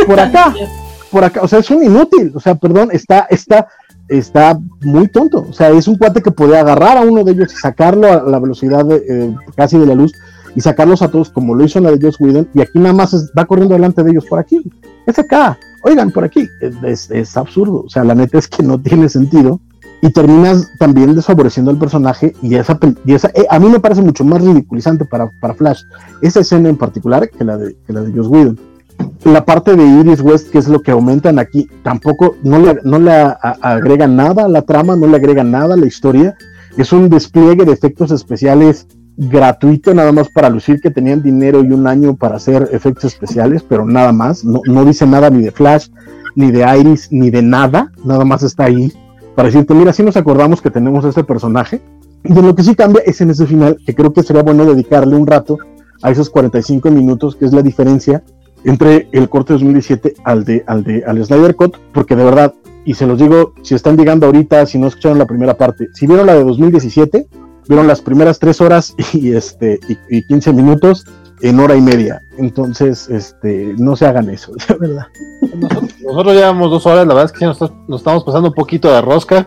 o sea, es un inútil, o sea, perdón, está muy tonto, o sea, es un cuate que podía agarrar a uno de ellos y sacarlo a la velocidad casi de la luz, y sacarlos a todos como lo hizo en la de Joss Whedon, y aquí nada más va corriendo delante de ellos, por aquí, es acá, oigan, por aquí, es absurdo, o sea, la neta es que no tiene sentido, y terminas también desfavoreciendo al personaje, y esa a mí me parece mucho más ridiculizante para Flash, esa escena en particular que la de Joss Whedon. La parte de Iris West, que es lo que aumentan aquí, tampoco, no le agregan nada a la trama, no le agregan nada a la historia, es un despliegue de efectos especiales gratuito, nada más para lucir que tenían dinero y un año para hacer efectos especiales, pero nada más, no dice nada ni de Flash, ni de Iris, ni de nada más está ahí, para decirte, mira, sí nos acordamos que tenemos este personaje, y de lo que sí cambia es en ese final, que creo que sería bueno dedicarle un rato a esos 45 minutos, que es la diferencia entre el corte de 2017 al Snyder Cut, porque de verdad, y se los digo, si están llegando ahorita, si no escucharon la primera parte, si vieron la de 2017, vieron las primeras 3 horas y 15 minutos en hora y media, entonces no se hagan eso, de verdad. Nosotros llevamos 2 horas, la verdad es que nos estamos pasando un poquito de rosca,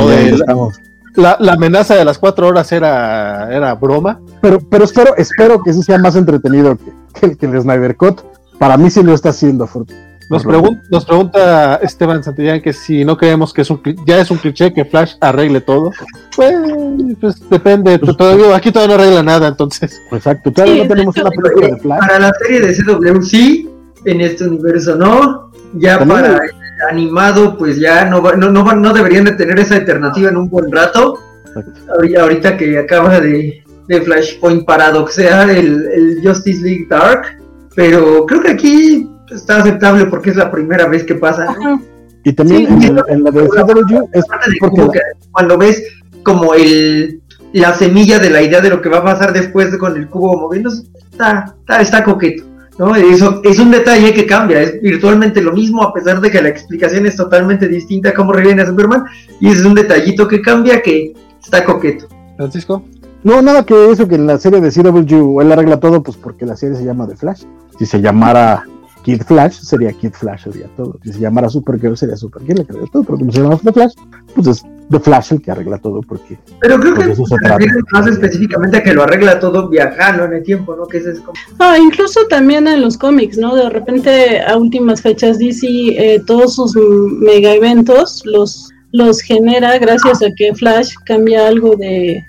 la amenaza de las 4 horas era broma. Pero espero que sí sea más entretenido que el Snyder Cut. Para mí sí lo está haciendo. Nos pregunta Esteban Santillán que si no creemos que ya es un cliché que Flash arregle todo. Pues depende, aquí todavía no arregla nada, entonces. Exacto, todavía no tenemos una película de Flash. Para la serie de CW sí, en este universo no. Ya ¿también? Para el animado, pues ya no deberían de tener esa alternativa en un buen rato. Ahorita que acaba de Flashpoint paradoxear el Justice League Dark. Pero creo que aquí está aceptable porque es la primera vez que pasa, ¿no? Y también Sí, en la de CW es porque cuando ves como la semilla de la idea de lo que va a pasar después con el cubo moviéndose, está coqueto, ¿no? Eso es un detalle que cambia, es virtualmente lo mismo, a pesar de que la explicación es totalmente distinta a cómo reviene a Superman, y ese es un detallito que cambia que está coqueto. Francisco. no, nada que eso, que en la serie de CW él arregla todo, pues porque la serie se llama The Flash. Si se llamara Kid Flash, sería Kid Flash, sería todo. Si se llamara Supergirl, sería Supergirl, que arregla todo. Pero como se llama The Flash, pues es The Flash el que arregla todo, porque... Pero creo que eso se se trata. refiere más específicamente a que lo arregla todo viajando en el tiempo, ¿no? Que ese es como... Incluso también en los cómics, ¿no? De repente a últimas fechas DC todos sus mega eventos los genera gracias a que Flash cambia algo de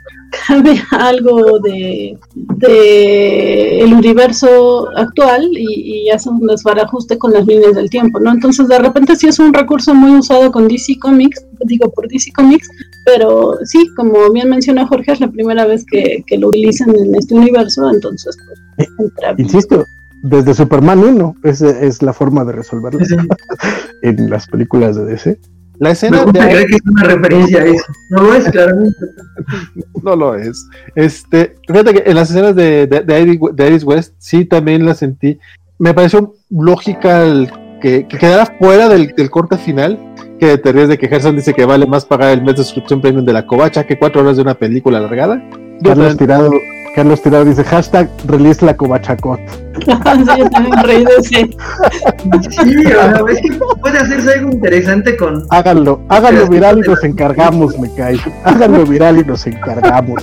el universo actual y hace un desbarajuste con las líneas del tiempo, ¿no? Entonces de repente sí es un recurso muy usado con DC Comics, por DC Comics, pero sí, como bien menciona Jorge, es la primera vez que lo utilizan en este universo, entonces pues, entra bien. Insisto, desde Superman 1, esa es la forma de resolverlo en las películas de DC. La escena Me cree que es una referencia a eso. No lo es, claramente. no lo es. Fíjate que en las escenas de Iris West sí también la sentí. Me pareció lógica que quedara fuera del corte final, que te ríes de que Gerson dice que vale más pagar el mes de suscripción premium de la covacha que 4 horas de una película alargada. Carlos Tirado dice #release la covachacot. Sí, yo también reí de ese. Sí, a ver, puede hacerse algo interesante con... Háganlo viral y nos encargamos, me cae. Háganlo viral y nos encargamos.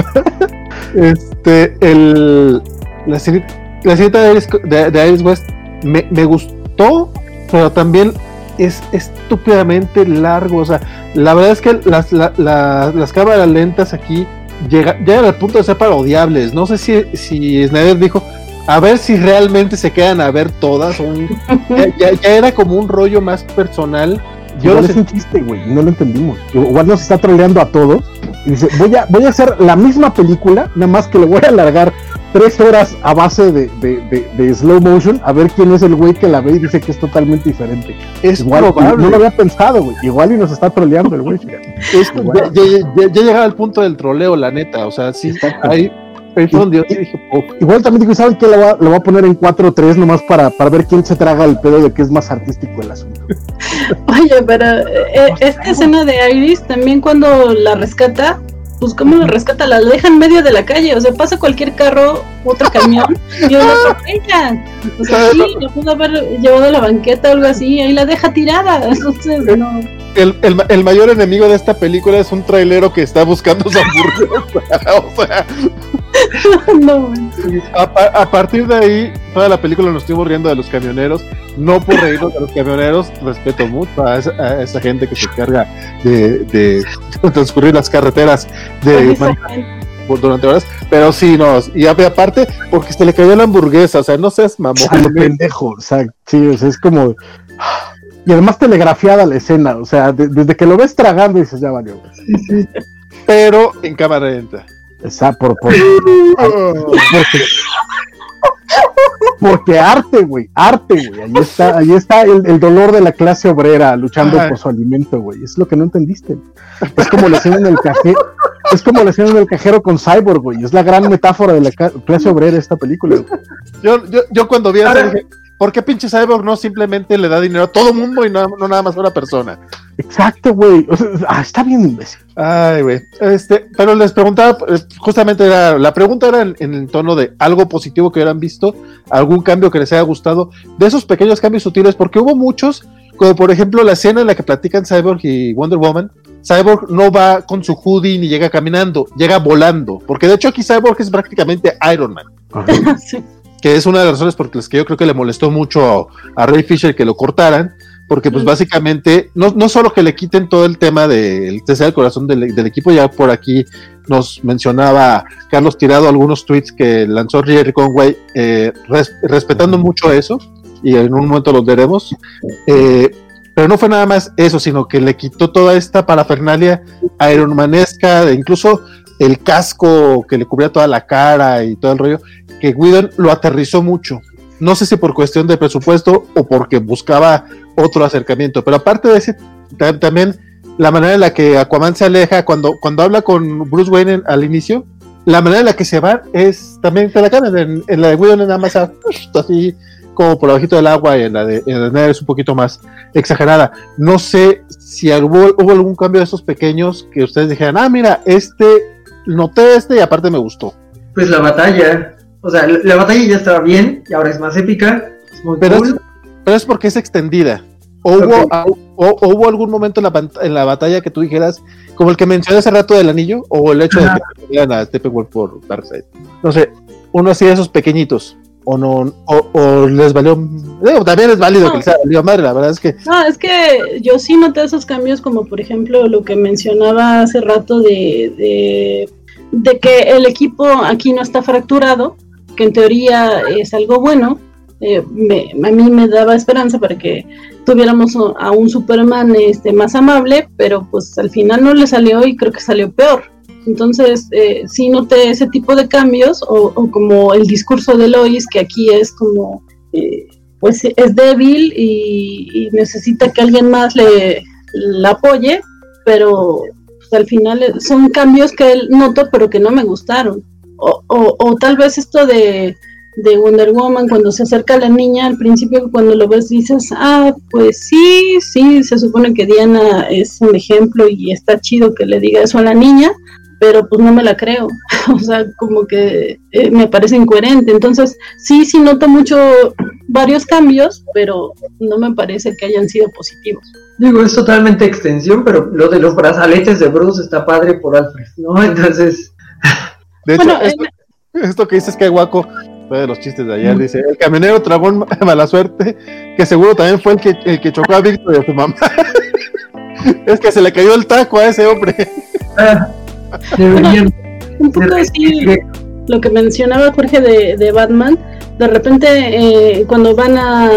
La serie de Iris West me gustó, pero también es estúpidamente largo. O sea, la verdad es que las cámaras lentas aquí llegan al punto de ser parodiables. No sé si Snyder dijo, a ver si realmente se quedan a ver todas. Ya era como un rollo más personal. Igual es un chiste, güey, no lo entendimos. Igual nos está troleando a todos y dice, voy a hacer la misma película, nada más que le voy a alargar 3 horas a base de slow motion, a ver quién es el güey que la ve y dice que es totalmente diferente. Es igual, probable. no lo había pensado, güey, igual y nos está troleando el güey. Ya llegaba al punto del troleo, la neta, o sea, sí, ahí fue un dios y dije, igual también digo, ¿saben qué? Lo voy a poner en 4:3 nomás para ver quién se traga el pedo de que es más artístico el asunto. Oye, pero esta escena de Iris, también cuando la rescata, pues ¿cómo la rescata? La deja en medio de la calle, o sea, pasa cualquier carro, otro camión, y la atropella. O sea, sí, la pudo haber llevado a la banqueta o algo así, ahí la deja tirada, entonces no... El mayor enemigo de esta película es un trailero que está buscando su hamburguesa. O sea, no, a partir de ahí, toda la película nos estuvimos riendo de los camioneros. No por reírnos de los camioneros, respeto mucho a esa gente que se encarga de transcurrir las carreteras durante horas, pero sí, no, y aparte, porque se le cayó la hamburguesa, o sea, no seas mamón. Chale, pendejo, o sea, sí, o sea, es como... Y además telegrafiada la escena, o sea, desde que lo ves tragando dices, ya valió. Sí. Pero en cámara lenta. Exacto, porque arte, güey, ahí está el dolor de la clase obrera luchando por su alimento, güey, es lo que no entendiste. Es como la escena en el cajero con Cyborg, güey, es la gran metáfora de la clase obrera esta película. Yo cuando vi eso dije, ¿por qué pinche Cyborg no simplemente le da dinero a todo mundo y no nada más a una persona? Exacto, güey. O sea, está bien imbécil. Ay, güey. Pero les preguntaba, justamente la pregunta era en el tono de algo positivo que hubieran visto, algún cambio que les haya gustado, de esos pequeños cambios sutiles, porque hubo muchos, como por ejemplo la escena en la que platican Cyborg y Wonder Woman. Cyborg no va con su hoodie ni llega caminando, llega volando, porque de hecho aquí Cyborg es prácticamente Iron Man. sí. Que es una de las razones por las que yo creo que le molestó mucho a Ray Fisher que lo cortaran, porque pues básicamente, no solo que le quiten todo el tema del tercer del corazón del equipo, ya por aquí nos mencionaba Carlos Tirado algunos tweets que lanzó Jerry Conway, respetando mucho eso, y en un momento los veremos, pero no fue nada más eso, sino que le quitó toda esta parafernalia ironmanesca, incluso el casco que le cubría toda la cara y todo el rollo, que Whedon lo aterrizó mucho. No sé si por cuestión de presupuesto o porque buscaba otro acercamiento. Pero aparte de ese, también la manera en la que Aquaman se aleja cuando habla con Bruce Wayne al inicio, la manera en la que se va es también te la cambian. En la de Whedon nada más así como por abajito del agua, y en la de Snyder es un poquito más exagerada. No sé si hubo algún cambio de esos pequeños que ustedes dijeran, mira, noté y aparte me gustó. Pues la batalla, o sea, la batalla ya estaba bien y ahora es más épica, es muy cool. Pero es porque es extendida. ¿O hubo algún momento en la batalla que tú dijeras, como el que mencioné hace rato del anillo, o el hecho de que pelean a Steppenwolf por Darkseid? No sé, uno así de esos pequeñitos, o no, o les valió, también es válido que les haya valido madre, la verdad es que... No, es que yo sí noté esos cambios, como por ejemplo lo que mencionaba hace rato de que el equipo aquí no está fracturado, que en teoría es algo bueno. A mí me daba esperanza para que tuviéramos a un Superman más amable, pero pues al final no le salió y creo que salió peor. Entonces sí noté ese tipo de cambios, o como el discurso de Lois, que aquí es como pues es débil y necesita que alguien más la apoye, pero pues, al final son cambios que él notó pero que no me gustaron, o tal vez esto de Wonder Woman, cuando se acerca a la niña, al principio cuando lo ves dices, pues sí, se supone que Diana es un ejemplo y está chido que le diga eso a la niña, pero pues no me la creo, o sea, como que me parece incoherente. Entonces sí noto varios cambios, pero no me parece que hayan sido positivos. Digo, es totalmente extensión, pero lo de los brazaletes de Bruce está padre por Alfred, ¿no? Entonces... De hecho, esto que dices que es guaco, fue de los chistes de ayer, dice, el camionero tragó mala suerte, que seguro también fue el que chocó a Víctor y a su mamá. Es que se le cayó el taco a ese hombre. Bueno, un poco así lo que mencionaba Jorge de Batman, de repente cuando van a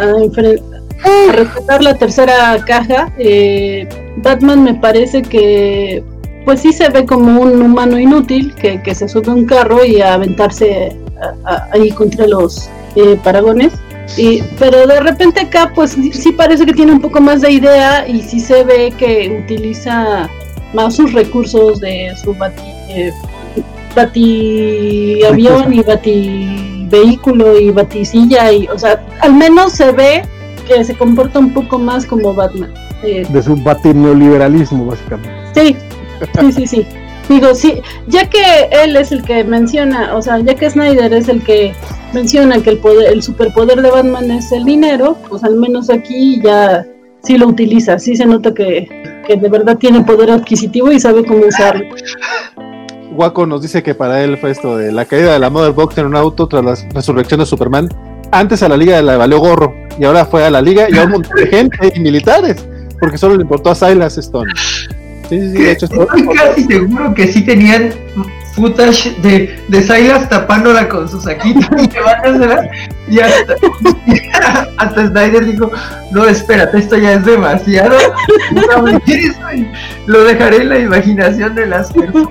rescatar la tercera caja, Batman me parece que pues sí se ve como un humano inútil que se sube a un carro y a aventarse ahí contra los paragones, pero de repente acá pues sí parece que tiene un poco más de idea y sí se ve que utiliza más sus recursos de su batiavión y bativehículo y batisilla, y o sea, al menos se ve que se comporta un poco más como Batman. De su neoliberalismo, básicamente. Sí. Digo, sí, ya que él es el que menciona, o sea, ya que Snyder es el que menciona que el superpoder de Batman es el dinero, pues al menos aquí ya sí lo utiliza, sí se nota que de verdad tiene poder adquisitivo y sabe cómo usarlo. Waco nos dice que para él fue esto de la caída de la Mother Box en un auto tras la resurrección de Superman. Antes a la Liga le valió gorro, y ahora fue a la Liga y a un montón de gente y militares, porque solo le importó a Silas Stone. Sí, de hecho estoy casi seguro que sí tenían footage de Silas tapándola con su saquito y llevándosela, y hasta Snyder dijo, no, espérate, esto ya es demasiado, lo dejaré en la imaginación de las personas.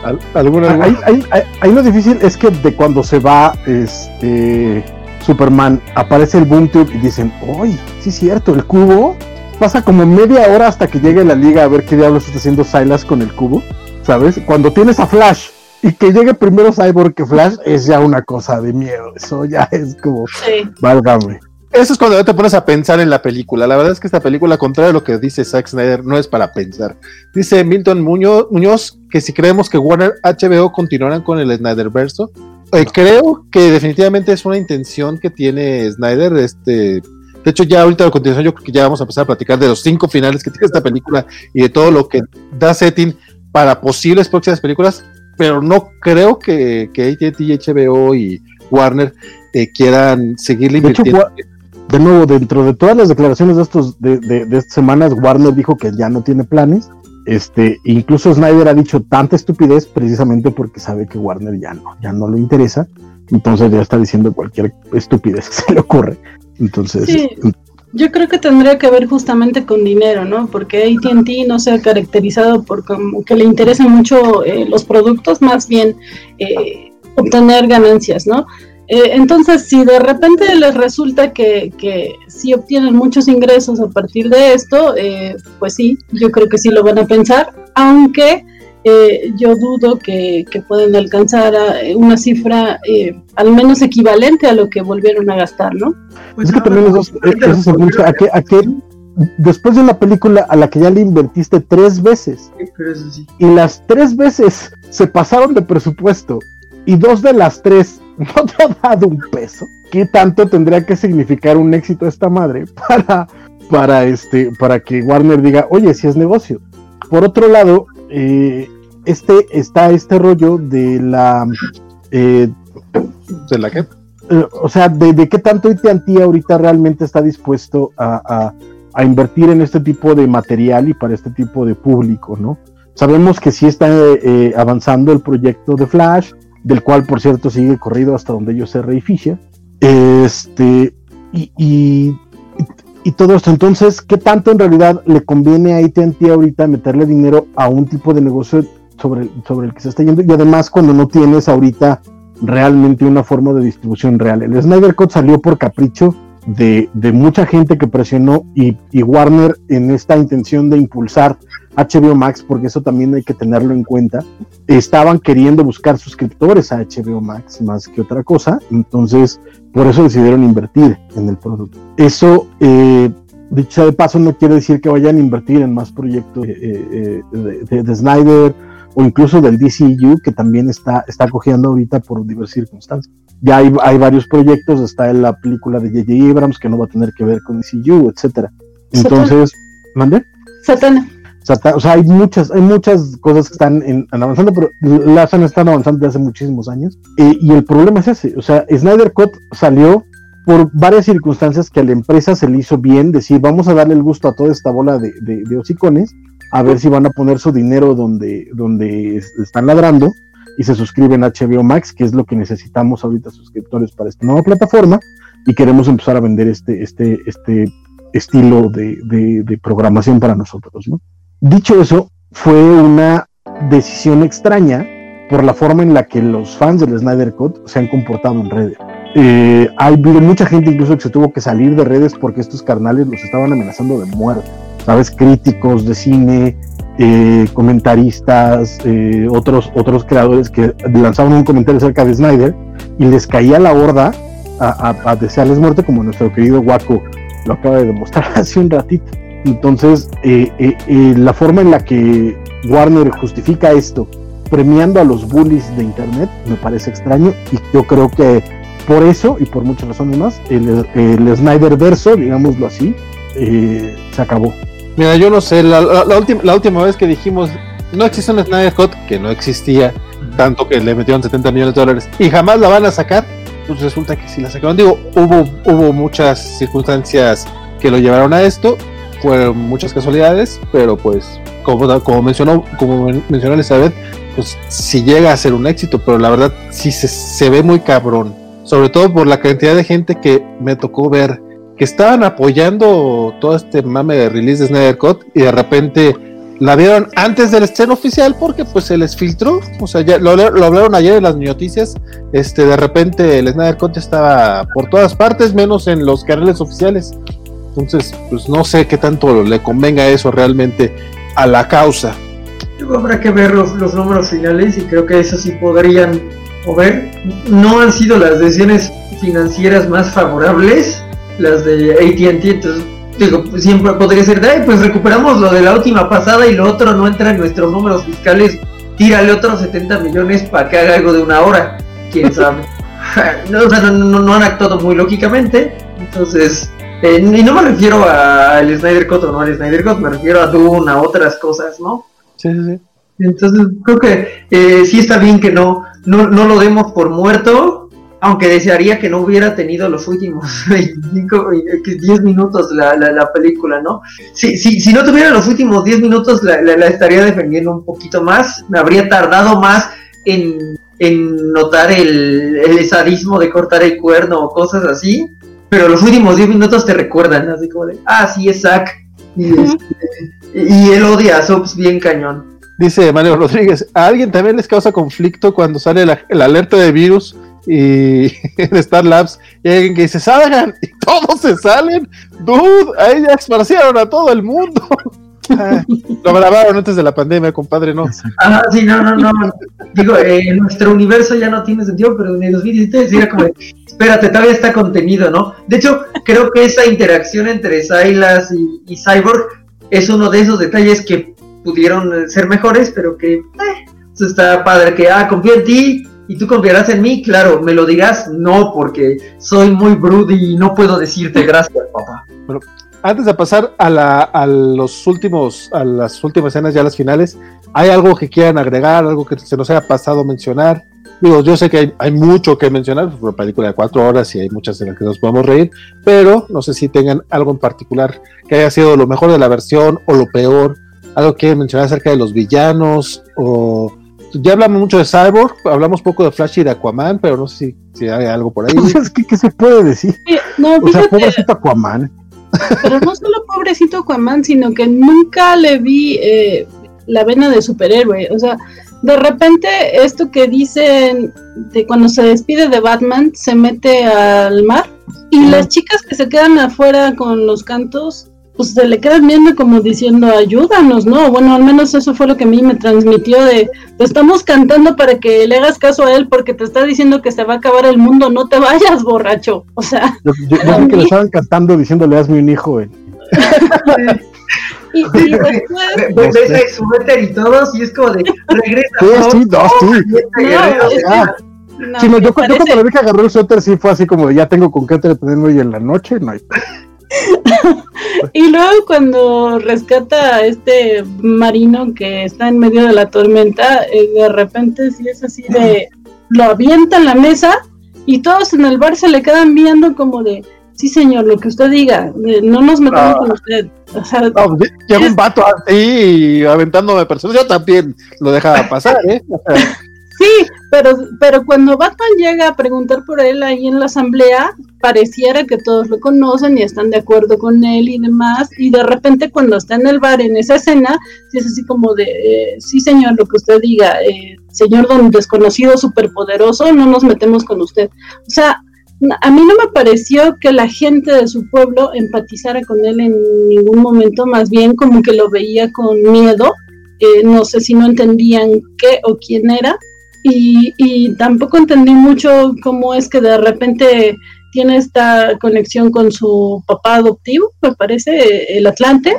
Ahí lo difícil es que de cuando se va Superman, aparece el boom tube y dicen, ¡ay, sí es cierto, el cubo! Pasa como media hora hasta que llegue la liga a ver qué diablos está haciendo Silas con el cubo, ¿sabes? Cuando tienes a Flash y que llegue primero Cyborg que Flash, es ya una cosa de miedo. Eso ya es como, válgame. Eso es cuando te pones a pensar en la película. La verdad es que esta película, contrario a lo que dice Zack Snyder, no es para pensar. Dice Milton Muñoz que si creemos que Warner HBO continuarán con el Snyderverso, creo que definitivamente es una intención que tiene Snyder. De hecho, ya ahorita a continuación yo creo que ya vamos a empezar a platicar de los 5 finales que tiene esta película y de todo lo que da setting para posibles próximas películas, pero no creo que AT&T, HBO y Warner quieran seguirle invirtiendo. De nuevo, dentro de todas las declaraciones de estas semanas, Warner dijo que ya no tiene planes. Incluso Snyder ha dicho tanta estupidez precisamente porque sabe que Warner ya no le interesa, entonces ya está diciendo cualquier estupidez que se le ocurre. Entonces, sí, yo creo que tendría que ver justamente con dinero, ¿no? Porque AT&T no se ha caracterizado por como que le interesan mucho los productos, más bien obtener ganancias, ¿no? Entonces, si de repente les resulta que sí obtienen muchos ingresos a partir de esto, pues sí, yo creo que sí lo van a pensar, aunque yo dudo que puedan alcanzar una cifra al menos equivalente a lo que volvieron a gastar, ¿no? Pues es que también eso se mucho a que después de una película a la que ya le invertiste 3 veces, sí. Y las 3 veces se pasaron de presupuesto, y 2 de las 3 no te ha dado un peso, ¿qué tanto tendría que significar un éxito esta madre para que Warner diga, oye, si es negocio? Por otro lado, está este rollo de la ¿de la qué? O sea, de qué tanto AT&T ahorita realmente está dispuesto a invertir en este tipo de material y para este tipo de público, ¿no? Sabemos que sí está avanzando el proyecto de Flash, del cual, por cierto, sigue corrido hasta donde yo sé, Ray Fisher, y todo esto. Entonces, ¿qué tanto en realidad le conviene a AT&T ahorita meterle dinero a un tipo de negocio sobre el que se está yendo? Y además, cuando no tienes ahorita realmente una forma de distribución real. El Snyder Cut salió por capricho de mucha gente que presionó, y Warner, en esta intención de impulsar HBO Max, porque eso también hay que tenerlo en cuenta, estaban queriendo buscar suscriptores a HBO Max más que otra cosa. Entonces por eso decidieron invertir en el producto. Eso, dicho sea de paso, no quiere decir que vayan a invertir en más proyectos de Snyder, o incluso del DCU, que también está cojeando ahorita por diversas circunstancias. Ya hay varios proyectos, está en la película de J.J. Abrams, que no va a tener que ver con DCU, etcétera. Entonces, ¿mande? Satana. O sea, hay muchas cosas que están avanzando, pero las han estado avanzando desde hace muchísimos años, y el problema es ese. O sea, Snyder Cut salió por varias circunstancias que a la empresa se le hizo bien decir, vamos a darle el gusto a toda esta bola de hocicones, a ver si van a poner su dinero donde están ladrando, y se suscriben a HBO Max, que es lo que necesitamos ahorita, suscriptores para esta nueva plataforma, y queremos empezar a vender este estilo de programación para nosotros, ¿no? Dicho eso, fue una decisión extraña por la forma en la que los fans del Snyder Cut se han comportado en redes. Hay mucha gente incluso que se tuvo que salir de redes porque estos carnales los estaban amenazando de muerte, ¿sabes? Críticos de cine, comentaristas, otros creadores que lanzaban un comentario acerca de Snyder y les caía la horda a desearles muerte, como nuestro querido Waco lo acaba de demostrar hace un ratito. Entonces, la forma en la que Warner justifica esto, premiando a los bullies de internet, me parece extraño, y yo creo que por eso y por muchas razones más, el Snyderverso, digámoslo así, se acabó. Mira, yo no sé, la última vez que dijimos no existe un Snyder Cut, que no existía, tanto que le metieron $70 millones y jamás la van a sacar, pues resulta que sí la sacaron. Digo, hubo muchas circunstancias que lo llevaron a esto, fueron muchas casualidades, pero pues como mencionó Elizabeth, pues sí llega a ser un éxito, pero la verdad sí se ve muy cabrón, sobre todo por la cantidad de gente que me tocó ver que estaban apoyando todo este mame de release de Snyder Cut, y de repente la vieron antes del estreno oficial porque pues se les filtró, o sea, ya lo hablaron ayer en las noticias, de repente el Snyder Cut ya estaba por todas partes, menos en los canales oficiales. Entonces, pues no sé qué tanto le convenga eso realmente a la causa. Habrá que ver los números finales, y creo que eso sí podrían mover. No han sido las decisiones financieras más favorables las de AT&T, entonces digo, pues siempre podría ser pues recuperamos lo de la última pasada y lo otro no entra en nuestros números fiscales, tírale otros 70 millones para que haga algo de una hora, quién sabe. no han actuado muy lógicamente, entonces y no me refiero al Snyder Cut o no al Snyder Cut, me refiero a Dune, a otras cosas, ¿no? Sí. Entonces creo que sí está bien que no lo demos por muerto, aunque desearía que no hubiera tenido los últimos 10 minutos la película, ¿no? Si no tuviera los últimos 10 minutos la estaría defendiendo un poquito más, me habría tardado más en notar el sadismo de cortar el cuerno o cosas así, pero los últimos 10 minutos te recuerdan, así como de, sí es Zack, y él odia a Sops bien cañón. Dice Mario Rodríguez, ¿a alguien también les causa conflicto cuando sale la alerta de virus y en Star Labs, y hay alguien que dice, salgan, y todos se salen, dude, ahí ya esparcieron a todo el mundo. Lo grabaron antes de la pandemia, compadre, ¿no? Sí, no. Digo, nuestro universo ya no tiene sentido, pero en el 2017 era como, espérate, todavía está contenido, ¿no? De hecho, creo que esa interacción entre Silas y Cyborg es uno de esos detalles que pudieron ser mejores, pero que eso está padre, que confío en ti y tú confiarás en mí, claro, me lo dirás, no, porque soy muy broody y no puedo decirte gracias, papá. Bueno, antes de pasar a las últimas escenas, ya las finales, ¿hay algo que quieran agregar, algo que se nos haya pasado mencionar? Digo, yo sé que hay mucho que mencionar, es una película de 4 horas y hay muchas en las que nos podemos reír, pero no sé si tengan algo en particular que haya sido lo mejor de la versión o lo peor, algo que mencionar acerca de los villanos, o ya hablamos mucho de Cyborg, hablamos poco de Flash y de Aquaman, pero no sé si hay algo por ahí. Entonces, ¿qué se puede decir? No, o sea, pobrecito Aquaman. Pero no solo pobrecito Aquaman, sino que nunca le vi la vena de superhéroe. O sea, de repente esto que dicen de cuando se despide de Batman, se mete al mar y las chicas que se quedan afuera con los cantos, pues se le quedan viendo como diciendo, ayúdanos, ¿no? Bueno, al menos eso fue lo que a mí me transmitió de, te estamos cantando para que le hagas caso a él porque te está diciendo que se va a acabar el mundo, no te vayas, borracho. O sea... Yo vi que le estaban cantando diciéndole, hazme un hijo, y después... Ves su suéter y todo, y es como de, regresa. Sí, yo cuando le dije agarró el suéter, sí fue así como de, ya tengo con qué entretenerme hoy en la noche, no hay... Y luego cuando rescata a este marino que está en medio de la tormenta, de repente sí es así de, lo avienta en la mesa y todos en el bar se le quedan viendo como de, sí señor, lo que usted diga, no nos metamos con usted. O sea, no, llega un vato así aventándome personas, yo también lo dejaba pasar, Sí, pero cuando Batman llega a preguntar por él ahí en la asamblea, pareciera que todos lo conocen y están de acuerdo con él y demás, y de repente cuando está en el bar en esa escena, es así como de, sí señor, lo que usted diga, señor don desconocido superpoderoso, no nos metemos con usted. O sea, a mí no me pareció que la gente de su pueblo empatizara con él en ningún momento, más bien como que lo veía con miedo, no sé si no entendían qué o quién era, y tampoco entendí mucho cómo es que de repente tiene esta conexión con su papá adoptivo, me parece, el Atlante,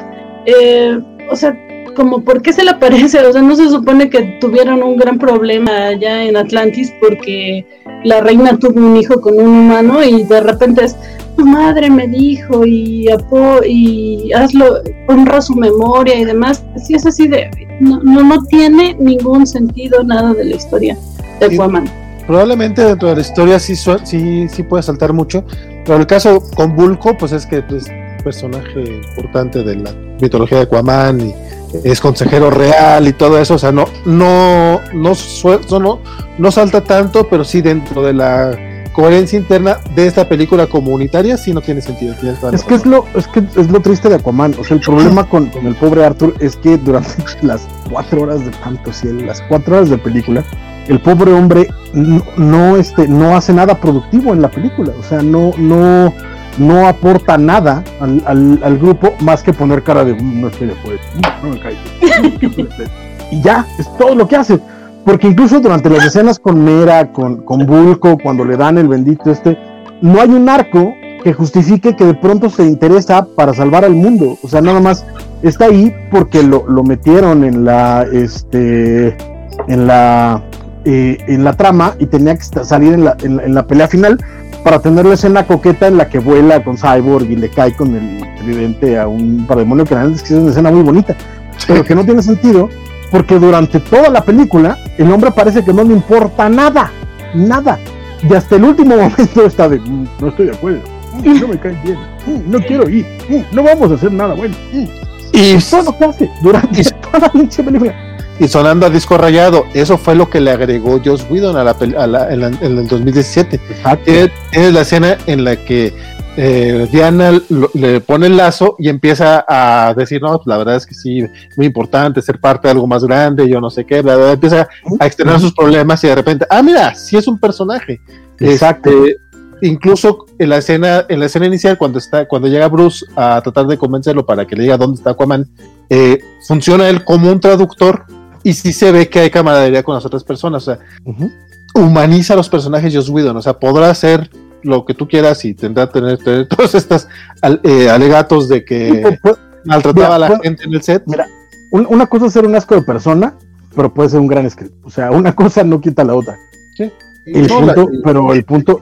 o sea, como por qué se le aparece, o sea, no se supone que tuvieron un gran problema allá en Atlantis porque la reina tuvo un hijo con un humano y de repente es, tu madre me dijo y hazlo, honra su memoria y demás, si es así de, no tiene ningún sentido nada de la historia de Aquaman. Probablemente dentro de la historia sí puede saltar mucho, pero el caso con Vulco, pues es que es un personaje importante de la mitología de Aquaman y es consejero real y todo eso, o sea, no salta tanto, pero sí dentro de la coherencia interna de esta película comunitaria sí no tiene sentido. Es que es lo triste de Aquaman, o sea, el problema con el pobre Arthur es que durante las 4 horas de fantasía, las 4 horas de película, el pobre hombre no hace nada productivo en la película, o sea, no aporta nada al grupo más que poner cara de no estoy de acuerdo, no me cae, y ya, es todo lo que hace. Porque incluso durante las escenas con Mera, con Vulco, cuando le dan el bendito no hay un arco que justifique que de pronto se interesa para salvar al mundo. O sea, nada más está ahí porque lo metieron en la trama y tenía que salir en la pelea final para tener la escena coqueta en la que vuela con Cyborg y le cae con el tridente a un parademonio, que es una escena muy bonita, pero que no tiene sentido. Porque durante toda la película, el hombre parece que no le importa nada. Y hasta el último momento está de, no estoy de acuerdo, no me cae bien, no quiero ir, no vamos a hacer nada bueno. Y todo lo que hace durante toda la pinche película. Y sonando a disco rayado, eso fue lo que le agregó Joss Whedon en el 2017. Es la escena en la que Diana le pone el lazo y empieza a decir, no, pues la verdad es que sí, muy importante ser parte de algo más grande, yo no sé qué, bla, bla, empieza a externar sus problemas y de repente, mira, sí es un personaje, Exacto. Incluso en la escena inicial, cuando llega Bruce a tratar de convencerlo para que le diga dónde está Aquaman, funciona él como un traductor y sí se ve que hay camaradería con las otras personas. O sea, humaniza a los personajes Joss Whedon. O sea, podrá hacer lo que tú quieras y tendrá tener todos estos alegatos de que maltrataba a la gente en el set. Mira, una cosa es ser un asco de persona, pero puede ser un gran escritor. O sea, una cosa no quita la otra. Sí. El punto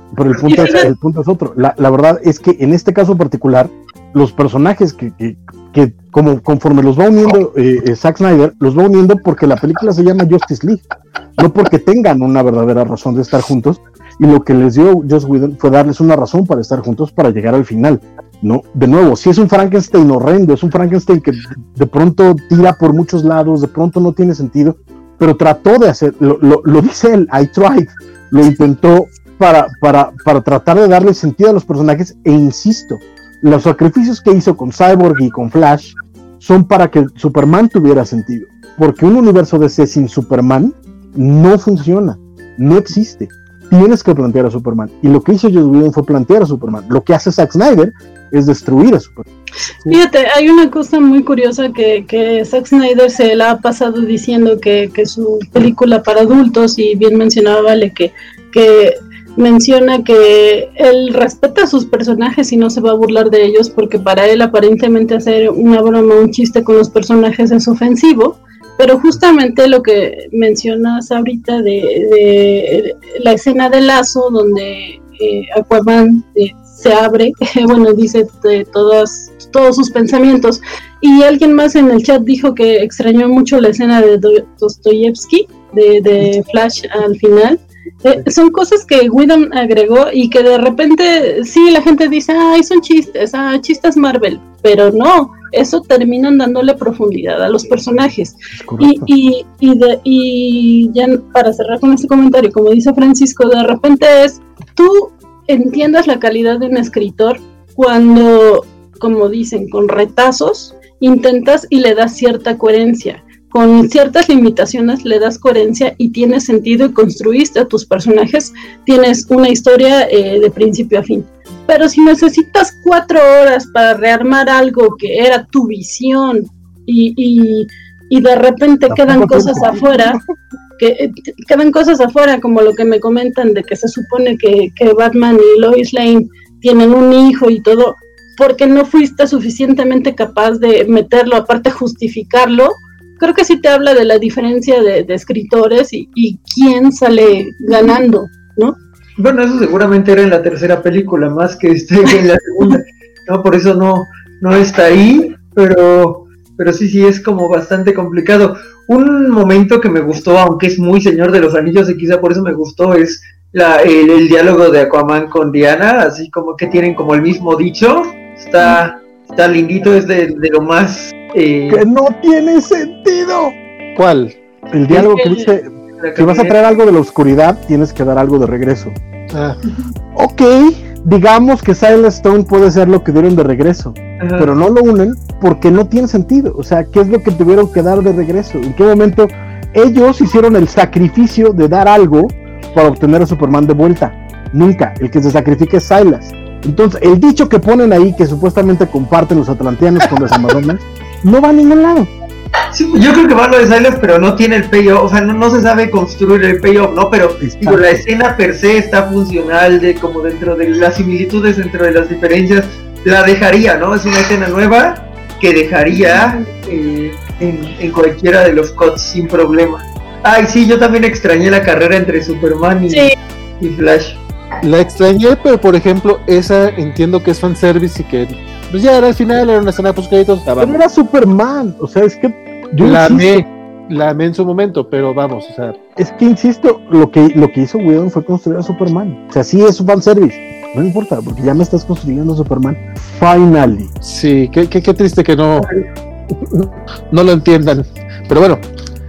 es otro. La verdad es que en este caso particular, los personajes que conforme los va uniendo Zack Snyder, los va uniendo porque la película se llama Justice League, no porque tengan una verdadera razón de estar juntos, y lo que les dio Joss Whedon fue darles una razón para estar juntos para llegar al final, ¿no? De nuevo, si es un Frankenstein horrendo, es un Frankenstein que de pronto tira por muchos lados, de pronto no tiene sentido, pero trató de hacer, lo dice él, I tried, lo intentó para tratar de darle sentido a los personajes, e insisto, los sacrificios que hizo con Cyborg y con Flash son para que Superman tuviera sentido, porque un universo DC sin Superman no funciona, no existe. Tienes que plantear a Superman, y lo que hizo Joss Whedon fue plantear a Superman. Lo que hace Zack Snyder es destruir a Superman. Fíjate, hay una cosa muy curiosa que Zack Snyder se la ha pasado diciendo que su película para adultos, y bien mencionaba Vale que menciona que él respeta a sus personajes y no se va a burlar de ellos, porque para él aparentemente hacer una broma, un chiste con los personajes es ofensivo. Pero justamente lo que mencionas ahorita de la escena del lazo, donde Aquaman se abre, bueno, dice todos sus pensamientos, y alguien más en el chat dijo que extrañó mucho la escena de Dostoyevsky, de Flash al final. Son cosas que Whedon agregó y que de repente sí la gente dice, ay, son chistes, chistes Marvel, pero no, eso terminan dándole profundidad a los personajes. Y ya para cerrar con este comentario, como dice Francisco, de repente tú entiendas la calidad de un escritor cuando, como dicen, con retazos intentas y le das cierta coherencia. Con ciertas limitaciones le das coherencia y tiene sentido, y construiste a tus personajes, tienes una historia de principio a fin. Pero si necesitas 4 horas para rearmar algo que era tu visión y de repente quedan cosas afuera, como lo que me comentan de que se supone que Batman y Lois Lane tienen un hijo y todo, porque no fuiste suficientemente capaz de meterlo, aparte justificarlo. Creo que sí te habla de la diferencia de escritores y quién sale ganando, ¿no? Bueno, eso seguramente era en la tercera película, más que en la segunda, ¿no? Por eso no está ahí, pero sí es como bastante complicado. Un momento que me gustó, aunque es muy Señor de los Anillos y quizá por eso me gustó, es el diálogo de Aquaman con Diana, así como que tienen como el mismo dicho. Está lindito, es de lo más... ¡Que no tiene sentido! ¿Cuál? El diálogo que dice, si vas a traer algo de la oscuridad, tienes que dar algo de regreso. Ok, digamos que Silas Stone puede ser lo que dieron de regreso, pero no lo unen porque no tiene sentido. O sea, ¿qué es lo que tuvieron que dar de regreso? ¿En qué momento ellos hicieron el sacrificio de dar algo para obtener a Superman de vuelta? Nunca. El que se sacrifica es Silas. Entonces, el dicho que ponen ahí, que supuestamente comparten los atlanteanos con los amazonas, no va a ningún lado. Sí, yo creo que va lo de Silas, pero no tiene el payoff, o sea, no se sabe construir el payoff, ¿no? Pero digo, la escena per se está funcional, como dentro de las similitudes, dentro de las diferencias, la dejaría, ¿no? Es una escena nueva que dejaría en cualquiera de los cuts sin problema. Ay, sí, yo también extrañé la carrera entre Superman y Flash. La extrañé, pero por ejemplo, esa entiendo que es fanservice y que pues ya era al final, era una escena post créditos. Pero era Superman, o sea, es que yo la amé en su momento, pero vamos, o sea, es que insisto, lo que hizo Whedon fue construir a Superman. O sea, sí es un fanservice, no importa, porque ya me estás construyendo a Superman. Finally. Sí, qué triste que no lo entiendan. Pero bueno,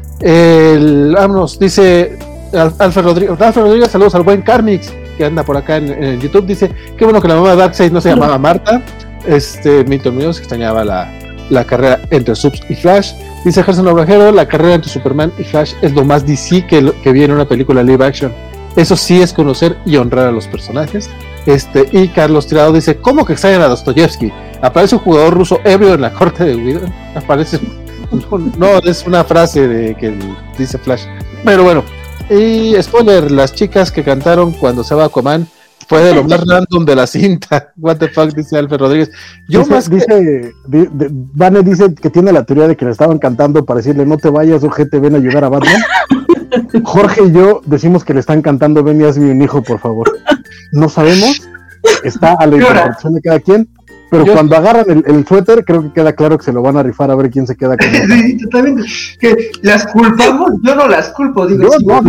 vámonos, dice Alfred Rodríguez, saludos al buen Carmix, que anda por acá en YouTube. Dice, qué bueno que la mamá de Darkseid no se llamaba Marta. Milton Muñoz extrañaba la carrera entre Subs y Flash. Dice Gerson Obrajero, la carrera entre Superman y Flash es lo más DC que viene en una película live action. Eso sí es conocer y honrar a los personajes. Y Carlos Tirado dice, ¿cómo que extrañan a Dostoyevsky? Aparece un jugador ruso ebrio en la corte de Whedon. Aparece... No, es una frase que dice Flash. Pero bueno, y spoiler, las chicas que cantaron cuando se va Aquaman fue de lo más random de la cinta. What the fuck, dice Alfred Rodríguez. Vane dice que tiene la teoría de que le estaban cantando para decirle no te vayas, ojete, ven a ayudar a Batman. Jorge y yo decimos que le están cantando ven y hazme un hijo, por favor. No sabemos, está a la interpretación de cada quien. Pero cuando agarran el suéter, creo que queda claro que se lo van a rifar a ver quién se queda con él. Sí, totalmente. Que las culpamos, yo no las culpo, digo. No.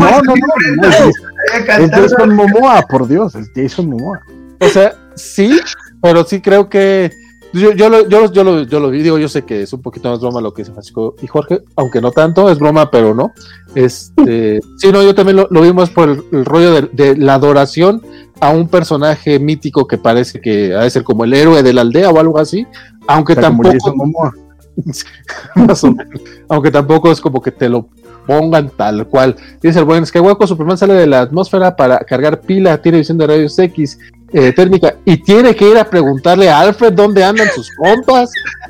Es Jason Momoa, por Dios, es Jason Momoa. O sea, sí, pero sí creo que yo lo vi, digo, yo sé que es un poquito más broma lo que dice Francisco y Jorge, aunque no tanto, es broma, pero no. Sí, no, yo también lo vimos por el rollo de la adoración a un personaje mítico que parece que ha de ser como el héroe de la aldea o algo así, aunque tampoco más o menos, aunque tampoco es como que te lo pongan tal cual. Dice el buen Skywalker, Superman sale de la atmósfera para cargar pila, tiene visión de rayos X térmica y tiene que ir a preguntarle a Alfred dónde andan sus compas.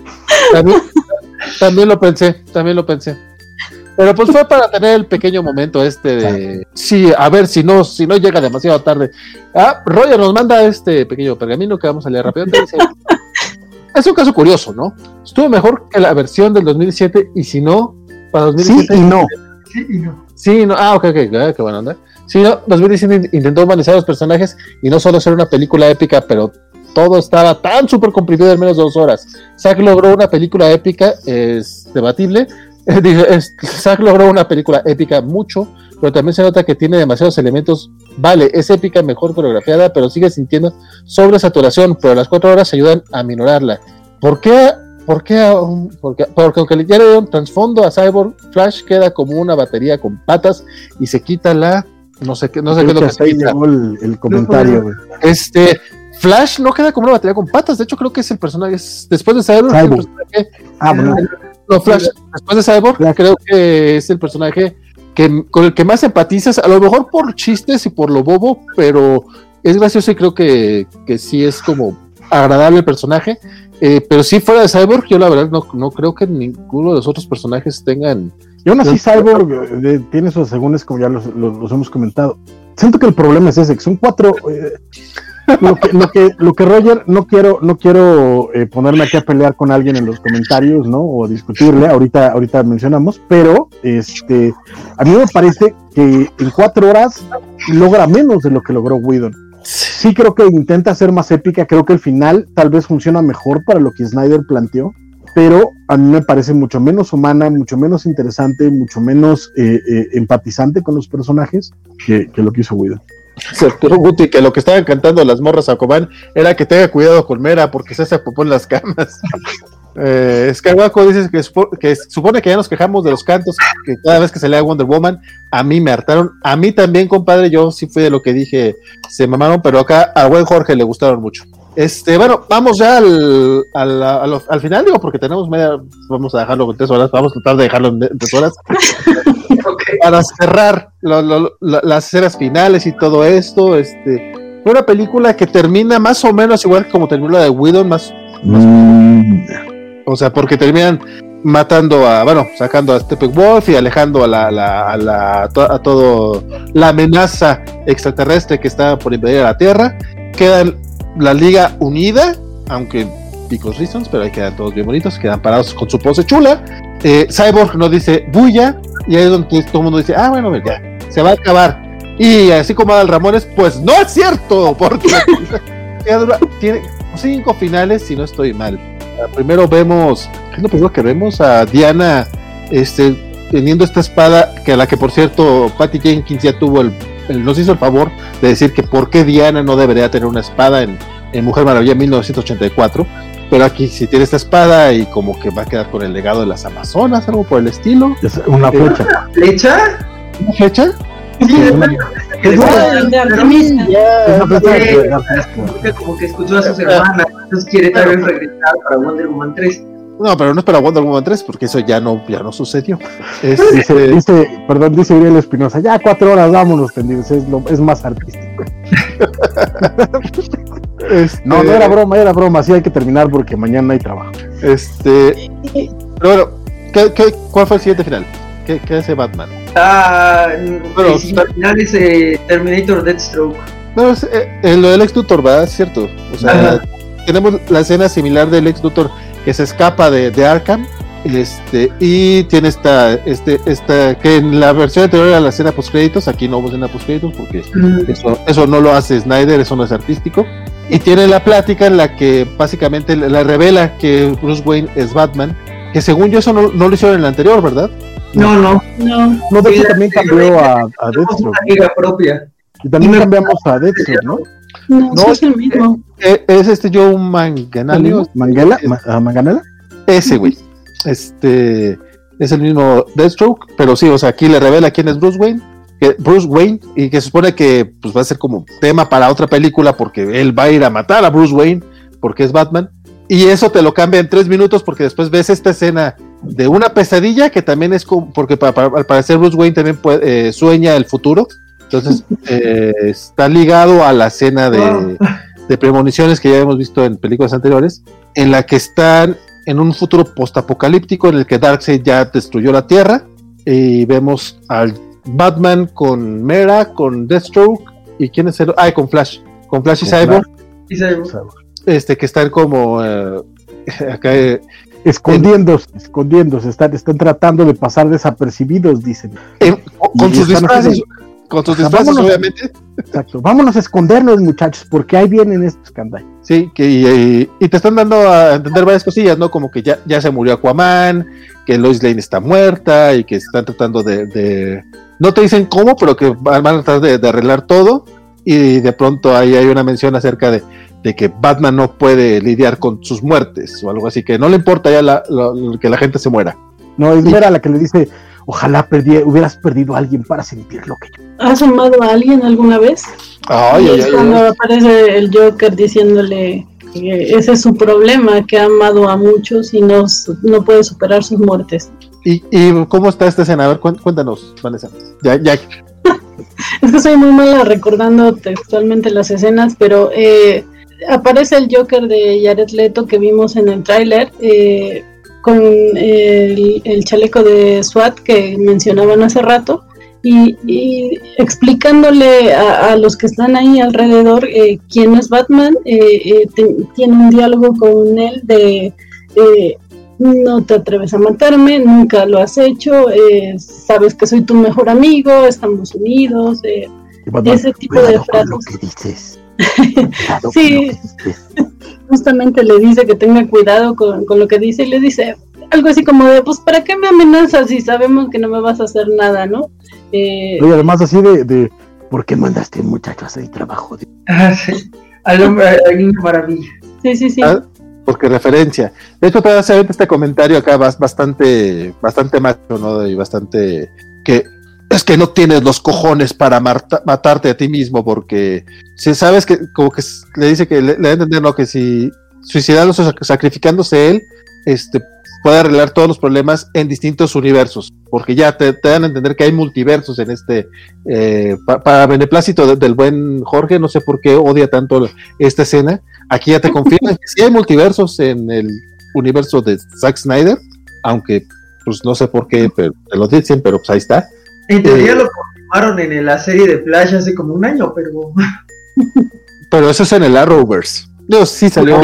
También lo pensé. Pero pues fue para tener el pequeño momento de... Sí, a ver si no llega demasiado tarde. Roger nos manda este pequeño pergamino que vamos a leer rápido. Dice, es un caso curioso, ¿no? Estuvo mejor que la versión del 2017 y si no, para 2017... Sí y no. Sí, no. Ok, qué buena onda. Sí, no, 2017 intentó humanizar a los personajes y no solo ser una película épica, pero todo estaba tan súper comprimido en menos de 2 horas. Zack logró una película épica, es debatible. Zack logró una película épica mucho, pero también se nota que tiene demasiados elementos. Vale, es épica, mejor coreografiada, pero sigue sintiendo sobresaturación, pero las 4 horas ayudan a minorarla. ¿Por qué? Porque aunque ya le dieron trasfondo a Cyborg, Flash queda como una batería con patas y se quita la... No sé qué es lo que se quita. El comentario, güey. Flash no queda como una batería con patas, de hecho creo que es el personaje, después de Cyborg. El personaje, bueno. No, Flash, después de Cyborg, creo que es el personaje con el que más empatizas, a lo mejor por chistes y por lo bobo, pero es gracioso y creo que sí es como agradable el personaje, pero sí fuera de Cyborg, yo la verdad no creo que ninguno de los otros personajes tengan... Y aún así Cyborg tiene sus asegúnes, como ya los hemos comentado. Siento que el problema es ese, que son 4... Lo que Roger, no quiero ponerme aquí a pelear con alguien en los comentarios, ¿no? O discutirle, ahorita mencionamos, pero a mí me parece que en 4 horas logra menos de lo que logró Whedon. Sí creo que intenta ser más épica, creo que el final tal vez funciona mejor para lo que Snyder planteó, pero a mí me parece mucho menos humana, mucho menos interesante, mucho menos empatizante con los personajes que lo que hizo Whedon. Arturo Guti, que lo que estaban cantando las morras a Aquaman era que tenga cuidado con Mera porque se hace popó en las camas. Skywalker dice que supone que ya nos quejamos de los cantos que cada vez que se lea Wonder Woman, a mí me hartaron, a mí también, compadre, yo sí fui de lo que dije, se mamaron, pero acá al buen Jorge le gustaron mucho. Bueno, vamos ya al final, digo, porque tenemos vamos a dejarlo en 3 horas, vamos a tratar de dejarlo en 3 horas. Okay. Para cerrar las escenas finales y todo esto, fue una película que termina más o menos igual como terminó la de Whedon, más o sea, porque terminan sacando a Steppenwolf y alejando a todo la amenaza extraterrestre que está por invadir a la Tierra. Quedan la Liga unida, aunque because reasons, pero ahí quedan todos bien bonitos, quedan parados con su pose chula. Cyborg no dice bulla, y ahí es donde todo el mundo dice, bueno, ya, se va a acabar. Y así como Adal Ramones, pues no es cierto, porque tiene 5 finales, si no estoy mal. Primero vemos, ¿qué es lo primero que vemos? A Diana teniendo esta espada, que a la que por cierto Patty Jenkins ya tuvo nos hizo el favor de decir que por qué Diana no debería tener una espada en Mujer Maravilla 1984, pero aquí sí tiene esta espada y como que va a quedar con el legado de las Amazonas, algo por el estilo. Es una flecha. ¿Flecha? ¿Una flecha? Sí, es una flecha. Como que escuchó a sus hermanas, entonces quiere tal vez regresar para Wonder Woman 3. No, pero no es para Wonder Woman 3, porque eso ya no sucedió. Dice Uriel Espinosa, ya 4 horas, vámonos, tendidos, es más artístico. No era broma, sí hay que terminar porque mañana hay trabajo. Pero bueno, ¿cuál fue el siguiente final? ¿Qué hace Batman? El final es Terminator Deathstroke. No, lo del Lex Luthor, ¿verdad? Es cierto. O sea, tenemos la escena similar del Lex Luthor que se escapa de Arkham, y tiene esta que en la versión anterior era la escena postcréditos, aquí no hubo escena postcréditos porque eso no lo hace Snyder, eso no es artístico, y tiene la plática en la que básicamente la revela que Bruce Wayne es Batman, que según yo eso no lo hicieron en la anterior, ¿verdad? No, de hecho también cambió a Deathstroke. Liga propia. Y también cambiamos a Deathstroke, ¿no? No, es el mismo. Es Joe Manganiello. ¿Manganiello? Ese güey. Es el mismo Deathstroke, pero sí, o sea, aquí le revela quién es Bruce Wayne, y que se supone que pues va a ser como tema para otra película porque él va a ir a matar a Bruce Wayne porque es Batman, y eso te lo cambia en 3 minutos porque después ves esta escena de una pesadilla que también es como, porque al parecer Bruce Wayne también sueña el futuro, entonces está ligado a la escena de premoniciones que ya hemos visto en películas anteriores, en la que están en un futuro postapocalíptico en el que Darkseid ya destruyó la Tierra, y vemos al Batman con Mera, con Deathstroke, y ¿quién es el? Con Flash y Cyborg, que están como acá escondiéndose, están tratando de pasar desapercibidos, dicen. Con sus disfraces. Con tus disfraces, obviamente. Exacto. Vámonos a escondernos, muchachos, porque ahí vienen estos candallos. Sí, y te están dando a entender varias cosillas, ¿no? Como que ya se murió Aquaman, que Lois Lane está muerta, y que están tratando de no te dicen cómo, pero que van a tratar de arreglar todo, y de pronto ahí hay una mención acerca de que Batman no puede lidiar con sus muertes, o algo así, que no le importa ya que la gente se muera. No, es Mera la que le dice, ojalá hubieras perdido a alguien para sentir lo que yo. ¿Has amado a alguien alguna vez? Cuando aparece el Joker diciéndole que ese es su problema, que ha amado a muchos y no puede superar sus muertes. ¿Y cómo está esta escena? A ver, cuéntanos, Vanessa. Ya. Es que soy muy mala recordando textualmente las escenas, pero aparece el Joker de Jared Leto que vimos en el tráiler, con el chaleco de SWAT que mencionaban hace rato, y explicándole a los que están ahí alrededor quién es Batman. Tiene un diálogo con él de no te atreves a matarme, nunca lo has hecho, sabes que soy tu mejor amigo, estamos unidos, ese tipo de frases. Lo que dices. Sí, justamente le dice que tenga cuidado con lo que dice, y le dice algo así como de, pues, ¿para qué me amenazas si sabemos que no me vas a hacer nada, no? Y además así de ¿por qué mandaste a un muchacho a hacer el trabajo? Sí, al hombre, a Niño Maravilla. Sí. Porque referencia. De hecho, te hace este comentario acá bastante macho, ¿no? Y bastante que es que no tienes los cojones para matarte a ti mismo, porque si sabes que, como que le dice que le da a entender, ¿no? Que si suicidándose, sacrificándose él, puede arreglar todos los problemas en distintos universos, porque ya te dan a entender que hay multiversos en para beneplácito del buen Jorge, no sé por qué odia tanto esta escena. Aquí ya te confirman que sí hay multiversos en el universo de Zack Snyder, aunque pues no sé por qué, pero te lo dicen, pero pues ahí está. En teoría lo confirmaron en la serie de Flash hace como 1 año, pero... Pero eso es en el Arrowverse. Dios, sí salió...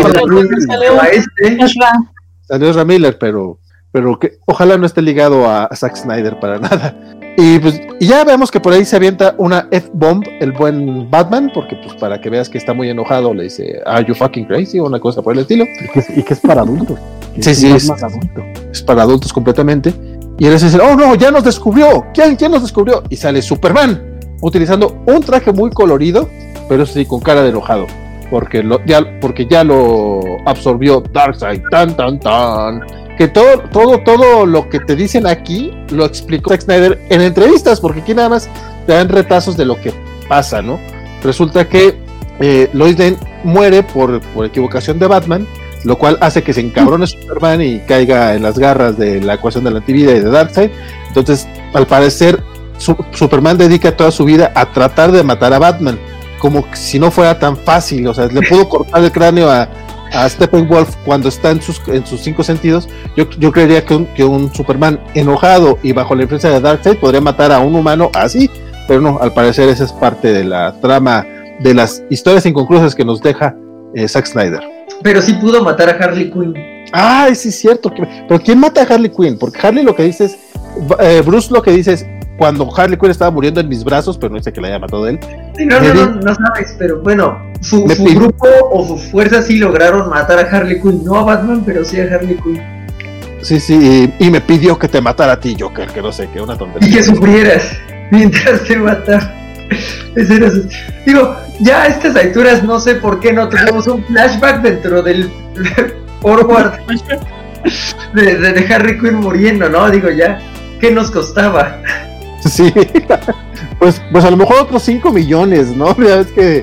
Salió Ezra Miller, pero que ojalá no esté ligado a Zack Snyder para nada. Y pues ya vemos que por ahí se avienta una F-bomb el buen Batman, porque pues para que veas que está muy enojado le dice, "Are you fucking crazy?" o una cosa por el estilo. Y que es para adultos. Sí, es más adulto. Es para adultos completamente. Y él dice, "Oh no, ya nos descubrió. ¿Quién nos descubrió?" Y sale Superman, utilizando un traje muy colorido, pero sí con cara de enojado, porque ya lo absorbió Darkseid. Tan. Que todo lo que te dicen aquí lo explicó Zack Snyder en entrevistas, porque aquí nada más te dan retazos de lo que pasa, ¿no? Resulta que Lois Lane muere por equivocación de Batman, lo cual hace que se encabrone Superman y caiga en las garras de la ecuación de la antivida y de Darkseid. Entonces, al parecer, Superman dedica toda su vida a tratar de matar a Batman, como si no fuera tan fácil. O sea, le pudo cortar el cráneo a Steppenwolf cuando está en sus 5 sentidos. Yo creería que un Superman enojado y bajo la influencia de Darkseid podría matar a un humano así, pero no, al parecer esa es parte de la trama de las historias inconclusas que nos deja Zack Snyder. Pero sí pudo matar a Harley Quinn. Ah, sí es cierto. Pero ¿quién mata a Harley Quinn? Porque Harley lo que dice es, Bruce lo que dice es, cuando Harley Quinn estaba muriendo en mis brazos, pero no dice que la haya matado él. Sí, no sabes, pero bueno, su grupo o sus fuerzas sí lograron matar a Harley Quinn, no a Batman, pero sí a Harley Quinn. Sí, y me pidió que te matara a ti, Joker, que no sé, que una tontería. Y que sufrieras mientras te mataba. Digo, ya a estas alturas no sé por qué no tuvimos un flashback dentro del forward de Harley Quinn muriendo, ¿no? Digo, ya, ¿qué nos costaba? Sí, pues a lo mejor otros 5 millones, ¿no? Ya ves que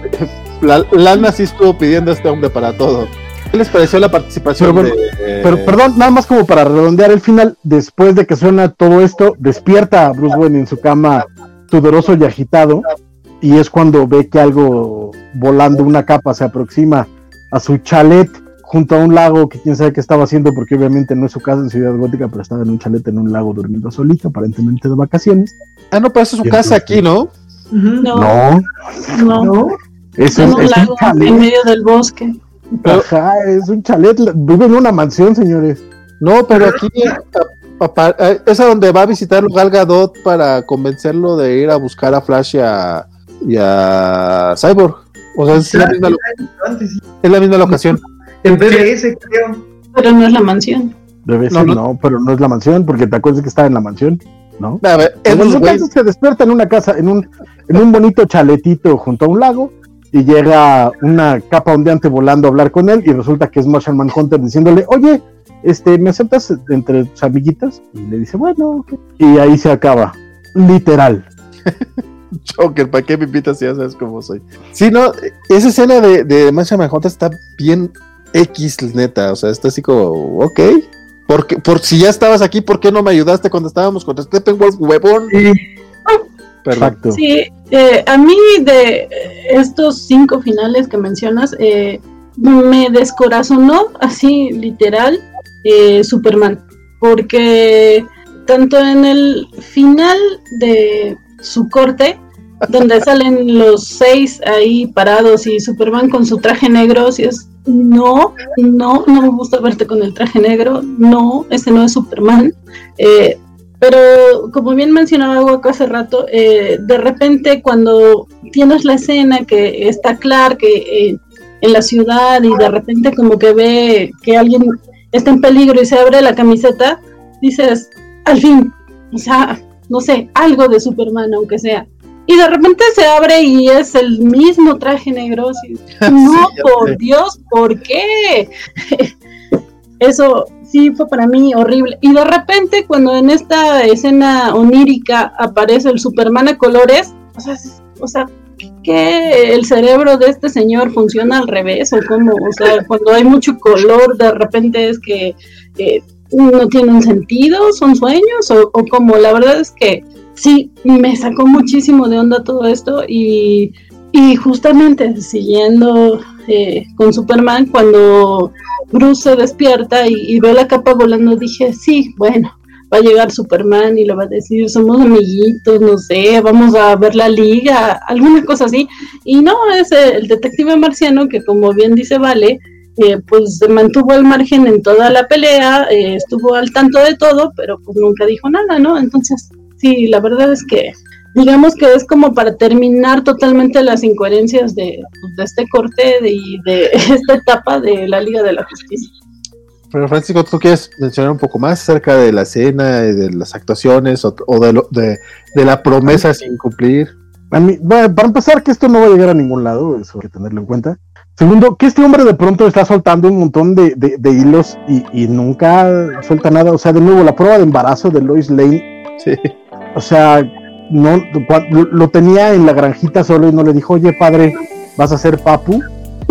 Lana sí estuvo pidiendo a este hombre para todo. ¿Qué les pareció la participación pero perdón, nada más como para redondear el final, después de que suena todo esto, despierta a Bruce Wayne en su cama sudoroso y agitado, y es cuando ve que algo volando, una capa, se aproxima a su chalet junto a un lago que quién sabe qué estaba haciendo, porque obviamente no es su casa en Ciudad Gótica, pero estaba en un chalet en un lago durmiendo solito, aparentemente de vacaciones. Ah, no, pero eso es su casa aquí, ¿no? No. Eso es un lago en medio del bosque. Ajá, es un chalet, vive en una mansión, señores. No, pero aquí es a donde va a visitar Gal Gadot para convencerlo de ir a buscar a Flash y a Cyborg. O sea, es la misma locación. En BBS, creo. Pero no es la mansión. No, pero no es la mansión, porque te acuerdas que estaba en la mansión, ¿no? A ver, se despierta en una casa, en un bonito chaletito junto a un lago, y llega una capa ondeante volando a hablar con él, y resulta que es Martian Manhunter diciéndole, oye, ¿me aceptas entre tus amiguitas? Y le dice, bueno, okay. Y ahí se acaba, literal. Joker, ¿para qué me invitas si ya sabes cómo soy? Sí, no, esa escena de Martian Manhunter está bien X, neta, o sea, está así como, ok, por si ya estabas aquí, ¿por qué no me ayudaste cuando estábamos contra Steppenwolf, huevón? Sí. Perfecto. Sí, a mí de estos 5 finales que mencionas, me descorazonó así, literal, Superman, porque tanto en el final de su corte, donde salen los 6 ahí parados y Superman con su traje negro, si es, no me gusta verte con el traje negro, no, ese no es Superman, pero como bien mencionaba Waco hace rato, de repente cuando tienes la escena que está Clark en la ciudad y de repente como que ve que alguien está en peligro y se abre la camiseta, dices, al fin, o sea, no sé, algo de Superman aunque sea. Y de repente se abre y es el mismo traje negro. Así, no, sí, por Dios, ¿por qué? Eso sí fue para mí horrible. Y de repente cuando en esta escena onírica aparece el Superman a colores, o sea, ¿qué el cerebro de este señor funciona al revés? ¿O cómo? O sea, cuando hay mucho color, de repente es que no tienen sentido, son sueños, o como, la verdad es que sí, me sacó muchísimo de onda todo esto y justamente siguiendo con Superman, cuando Bruce se despierta y ve la capa volando, dije, sí, bueno, va a llegar Superman y le va a decir, somos amiguitos, no sé, vamos a ver la liga, alguna cosa así, y no, es el detective marciano que, como bien dice Vale, pues se mantuvo al margen en toda la pelea, estuvo al tanto de todo, pero pues nunca dijo nada, ¿no? Entonces, sí, la verdad es que digamos que es como para terminar totalmente las incoherencias de este corte y de esta etapa de la Liga de la Justicia. Pero Francisco, ¿tú quieres mencionar un poco más acerca de la escena y de las actuaciones o de la promesa sin cumplir? Bueno, para empezar, que esto no va a llegar a ningún lado, eso hay que tenerlo en cuenta. Segundo, que este hombre de pronto está soltando un montón de hilos y nunca suelta nada. O sea, de nuevo, la prueba de embarazo de Lois Lane. Sí. O sea, no lo tenía en la granjita solo y no le dijo, oye, padre, ¿vas a ser papu?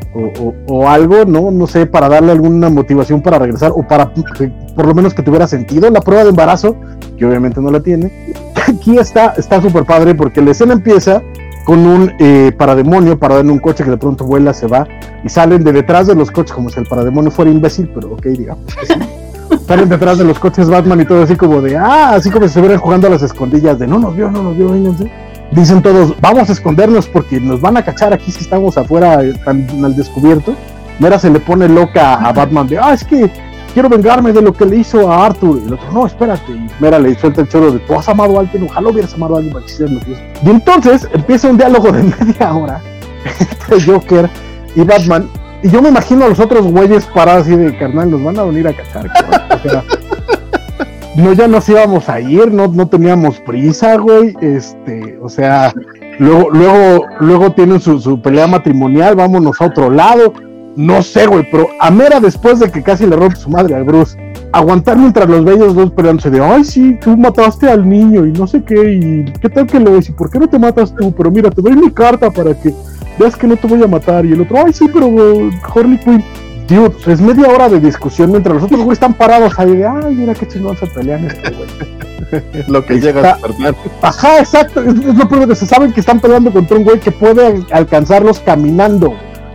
o algo, no sé, para darle alguna motivación para regresar, o para por lo menos que tuviera sentido la prueba de embarazo, que obviamente no la tiene. Aquí está súper padre, porque la escena empieza con un parademonio parado en un coche que de pronto vuela, se va, y salen de detrás de los coches, como si el parademonio fuera imbécil, pero ok, digamos que sí. Salen detrás de los coches Batman y todo así como de, así como si se estuvieran jugando a las escondillas de no nos vio, vénganse. Dicen todos, vamos a escondernos porque nos van a cachar aquí si estamos afuera al descubierto. Mera se le pone loca a Batman de, es que quiero vengarme de lo que le hizo a Arthur. Y el otro, no, espérate. Y Mera le suelta el choro de, tú has amado a alguien, ojalá hubieras amado a alguien para que hicieras lo que hizo. Y entonces empieza un diálogo de media hora entre Joker y Batman. Y yo me imagino a los otros güeyes parados así de, carnal, nos van a venir a cachar, cabrón. O sea, no, ya nos íbamos a ir, no teníamos prisa, güey, o sea, luego tienen su pelea matrimonial, vámonos a otro lado, no sé, güey, pero a Mera, después de que casi le rompe su madre al Bruce, aguantar mientras los bellos dos peleándose de, ay, sí, tú mataste al niño, y no sé qué, y qué tal que lo es, y por qué no te matas tú, pero mira, te doy mi carta para que veas que no te voy a matar, y el otro, ay, sí, pero Harley Quinn, dude, es media hora de discusión mientras los otros güeyes están parados ahí de, ay, mira qué chingón se pelean esto, güey. Lo que llega a Superman. Ajá, exacto, es lo primero que se saben que están peleando contra un güey que puede alcanzarlos caminando.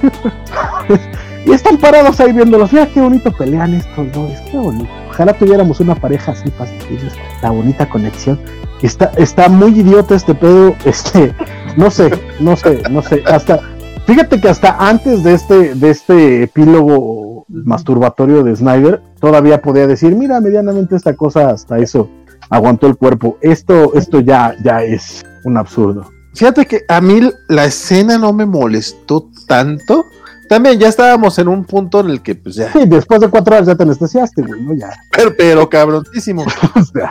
Y están parados ahí viéndolos, mira qué bonito pelean estos dos, qué bonito. Ojalá tuviéramos una pareja así para sentir la bonita conexión. Está muy idiota este pedo, no sé, hasta fíjate que hasta antes de este epílogo masturbatorio de Snyder, todavía podía decir, mira, medianamente esta cosa hasta eso aguantó el cuerpo. Esto ya es un absurdo. Fíjate que a mí la escena no me molestó tanto. También ya estábamos en un punto en el que pues ya... Sí, después de 4 horas ya te anestesiaste, güey, ¿no? Ya. Pero cabroncísimo. O sea,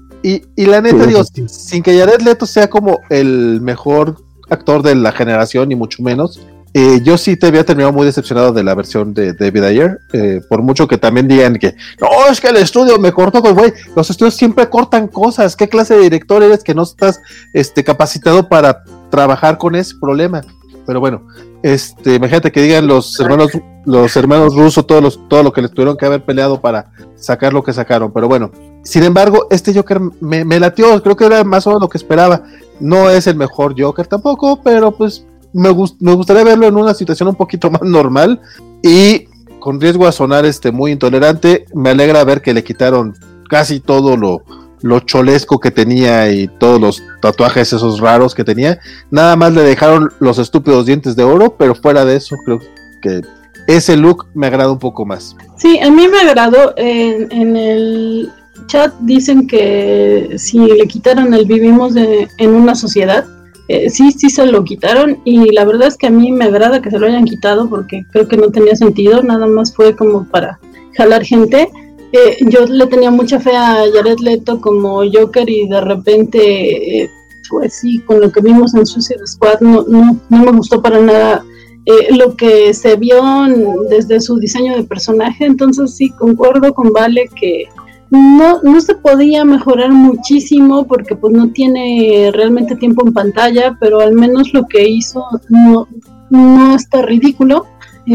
y la neta, sí, digo, sí. sin que Jared Leto sea como el mejor actor de la generación, ni mucho menos, yo sí te había terminado muy decepcionado de la versión de David Ayer, por mucho que también digan que no, es que el estudio me cortó, pues güey, los estudios siempre cortan cosas. ¿Qué clase de director eres que no estás capacitado para trabajar con ese problema? Pero bueno, imagínate que digan los hermanos rusos todo lo que les tuvieron que haber peleado para sacar lo que sacaron. Pero bueno, sin embargo, este Joker me latió, creo que era más o menos lo que esperaba. No es el mejor Joker tampoco, pero pues me gustaría verlo en una situación un poquito más normal, y con riesgo a sonar muy intolerante, me alegra ver que le quitaron casi todo lo cholesco que tenía y todos los tatuajes esos raros que tenía. Nada más le dejaron los estúpidos dientes de oro, pero fuera de eso creo que ese look me agrada un poco más. Sí, a mí me agradó. En el chat dicen que si le quitaron el vivimos en una sociedad, sí se lo quitaron, y la verdad es que a mí me agrada que se lo hayan quitado porque creo que no tenía sentido, nada más fue como para jalar gente. Yo le tenía mucha fe a Jared Leto como Joker, y de repente pues sí, con lo que vimos en Suicide Squad no me gustó para nada lo que se vio desde su diseño de personaje. Entonces sí, concuerdo con Vale que no se podía mejorar muchísimo porque pues no tiene realmente tiempo en pantalla, pero al menos lo que hizo no está ridículo,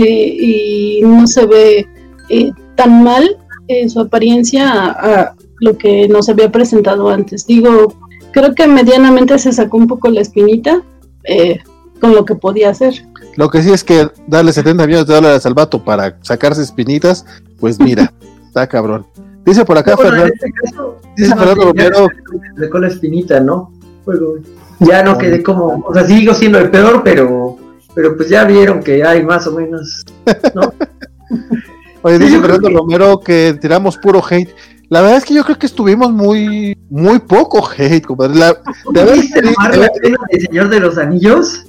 y no se ve tan mal su apariencia a lo que nos había presentado antes. Digo, creo que medianamente se sacó un poco la espinita con lo que podía hacer. Lo que sí es que darle $70 millones al vato para sacarse espinitas, pues mira, está cabrón. Dice por acá bueno, Fernando, en este caso, dice Fernando Romero, sacó la espinita, ¿no? Bueno, ya no quedé como, o sea, sigo siendo el peor, pero pues ya vieron que hay más o menos, ¿no? Oye, dice Fernando Romero que tiramos puro hate. La verdad es que yo creo que estuvimos muy poco hate, compadre. ¿Viste la pena de Señor de los Anillos?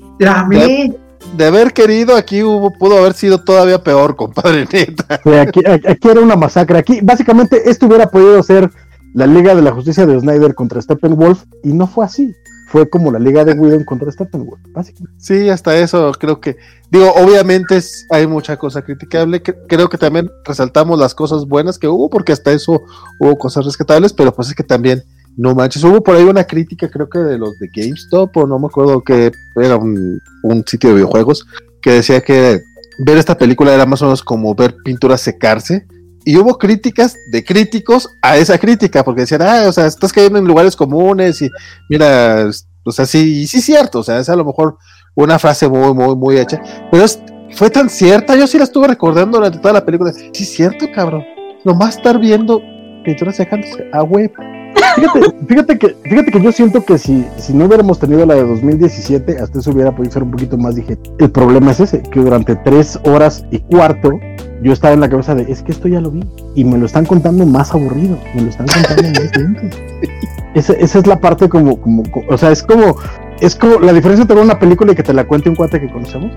De haber querido, aquí pudo haber sido todavía peor, compadre, neta. Sí, aquí era una masacre. Aquí, básicamente, esto hubiera podido ser la Liga de la Justicia de Snyder contra Steppenwolf, y no fue así. Fue como la Liga de Whedon contra Steppenwolf, básicamente. Sí, hasta eso creo que... Digo, obviamente hay mucha cosa criticable. Creo que también resaltamos las cosas buenas que hubo, porque hasta eso hubo cosas rescatables, pero pues es que también, no manches, hubo por ahí una crítica, creo que de los de GameStop, o no me acuerdo, que era un sitio de videojuegos, que decía que ver esta película era más o menos como ver pintura secarse. Y hubo críticas de críticos a esa crítica, porque decían, o sea, estás cayendo en lugares comunes y mira, o sea, sí es cierto, o sea, es a lo mejor una frase muy hecha, pero fue tan cierta, yo sí la estuve recordando durante toda la película. Sí es cierto, cabrón, nomás estar viendo pinturas secándose a web. Fíjate que yo siento que si no hubiéramos tenido la de 2017, hasta eso hubiera podido ser un poquito más digerible. El problema es ese, que durante 3 horas y cuarto yo estaba en la cabeza de, es que esto ya lo vi, y me lo están contando más aburrido, me lo están contando más lento. Esa es la parte como, o sea, es como la diferencia entre una película y que te la cuente un cuate que conocemos,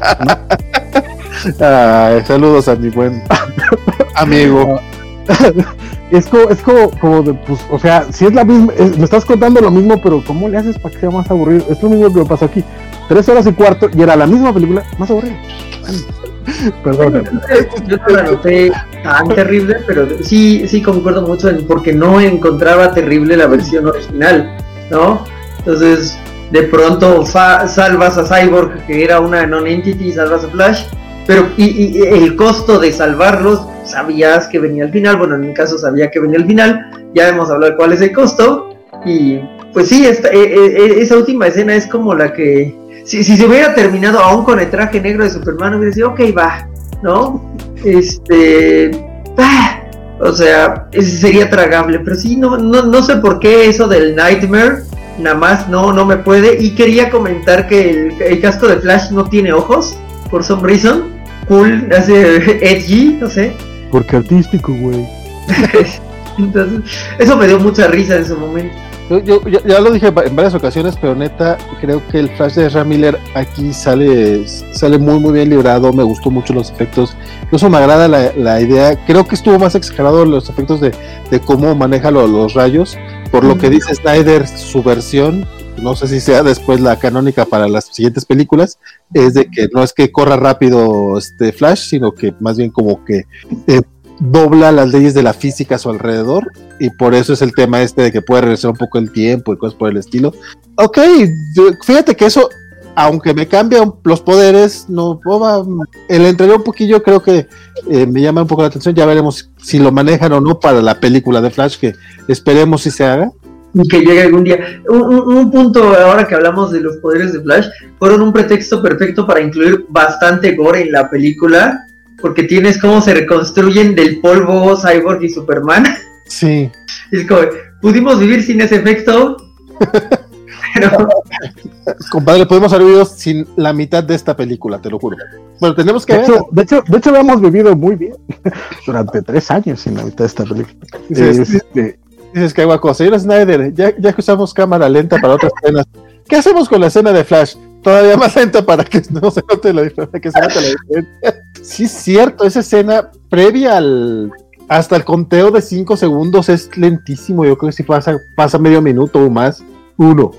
¿no? Saludos a mi buen amigo. Es como de, pues, o sea, si es la misma, me estás contando lo mismo, pero ¿cómo le haces para que sea más aburrido? Es lo mismo que me pasó aquí, 3 horas y cuarto, y era la misma película, más aburrida. Perdón. Yo no la noté tan terrible, pero sí concuerdo mucho en porque no encontraba terrible la versión original, ¿no? Entonces, de pronto salvas a Cyborg, que era una non-entity, y salvas a Flash, pero y el costo de salvarlos, sabías que venía al final, bueno, en mi caso sabía que venía al final, ya hemos hablado de cuál es el costo, y pues sí, esa última escena es como la que, si se hubiera terminado aún con el traje negro de Superman, hubiera sido, ok, va, ¿no? O sea, sería tragable, pero sí, no sé por qué eso del Nightmare, nada más no me puede, y quería comentar que el casco de Flash no tiene ojos, por some reason, cool, hace edgy, no sé. Porque artístico, güey. Entonces, eso me dio mucha risa en su momento. Yo ya lo dije en varias ocasiones, pero neta, creo que el Flash de Ezra Miller aquí sale muy bien librado. Me gustó mucho los efectos. Incluso me agrada la idea. Creo que estuvo más exagerado los efectos de cómo maneja los rayos. Por lo que dice Snyder, su versión, no sé si sea después la canónica para las siguientes películas, es de que no es que corra rápido Flash, sino que más bien como que dobla las leyes de la física a su alrededor, y por eso es el tema de que puede regresar un poco el tiempo y cosas por el estilo. Ok, fíjate que eso, aunque me cambian los poderes, el entregar un poquillo creo que me llama un poco la atención. Ya veremos si lo manejan o no para la película de Flash, que esperemos si se haga. Y que llegue algún día. Un punto, ahora que hablamos de los poderes de Flash, fueron un pretexto perfecto para incluir bastante gore en la película, porque tienes cómo se reconstruyen del polvo Cyborg y Superman. Sí. Es como, pudimos vivir sin ese efecto, pero... Compadre, podemos haber vivido sin la mitad de esta película, te lo juro. Bueno, tenemos que de hecho lo hemos vivido muy bien durante 3 años sin la mitad de esta película. Dices que guaco, señor Snyder, ya que usamos cámara lenta para otras escenas, ¿qué hacemos con la escena de Flash? Todavía más lenta para que no se note la diferencia, Sí, es cierto, esa escena previa hasta el conteo de 5 segundos es lentísimo. Yo creo que si pasa medio minuto o más. 1.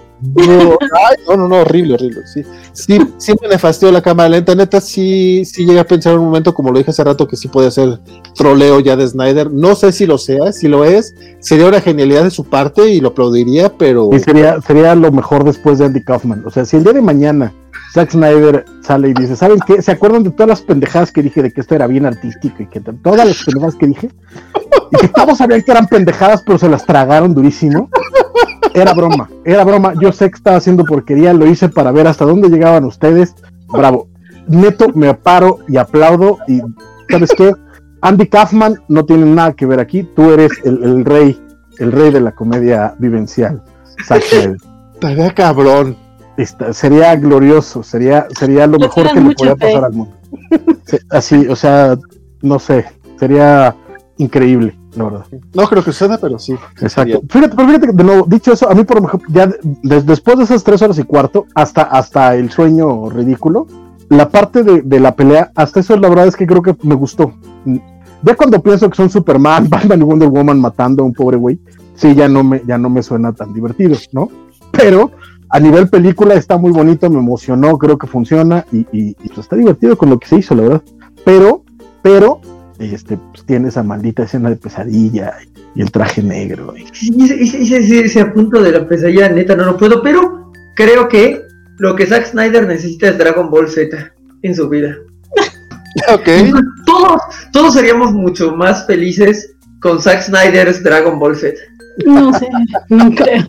No, horrible. Sí me nefastió la cámara lenta. Neta, sí llegué a pensar un momento, como lo dije hace rato, que sí puede ser troleo ya de Snyder. No sé si lo sea, si lo es, sería una genialidad de su parte y lo aplaudiría, pero... Y sería lo mejor después de Andy Kaufman. O sea, si el día de mañana Zack Snyder sale y dice, ¿saben qué? ¿Se acuerdan de todas las pendejadas que dije de que esto era bien artístico y que todas las pendejadas que dije? Y que todos sabían que eran pendejadas, pero se las tragaron durísimo. Era broma. Yo sé que estaba haciendo porquería, lo hice para ver hasta dónde llegaban ustedes. Bravo. Neto, me paro y aplaudo. Y ¿sabes qué? Andy Kaufman no tiene nada que ver aquí. Tú eres el rey de la comedia vivencial. Estaría cabrón. Sería glorioso, sería lo mejor que le podía pasar al mundo. Así, o sea, no sé, sería increíble, la verdad. No creo que suceda, pero sí. Exacto. Fíjate que de nuevo, dicho eso, a mí por lo mejor, ya después de esas 3 horas y cuarto, hasta el sueño ridículo, la parte de la pelea, hasta eso la verdad es que creo que me gustó. Ya cuando pienso que son Superman, Batman y Wonder Woman matando a un pobre güey, sí, ya no me suena tan divertido, ¿no? Pero a nivel película está muy bonito, me emocionó, creo que funciona y pues está divertido con lo que se hizo, la verdad. Pero pues tiene esa maldita escena de pesadilla y el traje negro. Ese a punto de la pesadilla, neta, no lo puedo, pero creo que lo que Zack Snyder necesita es Dragon Ball Z en su vida. Ok. Todos seríamos mucho más felices con Zack Snyder's Dragon Ball Z. No sé, no creo.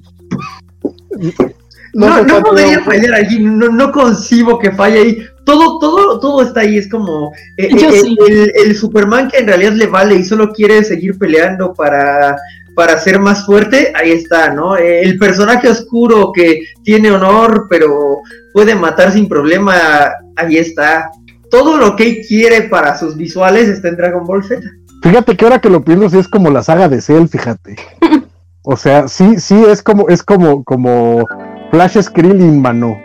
No podría fallar allí, no concibo que falle ahí. Todo está ahí, es como el Superman que en realidad le vale y solo quiere seguir peleando para ser más fuerte, ahí está, ¿no? El personaje oscuro que tiene honor, pero puede matar sin problema, ahí está. Todo lo que él quiere para sus visuales está en Dragon Ball Z. Fíjate que ahora que lo pienso, sí es como la saga de Cell, fíjate. O sea, sí es como Flash Krillin, mano.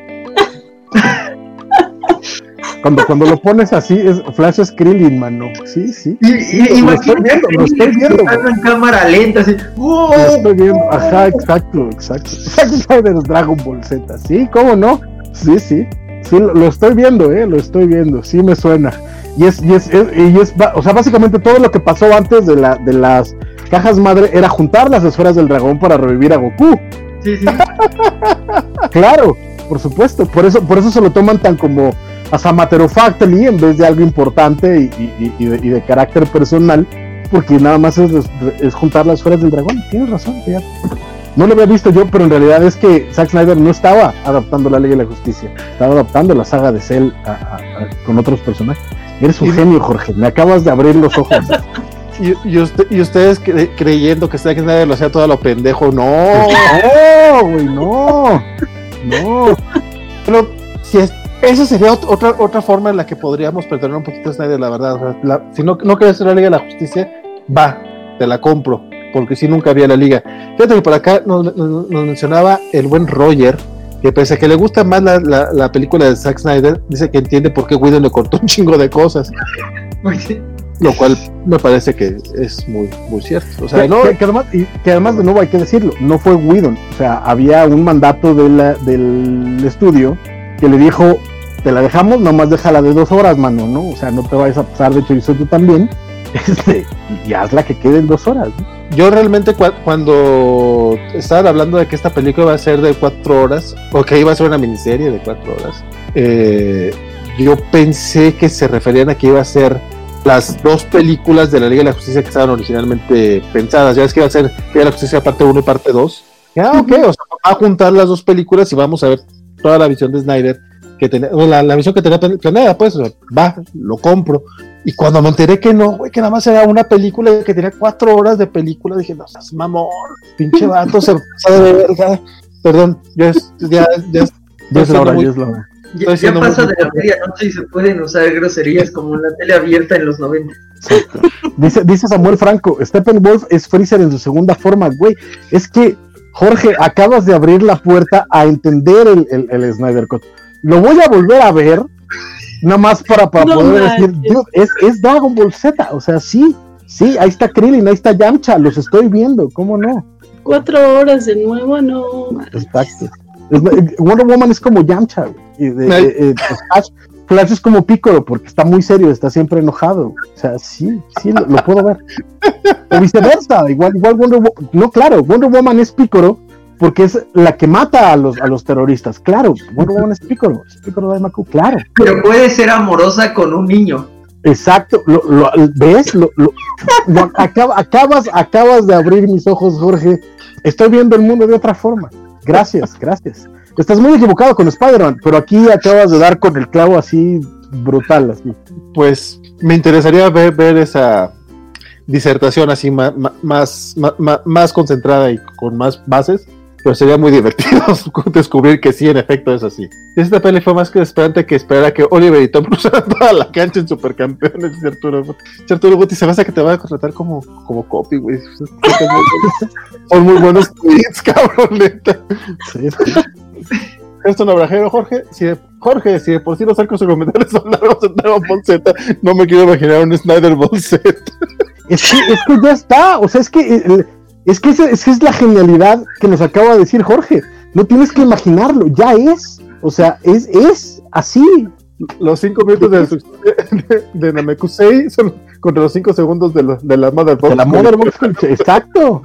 Cuando lo pones así, es Flash Krillin, mano. Sí. Y lo estoy viendo. En cámara lenta, así. ¡Wow! Lo estoy viendo. Ajá, exacto. Zack Snyder's Dragon Ball Z. Sí, ¿cómo no? Sí, lo estoy viendo, lo estoy viendo. Sí me suena. Y es, o sea, básicamente todo lo que pasó antes de las cajas madre era juntar las esferas del dragón para revivir a Goku. Sí. Claro, por supuesto. Por eso se lo toman tan como as a matter of factly en vez de algo importante y de carácter personal, porque nada más es juntar las esferas del dragón. Tienes razón, fíjate. No lo había visto yo, pero en realidad es que Zack Snyder no estaba adaptando la Liga de la Justicia, estaba adaptando la saga de Cell con otros personajes. Eres un genio, Jorge, me acabas de abrir los ojos. Y ustedes creyendo que Zack Snyder lo hacía todo a lo pendejo, no, güey, no. Pero si esa sería otra forma en la que podríamos perdonar un poquito a Snyder, la verdad. O sea, si no quieres hacer la Liga de la Justicia, te la compro, porque si nunca había la Liga. Fíjate que por acá nos mencionaba el buen Roger, que pese a que le gusta más la película de Zack Snyder, dice que entiende por qué Whedon le cortó un chingo de cosas. Lo cual me parece que es muy, muy cierto. O sea, que además de nuevo hay que decirlo, no fue Whedon. O sea, había un mandato del estudio que le dijo, te la dejamos, nomás déjala de 2 horas, mano, ¿no? O sea, no te vayas a pasar de chorizo tú también, y hazla que quede en 2 horas, ¿no? Yo realmente cuando estaban hablando de que esta película iba a ser de 4 horas, o que iba a ser una miniserie de 4 horas, yo pensé que se referían a que iba a ser las 2 películas de la Liga de la Justicia que estaban originalmente pensadas. Ya ves que iba a ser Liga de la Justicia parte 1 y parte 2. Ok, o sea, va a juntar las 2 películas y vamos a ver toda la visión de Snyder que tenía, la visión que tenía planeada, pues, o sea, lo compro. Y cuando me enteré que no, güey, que nada más era una película que tenía 4 horas de película, dije, no seas mamón, pinche vato, se pasa de verga. Perdón, ya es la hora. Ya pasa de la medianoche y se pueden usar groserías como en la tele abierta en los 90. Dice Samuel Franco, Steppenwolf es Freezer en su segunda forma, güey. Es que, Jorge, acabas de abrir la puerta a entender el Snyder Cut. Lo voy a volver a ver, nada más para poder decir, Dios, es Dragon Ball Z, o sea, sí, ahí está Krillin, ahí está Yamcha, los estoy viendo, ¿cómo no? 4 horas de nuevo, no. Exacto. Wonder Woman es como Yamcha, Flash es como Piccolo, porque está muy serio, está siempre enojado. O sea, sí, lo puedo ver. O viceversa, igual Wonder Woman, no, claro, Wonder Woman es Piccolo, porque es la que mata a los terroristas. Claro, Wonder Woman es Piccolo Daimaku, claro. Pero puede ser amorosa con un niño. Exacto, ¿ves? Acabas de abrir mis ojos, Jorge. Estoy viendo el mundo de otra forma. Gracias. Estás muy equivocado con Spider-Man, pero aquí acabas de dar con el clavo así brutal, así. Pues me interesaría ver esa disertación así más concentrada y con más bases, pero sería muy divertido descubrir que sí, en efecto es así. Esta peli fue más que desesperante que esperar a que Oliver y Tom cruzaran toda la cancha en Supercampeones. Arturo Guti, se me hace que te va a contratar como copy, güey. Son muy buenos tweets, cabrón, neta. Sí. Esto no brajero, Jorge, si de por sí los arcos argumentales son largos en Dragon Ball Z, no me quiero imaginar un Snyder Ball Z. Es que ya está, o sea, es que es la genialidad que nos acaba de decir Jorge. No tienes que imaginarlo, ya es. O sea, es así. Los 5 minutos de destrucción de Namekusei son contra los 5 segundos de la Motherbox. De la Motherbox, exacto.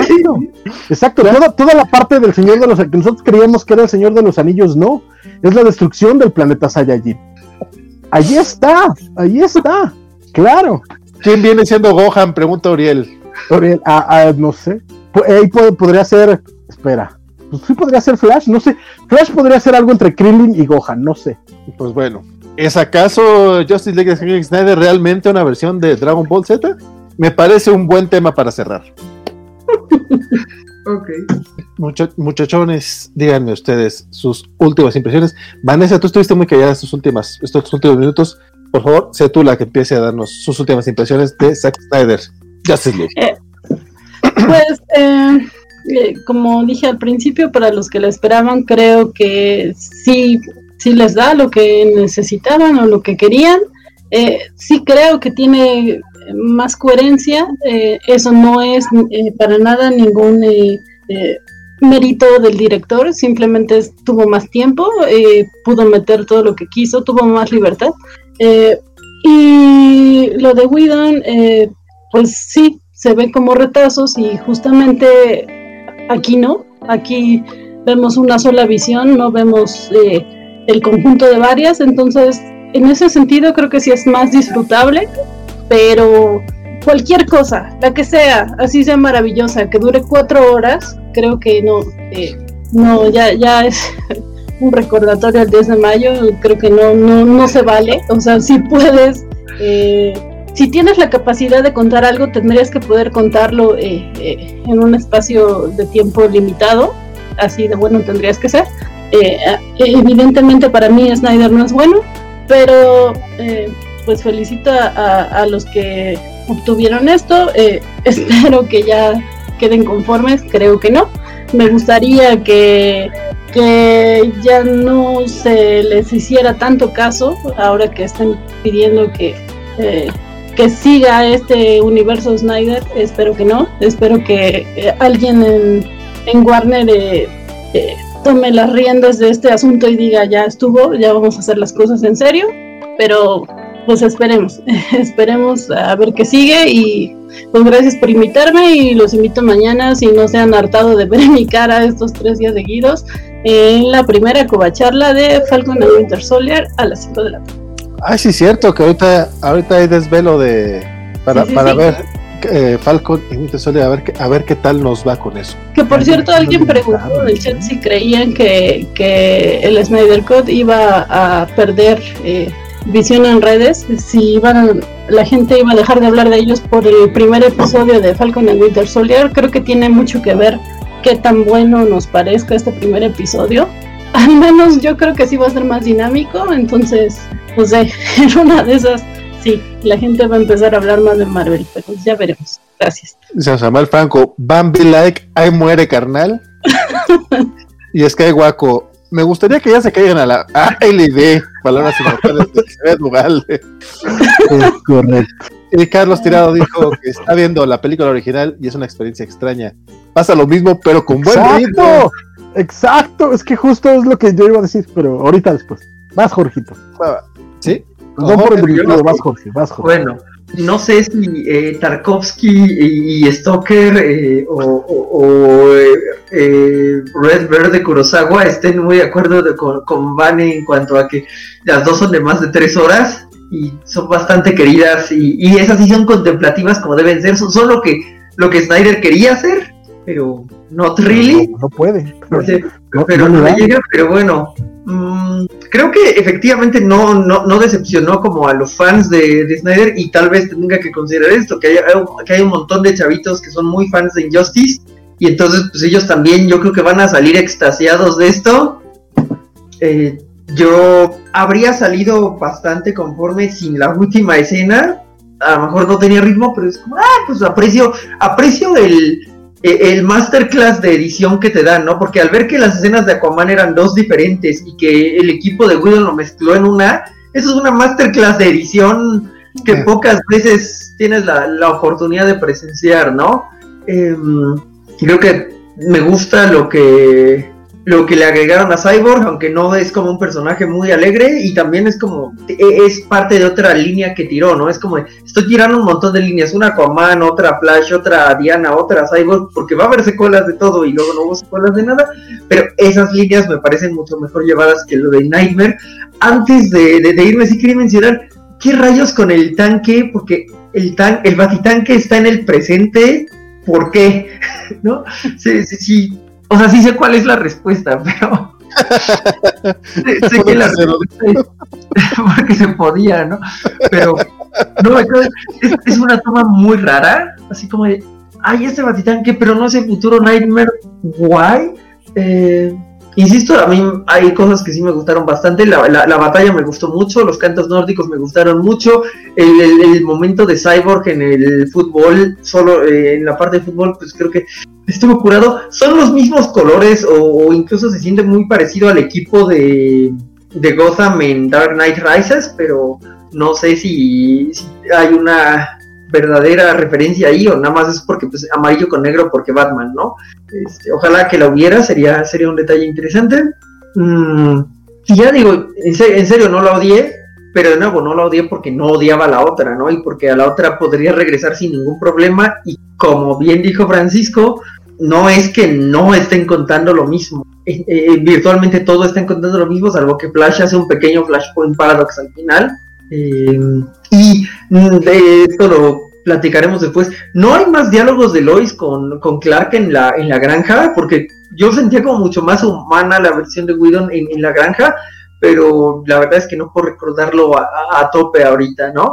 Toda la parte del Señor de los Anillos, que nosotros creíamos que era el Señor de los Anillos, no. Es la destrucción del planeta Saiyajin. Ahí está, claro. ¿Quién viene siendo Gohan? Pregunta Uriel. No sé. Ahí podría ser, espera, pues sí podría ser Flash, no sé. Flash podría ser algo entre Krillin y Gohan, no sé. Pues bueno, ¿es acaso Justice League de Zack Snyder realmente una versión de Dragon Ball Z? Me parece un buen tema para cerrar. Ok. Muchachones, díganme ustedes sus últimas impresiones. Vanessa, tú estuviste muy callada estos últimos minutos. Por favor, sé tú la que empiece a darnos sus últimas impresiones de Zack Snyder, Justice League. Pues, como dije al principio, para los que la esperaban, creo que sí les da lo que necesitaban o lo que querían. Sí creo que tiene más coherencia. Eso no es para nada ningún mérito del director, simplemente tuvo más tiempo, pudo meter todo lo que quiso, tuvo más libertad. Y lo de Whedon, pues sí, se ve como retazos y justamente aquí no, aquí vemos una sola visión, no vemos el conjunto de varias, entonces en ese sentido creo que sí es más disfrutable, pero cualquier cosa, la que sea, así sea maravillosa, que dure 4 horas, creo que no, ya es un recordatorio al 10 de mayo, creo que no se vale, o sea, si puedes, si tienes la capacidad de contar algo, tendrías que poder contarlo en un espacio de tiempo limitado, así de bueno tendrías que ser. Evidentemente para mí Snyder no es bueno, pero pues felicito a los que obtuvieron esto, espero que ya queden conformes, creo que no. Me gustaría que ya no se les hiciera tanto caso ahora que están pidiendo que siga este universo Snyder. Espero que no, espero que alguien en Warner tome las riendas de este asunto y diga ya estuvo, ya vamos a hacer las cosas en serio, pero pues esperemos a ver qué sigue. Y pues gracias por invitarme y los invito mañana, si no se han hartado de ver mi cara estos 3 días seguidos, en la primera covacharla de Falcon and Winter Soldier a las 5 de la tarde. Ay, sí, cierto, que ahorita hay desvelo para ver Falcon y Winter Soldier, a ver qué tal nos va con eso. Que por cierto, alguien preguntó en el chat si creían que el Snyder Cut iba a perder visión en redes, si la gente iba a dejar de hablar de ellos por el primer episodio de Falcon and Winter Soldier. Creo que tiene mucho que ver qué tan bueno nos parezca este primer episodio. Al menos yo creo que sí va a ser más dinámico, entonces pues en una de esas sí, la gente va a empezar a hablar más de Marvel, pero ya veremos. Gracias. Samuel Franco, Bambi like, ahí muere carnal. Y Sky Guaco, me gustaría que ya se caigan a la ALD, palabras inmortales de Isabel Ugalde. Es correcto. Y Carlos Tirado dijo que está viendo la película original y es una experiencia extraña. Pasa lo mismo, pero con buen ritmo. Exacto, es que justo es lo que yo iba a decir, pero ahorita después. Vas, Jorgito. ¿Sí? No por el diminutivo, vas, Jorge. Bueno, no sé si Tarkovsky y Stoker o Red Bird de Kurosawa estén muy de acuerdo con Vane en cuanto a que las dos son de más de 3 horas y son bastante queridas y esas sí son contemplativas como deben ser, son lo que Snyder quería hacer, pero not really. No puede. Pero no llega, pero bueno. Creo que efectivamente no decepcionó como a los fans de Snyder, y tal vez tenga que considerar esto, que hay un montón de chavitos que son muy fans de Injustice, y entonces pues ellos también yo creo que van a salir extasiados de esto. Yo habría salido bastante conforme sin la última escena, a lo mejor no tenía ritmo, pero es como, pues aprecio el masterclass de edición que te dan, ¿no? Porque al ver que las escenas de Aquaman eran 2 diferentes y que el equipo de Whedon lo mezcló en una, eso es una masterclass de edición que pocas veces tienes la oportunidad de presenciar, ¿no? Creo que me gusta lo que lo que le agregaron a Cyborg, aunque no es como un personaje muy alegre, y también es como, es parte de otra línea que tiró, ¿no? Es como, estoy tirando un montón de líneas, una Aquaman, otra Flash, otra Diana, otra Cyborg, porque va a haber secuelas de todo y luego no hubo secuelas de nada, pero esas líneas me parecen mucho mejor llevadas que lo de Nightmare. Antes de irme, sí quería mencionar, ¿qué rayos con el tanque? Porque el batitanque está en el presente, ¿por qué? ¿No? Sí. O sea, sí sé cuál es la respuesta, pero sé que la respuesta es porque se podía, ¿no? Pero no, es una toma muy rara, así como de, ay, este batitanque, pero no es el futuro Nightmare, guay. Insisto, a mí hay cosas que sí me gustaron bastante, la batalla me gustó mucho, los cantos nórdicos me gustaron mucho, el momento de Cyborg en el fútbol, solo en la parte de fútbol, pues creo que estuvo curado. Son los mismos colores o incluso se siente muy parecido al equipo de Gotham en Dark Knight Rises, pero no sé si hay una verdadera referencia ahí o nada más es porque pues amarillo con negro porque Batman, ¿no? Ojalá que la hubiera, sería un detalle interesante. Y ya digo, en serio no la odié, pero de nuevo no la odié porque no odiaba a la otra, ¿no? Y porque a la otra podría regresar sin ningún problema, y como bien dijo Francisco, no es que no estén contando lo mismo, virtualmente todo están contando lo mismo, salvo que Flash hace un pequeño Flashpoint Paradox al final. Y de esto lo platicaremos después. No hay más diálogos de Lois con Clark en la granja, porque yo sentía como mucho más humana la versión de Whedon en la granja, pero la verdad es que no puedo recordarlo a tope ahorita, ¿no?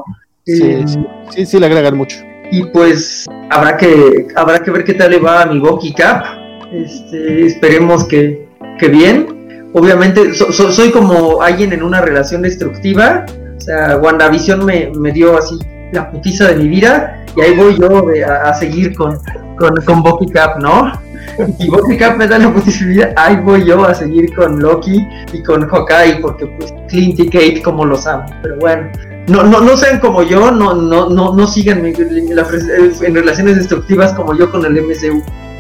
Sí, le agregan mucho. Y pues habrá que ver qué tal le va a mi Bucky Cap. Esperemos que bien. Obviamente soy como alguien en una relación destructiva. O sea, WandaVision me dio así la putiza de mi vida, y ahí voy yo a seguir con Bucky Cap, ¿no? Y Bucky Cap me da la putiza de mi vida, ahí voy yo a seguir con Loki y con Hawkeye, porque pues Clint y Kate como los amo. Pero bueno, no sean como yo, no sigan en relaciones destructivas como yo con el MCU.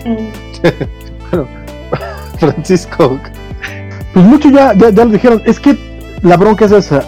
Bueno, Francisco. Pues mucho ya lo dijeron, es que la bronca es esa,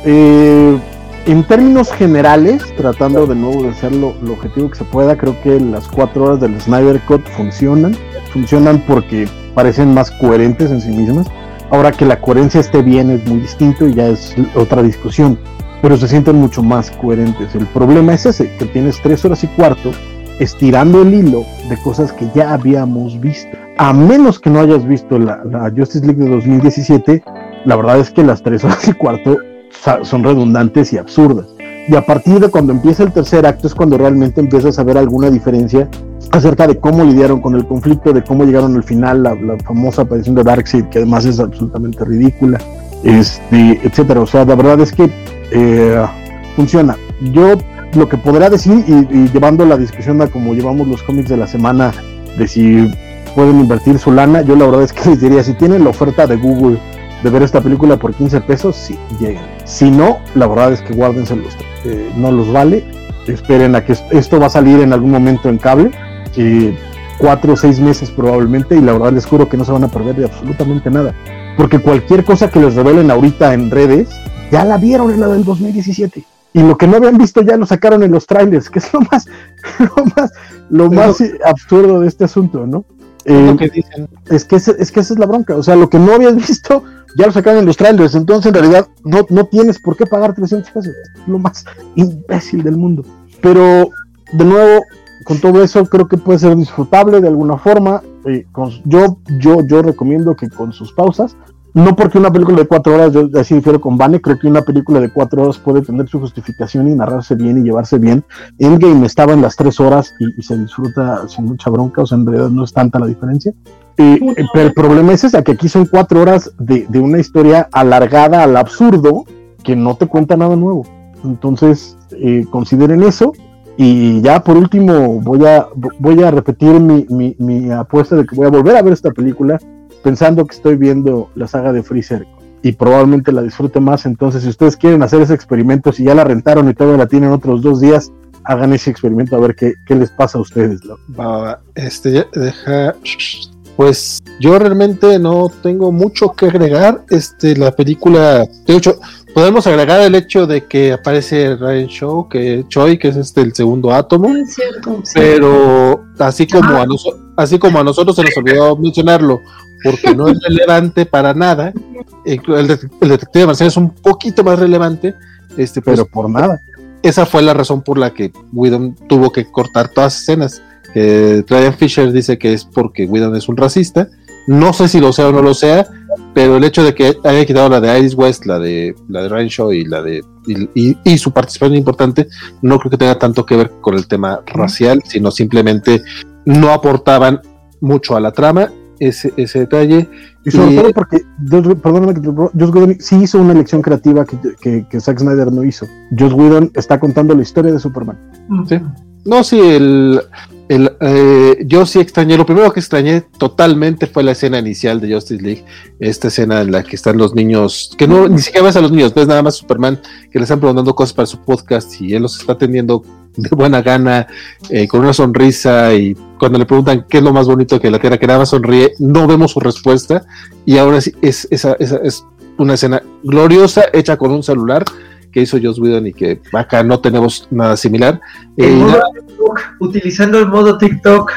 en términos generales, tratando de nuevo de hacer lo objetivo que se pueda, creo que las 4 horas del Snyder Cut funcionan porque parecen más coherentes en sí mismas. Ahora, que la coherencia esté bien es muy distinto y ya es otra discusión, pero se sienten mucho más coherentes. El problema es ese, que tienes 3 horas y cuarto estirando el hilo de cosas que ya habíamos visto, a menos que no hayas visto la Justice League de 2017. La verdad es que las 3 horas y cuarto son redundantes y absurdas. Y a partir de cuando empieza el tercer acto es cuando realmente empiezas a ver alguna diferencia acerca de cómo lidiaron con el conflicto, de cómo llegaron al final, la famosa aparición de Darkseid, que además es absolutamente ridícula, etcétera. O sea, la verdad es que funciona. Yo lo que podría decir, y llevando la discusión a como llevamos los cómics de la semana, de si pueden invertir su lana, yo la verdad es que les diría, si tienen la oferta de Google de ver esta película por 15 pesos, sí, lleguen. Si no, la verdad es que guárdenselos, no los vale. Esperen a que esto va a salir en algún momento en cable, 4 o 6 meses probablemente, y la verdad les juro que no se van a perder de absolutamente nada, porque cualquier cosa que les revelen ahorita en redes, ya la vieron en la del 2017, y lo que no habían visto ya lo sacaron en los trailers, que es lo más absurdo de este asunto, ¿no? Lo que dicen. Es que esa es la bronca, o sea, lo que no habías visto ya lo sacaron en los trailers, entonces en realidad no tienes por qué pagar 300 pesos, es lo más imbécil del mundo. Pero de nuevo, con todo eso creo que puede ser disfrutable de alguna forma. Yo recomiendo que con sus pausas, no porque una película de 4 horas, yo así difiero con Vane, creo que una película de 4 horas puede tener su justificación y narrarse bien y llevarse bien. Endgame estaba en las 3 horas y se disfruta sin mucha bronca, o sea, en realidad no es tanta la diferencia. Pero el problema es ese, que aquí son 4 horas de una historia alargada al absurdo que no te cuenta nada nuevo. Entonces, consideren eso. Y ya por último voy a repetir mi apuesta de que voy a volver a ver esta película pensando que estoy viendo la saga de Freezer y probablemente la disfrute más. Entonces, si ustedes quieren hacer ese experimento, si ya la rentaron y todavía la tienen otros 2 días, hagan ese experimento a ver qué les pasa a ustedes. Deja Pues yo realmente no tengo mucho que agregar. La película, de hecho, podemos agregar el hecho de que aparece Ryan Choi, que es el segundo átomo. Es cierto, sí. Pero así como a nosotros se nos olvidó mencionarlo, porque no es relevante para nada. El detective Marciano es un poquito más relevante, pero pues, por nada. Esa fue la razón por la que Whedon tuvo que cortar todas las escenas. Ryan Fisher dice que es porque Whedon es un racista. No sé si lo sea o no lo sea, pero el hecho de que haya quitado la de Iris West, la de Ryan Shaw y su participación importante, no creo que tenga tanto que ver con el tema racial, sino simplemente no aportaban mucho a la trama, ese detalle. Y sobre todo porque, perdóname que Joss Whedon sí hizo una elección creativa que Zack Snyder no hizo. Joss Whedon está contando la historia de Superman. Sí. No, sí, yo sí extrañé, lo primero que extrañé totalmente fue la escena inicial de Justice League, esta escena en la que están los niños, que no, ni siquiera ves a los niños, ves nada más Superman, que le están preguntando cosas para su podcast y él los está atendiendo de buena gana, con una sonrisa, y cuando le preguntan qué es lo más bonito que la Tierra, que nada más sonríe, no vemos su respuesta, y ahora sí es una escena gloriosa hecha con un celular que hizo Joss Whedon y que acá no tenemos nada similar. Utilizando el modo TikTok.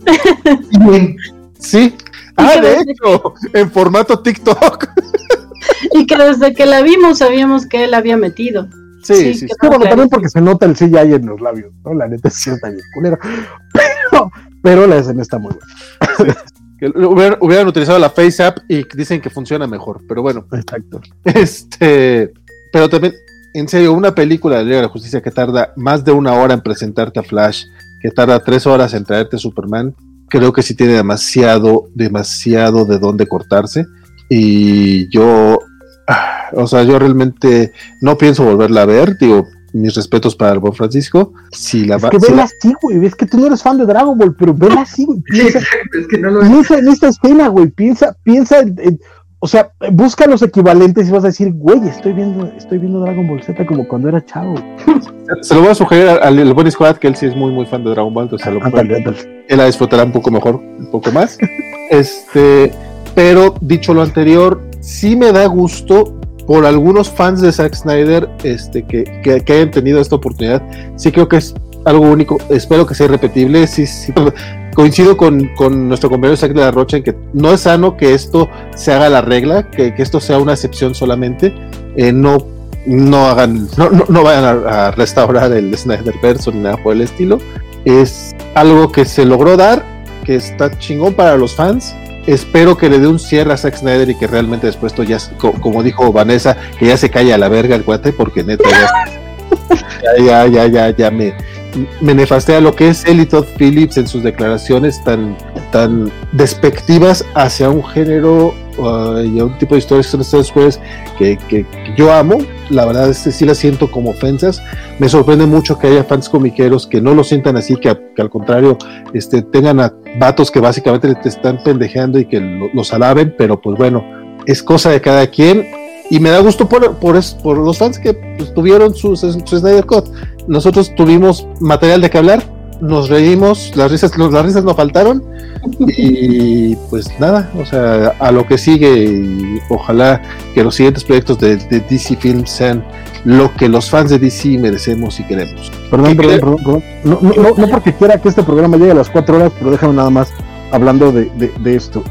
Sí. De hecho, en formato TikTok. Y que desde que la vimos sabíamos que él había metido. Sí. Bueno, también porque se nota el CGI en los labios, ¿no? La neta sí está bien culero. Pero la escena está muy buena. Que hubieran utilizado la Face App y dicen que funciona mejor, pero bueno. Exacto. Pero también, en serio, una película de Liga de la Justicia que tarda más de 1 hora en presentarte a Flash, que tarda 3 horas en traerte a Superman, creo que sí tiene demasiado de dónde cortarse. Y yo realmente no pienso volverla a ver. Digo, mis respetos para el buen Francisco. Vela así, güey. Es que tú no eres fan de Dragon Ball, pero vela así, güey. Piensa en esta escena, güey. Piensa o sea, busca los equivalentes y vas a decir, güey, estoy viendo Dragon Ball Z como cuando era chavo. Se lo voy a sugerir al buen Squad, que él sí es muy muy fan de Dragon Ball, entonces él la disfrutará un poco mejor, un poco más. Pero dicho lo anterior, sí me da gusto por algunos fans de Zack Snyder que hayan tenido esta oportunidad. Sí creo que es algo único, espero que sea irrepetible. Sí, coincido con nuestro compañero Zack de la Rocha en que no es sano que esto se haga la regla, que esto sea una excepción solamente. No vayan a restaurar el Snyderverse ni nada por el estilo. Es algo que se logró dar, que está chingón para los fans. Espero que le dé un cierre a Zack Snyder y que realmente después esto ya, como dijo Vanessa, que ya se calle a la verga el cuate, porque neta ya me nefastea lo que es él y Todd Phillips en sus declaraciones tan despectivas hacia un género y a un tipo de historias que son estas cosas que yo amo. La verdad sí las siento como ofensas. Me sorprende mucho que haya fans comiqueros que no lo sientan así, que al contrario tengan a vatos que básicamente te están pendejeando y que los alaben, pero pues bueno, es cosa de cada quien. Y me da gusto por los fans que pues, tuvieron su Snyder Cut. Nosotros tuvimos material de que hablar, nos reímos, las risas no faltaron, y pues nada, o sea, a lo que sigue, y ojalá que los siguientes proyectos de DC Films sean lo que los fans de DC merecemos y queremos. Perdón. No porque quiera que este programa llegue a las 4 horas, pero déjame nada más hablando de esto.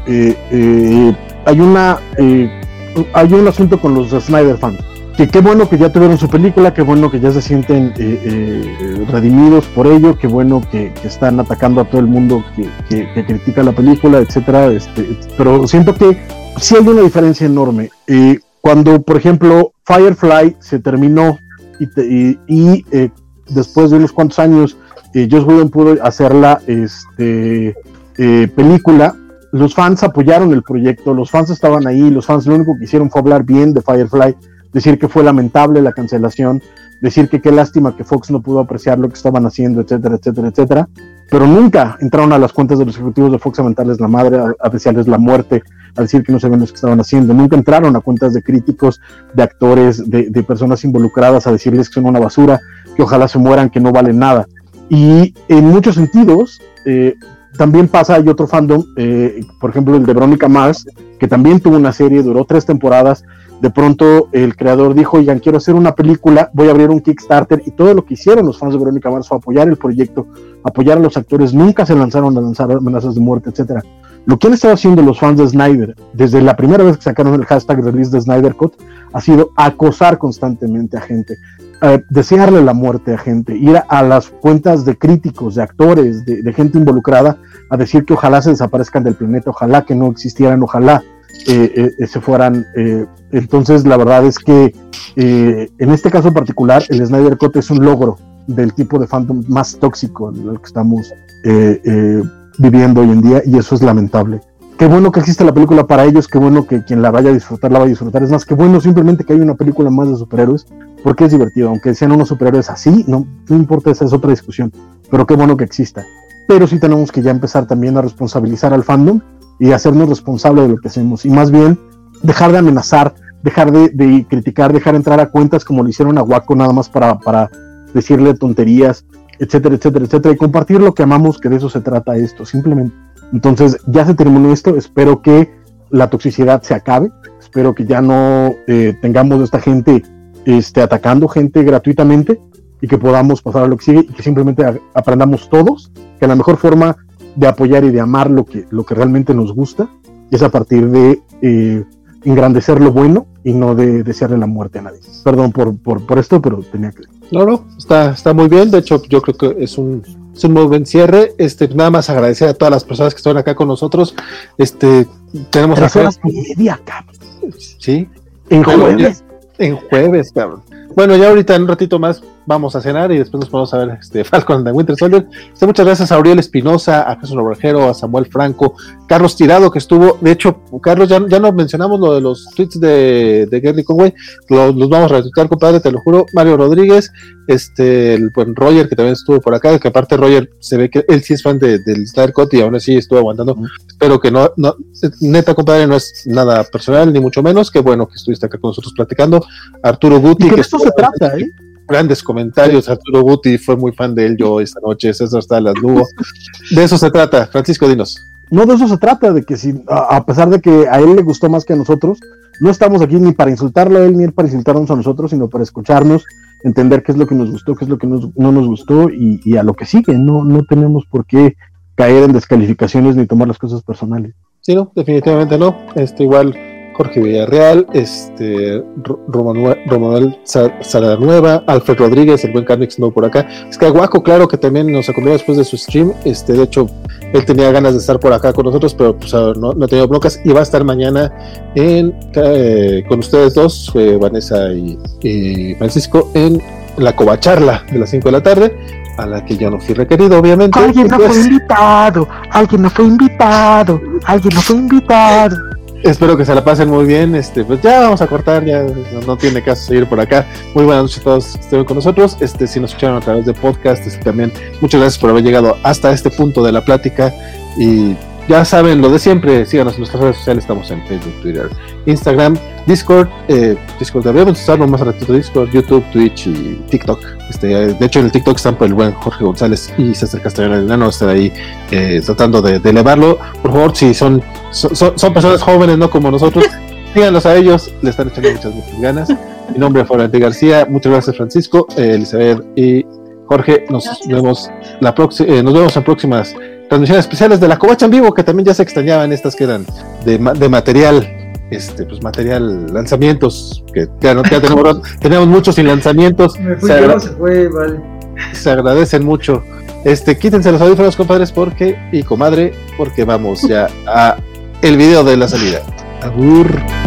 Hay un asunto con los Snyder fans. Que qué bueno que ya tuvieron su película, qué bueno que ya se sienten redimidos por ello, qué bueno que están atacando a todo el mundo que critica la película, etcétera. Pero siento que sí hay una diferencia enorme. Cuando, por ejemplo, Firefly se terminó y después de unos cuantos años Joss Whedon pudo hacer la película, los fans apoyaron el proyecto, los fans estaban ahí, los fans lo único que hicieron fue hablar bien de Firefly, decir que fue lamentable la cancelación, decir que qué lástima que Fox no pudo apreciar lo que estaban haciendo, etcétera, pero nunca entraron a las cuentas de los ejecutivos de Fox a mentarles la madre, a desearles la muerte, a decir que no sabían lo que estaban haciendo, nunca entraron a cuentas de críticos, de actores, de personas involucradas a decirles que son una basura, que ojalá se mueran, que no valen nada. Y en muchos sentidos, también pasa, hay otro fandom, por ejemplo el de Veronica Mars, que también tuvo una serie, duró 3 temporadas. De pronto el creador dijo, oigan, quiero hacer una película, voy a abrir un Kickstarter, y todo lo que hicieron los fans de Veronica Mars fue apoyar el proyecto, apoyar a los actores, nunca se lanzaron a lanzar amenazas de muerte, etcétera. Lo que han estado haciendo los fans de Snyder, desde la primera vez que sacaron el hashtag release de Snyder Cut, ha sido acosar constantemente a gente, desearle la muerte a gente, ir a las cuentas de críticos, de actores, de gente involucrada, a decir que ojalá se desaparezcan del planeta, ojalá que no existieran, ojalá se fueran. Entonces la verdad es que en este caso particular el Snyder Cut es un logro del tipo de fandom más tóxico en el que estamos viviendo hoy en día, y eso es lamentable. Qué bueno que existe la película para ellos, qué bueno que quien la vaya a disfrutar, la vaya a disfrutar. Es más, qué bueno simplemente que hay una película más de superhéroes, porque es divertido, aunque sean unos superhéroes así, no importa, esa es otra discusión, pero qué bueno que exista. Pero sí tenemos que ya empezar también a responsabilizar al fandom y hacernos responsables de lo que hacemos, y más bien dejar de amenazar, dejar de criticar, dejar entrar a cuentas como lo hicieron a Waco nada más para decirle tonterías, etcétera, etcétera, etcétera, y compartir lo que amamos, que de eso se trata esto, simplemente. Entonces ya se terminó esto, espero que la toxicidad se acabe, espero que ya no tengamos a esta gente atacando gente gratuitamente, y que podamos pasar a lo que sigue, y que simplemente aprendamos todos que la mejor forma de apoyar y de amar lo que realmente nos gusta es a partir de engrandecer lo bueno y no de desearle la muerte a nadie. Perdón por esto, pero tenía que... No, está muy bien. De hecho, yo creo que es un muy buen cierre. Nada más agradecer a todas las personas que están acá con nosotros. Tenemos 3 horas y media, cabrón. Sí. En jueves, cabrón. Bueno, ya ahorita en un ratito más vamos a cenar y después nos podemos a ver Falcon and Winter Soldier. Muchas gracias a Auriel Espinosa, a Jesús Obrejero, a Samuel Franco, Carlos Tirado, que estuvo. De hecho, Carlos, ya no mencionamos lo de los tweets de Gary Conway, los vamos a retuitear, compadre, te lo juro. Mario Rodríguez, el buen Roger, que también estuvo por acá, que aparte Roger se ve que él sí es fan del Snyder Cut y aún así estuvo aguantando. Espero que no, neta, compadre, no es nada personal, ni mucho menos. Qué bueno que estuviste acá con nosotros platicando. Arturo Guti, y que que esto se trata, grandes comentarios. Arturo Guti fue muy fan de él yo esta noche. César Salas Lugo. De eso se trata. Francisco, dinos. No, de eso se trata, de que si a pesar de que a él le gustó más que a nosotros, no estamos aquí ni para insultarlo a él ni para insultarnos a nosotros, sino para escucharnos, entender qué es lo que nos gustó, qué es lo que no nos gustó, y a lo que sigue. No tenemos por qué caer en descalificaciones ni tomar las cosas personales. Sí, no, definitivamente no. Igual Jorge Villarreal, Romanuel Salanueva, Alfred Rodríguez, el buen Carnix no por acá. Es que Guaco, claro, que también nos acompañó después de su stream. De hecho, él tenía ganas de estar por acá con nosotros, pero pues no ha tenido broncas, y va a estar mañana con ustedes dos, Vanessa y Francisco, en la Covacharla de las 5 de la tarde, a la que yo no fui requerido, obviamente. Alguien no fue invitado. Espero que se la pasen muy bien. Pues ya vamos a cortar, ya no tiene caso seguir por acá. Muy buenas noches a todos que estén con nosotros. Si nos escucharon a través de podcast, también muchas gracias por haber llegado hasta este punto de la plática. Y ya saben lo de siempre, síganos en nuestras redes sociales, estamos en Facebook, Twitter, Instagram, Discord. Discord deberíamos usarlo más ratito, Discord, YouTube, Twitch y TikTok. De hecho en el TikTok están por el buen Jorge González y César Castellano Enano, estar ahí tratando de elevarlo. Por favor, si son personas jóvenes, no como nosotros, síganlos a ellos, le están echando muchas ganas. Mi nombre es Florente García, muchas gracias Francisco, Elizabeth y Jorge. Nos vemos en próximas transmisiones especiales de la Covacha en vivo, que también ya se extrañaban, estas que eran de material, pues material, lanzamientos, que ya tenemos muchos sin lanzamientos. Se agradecen mucho. Quítense los audífonos, compadres, y comadre, porque vamos ya a el video de la salida. Agur.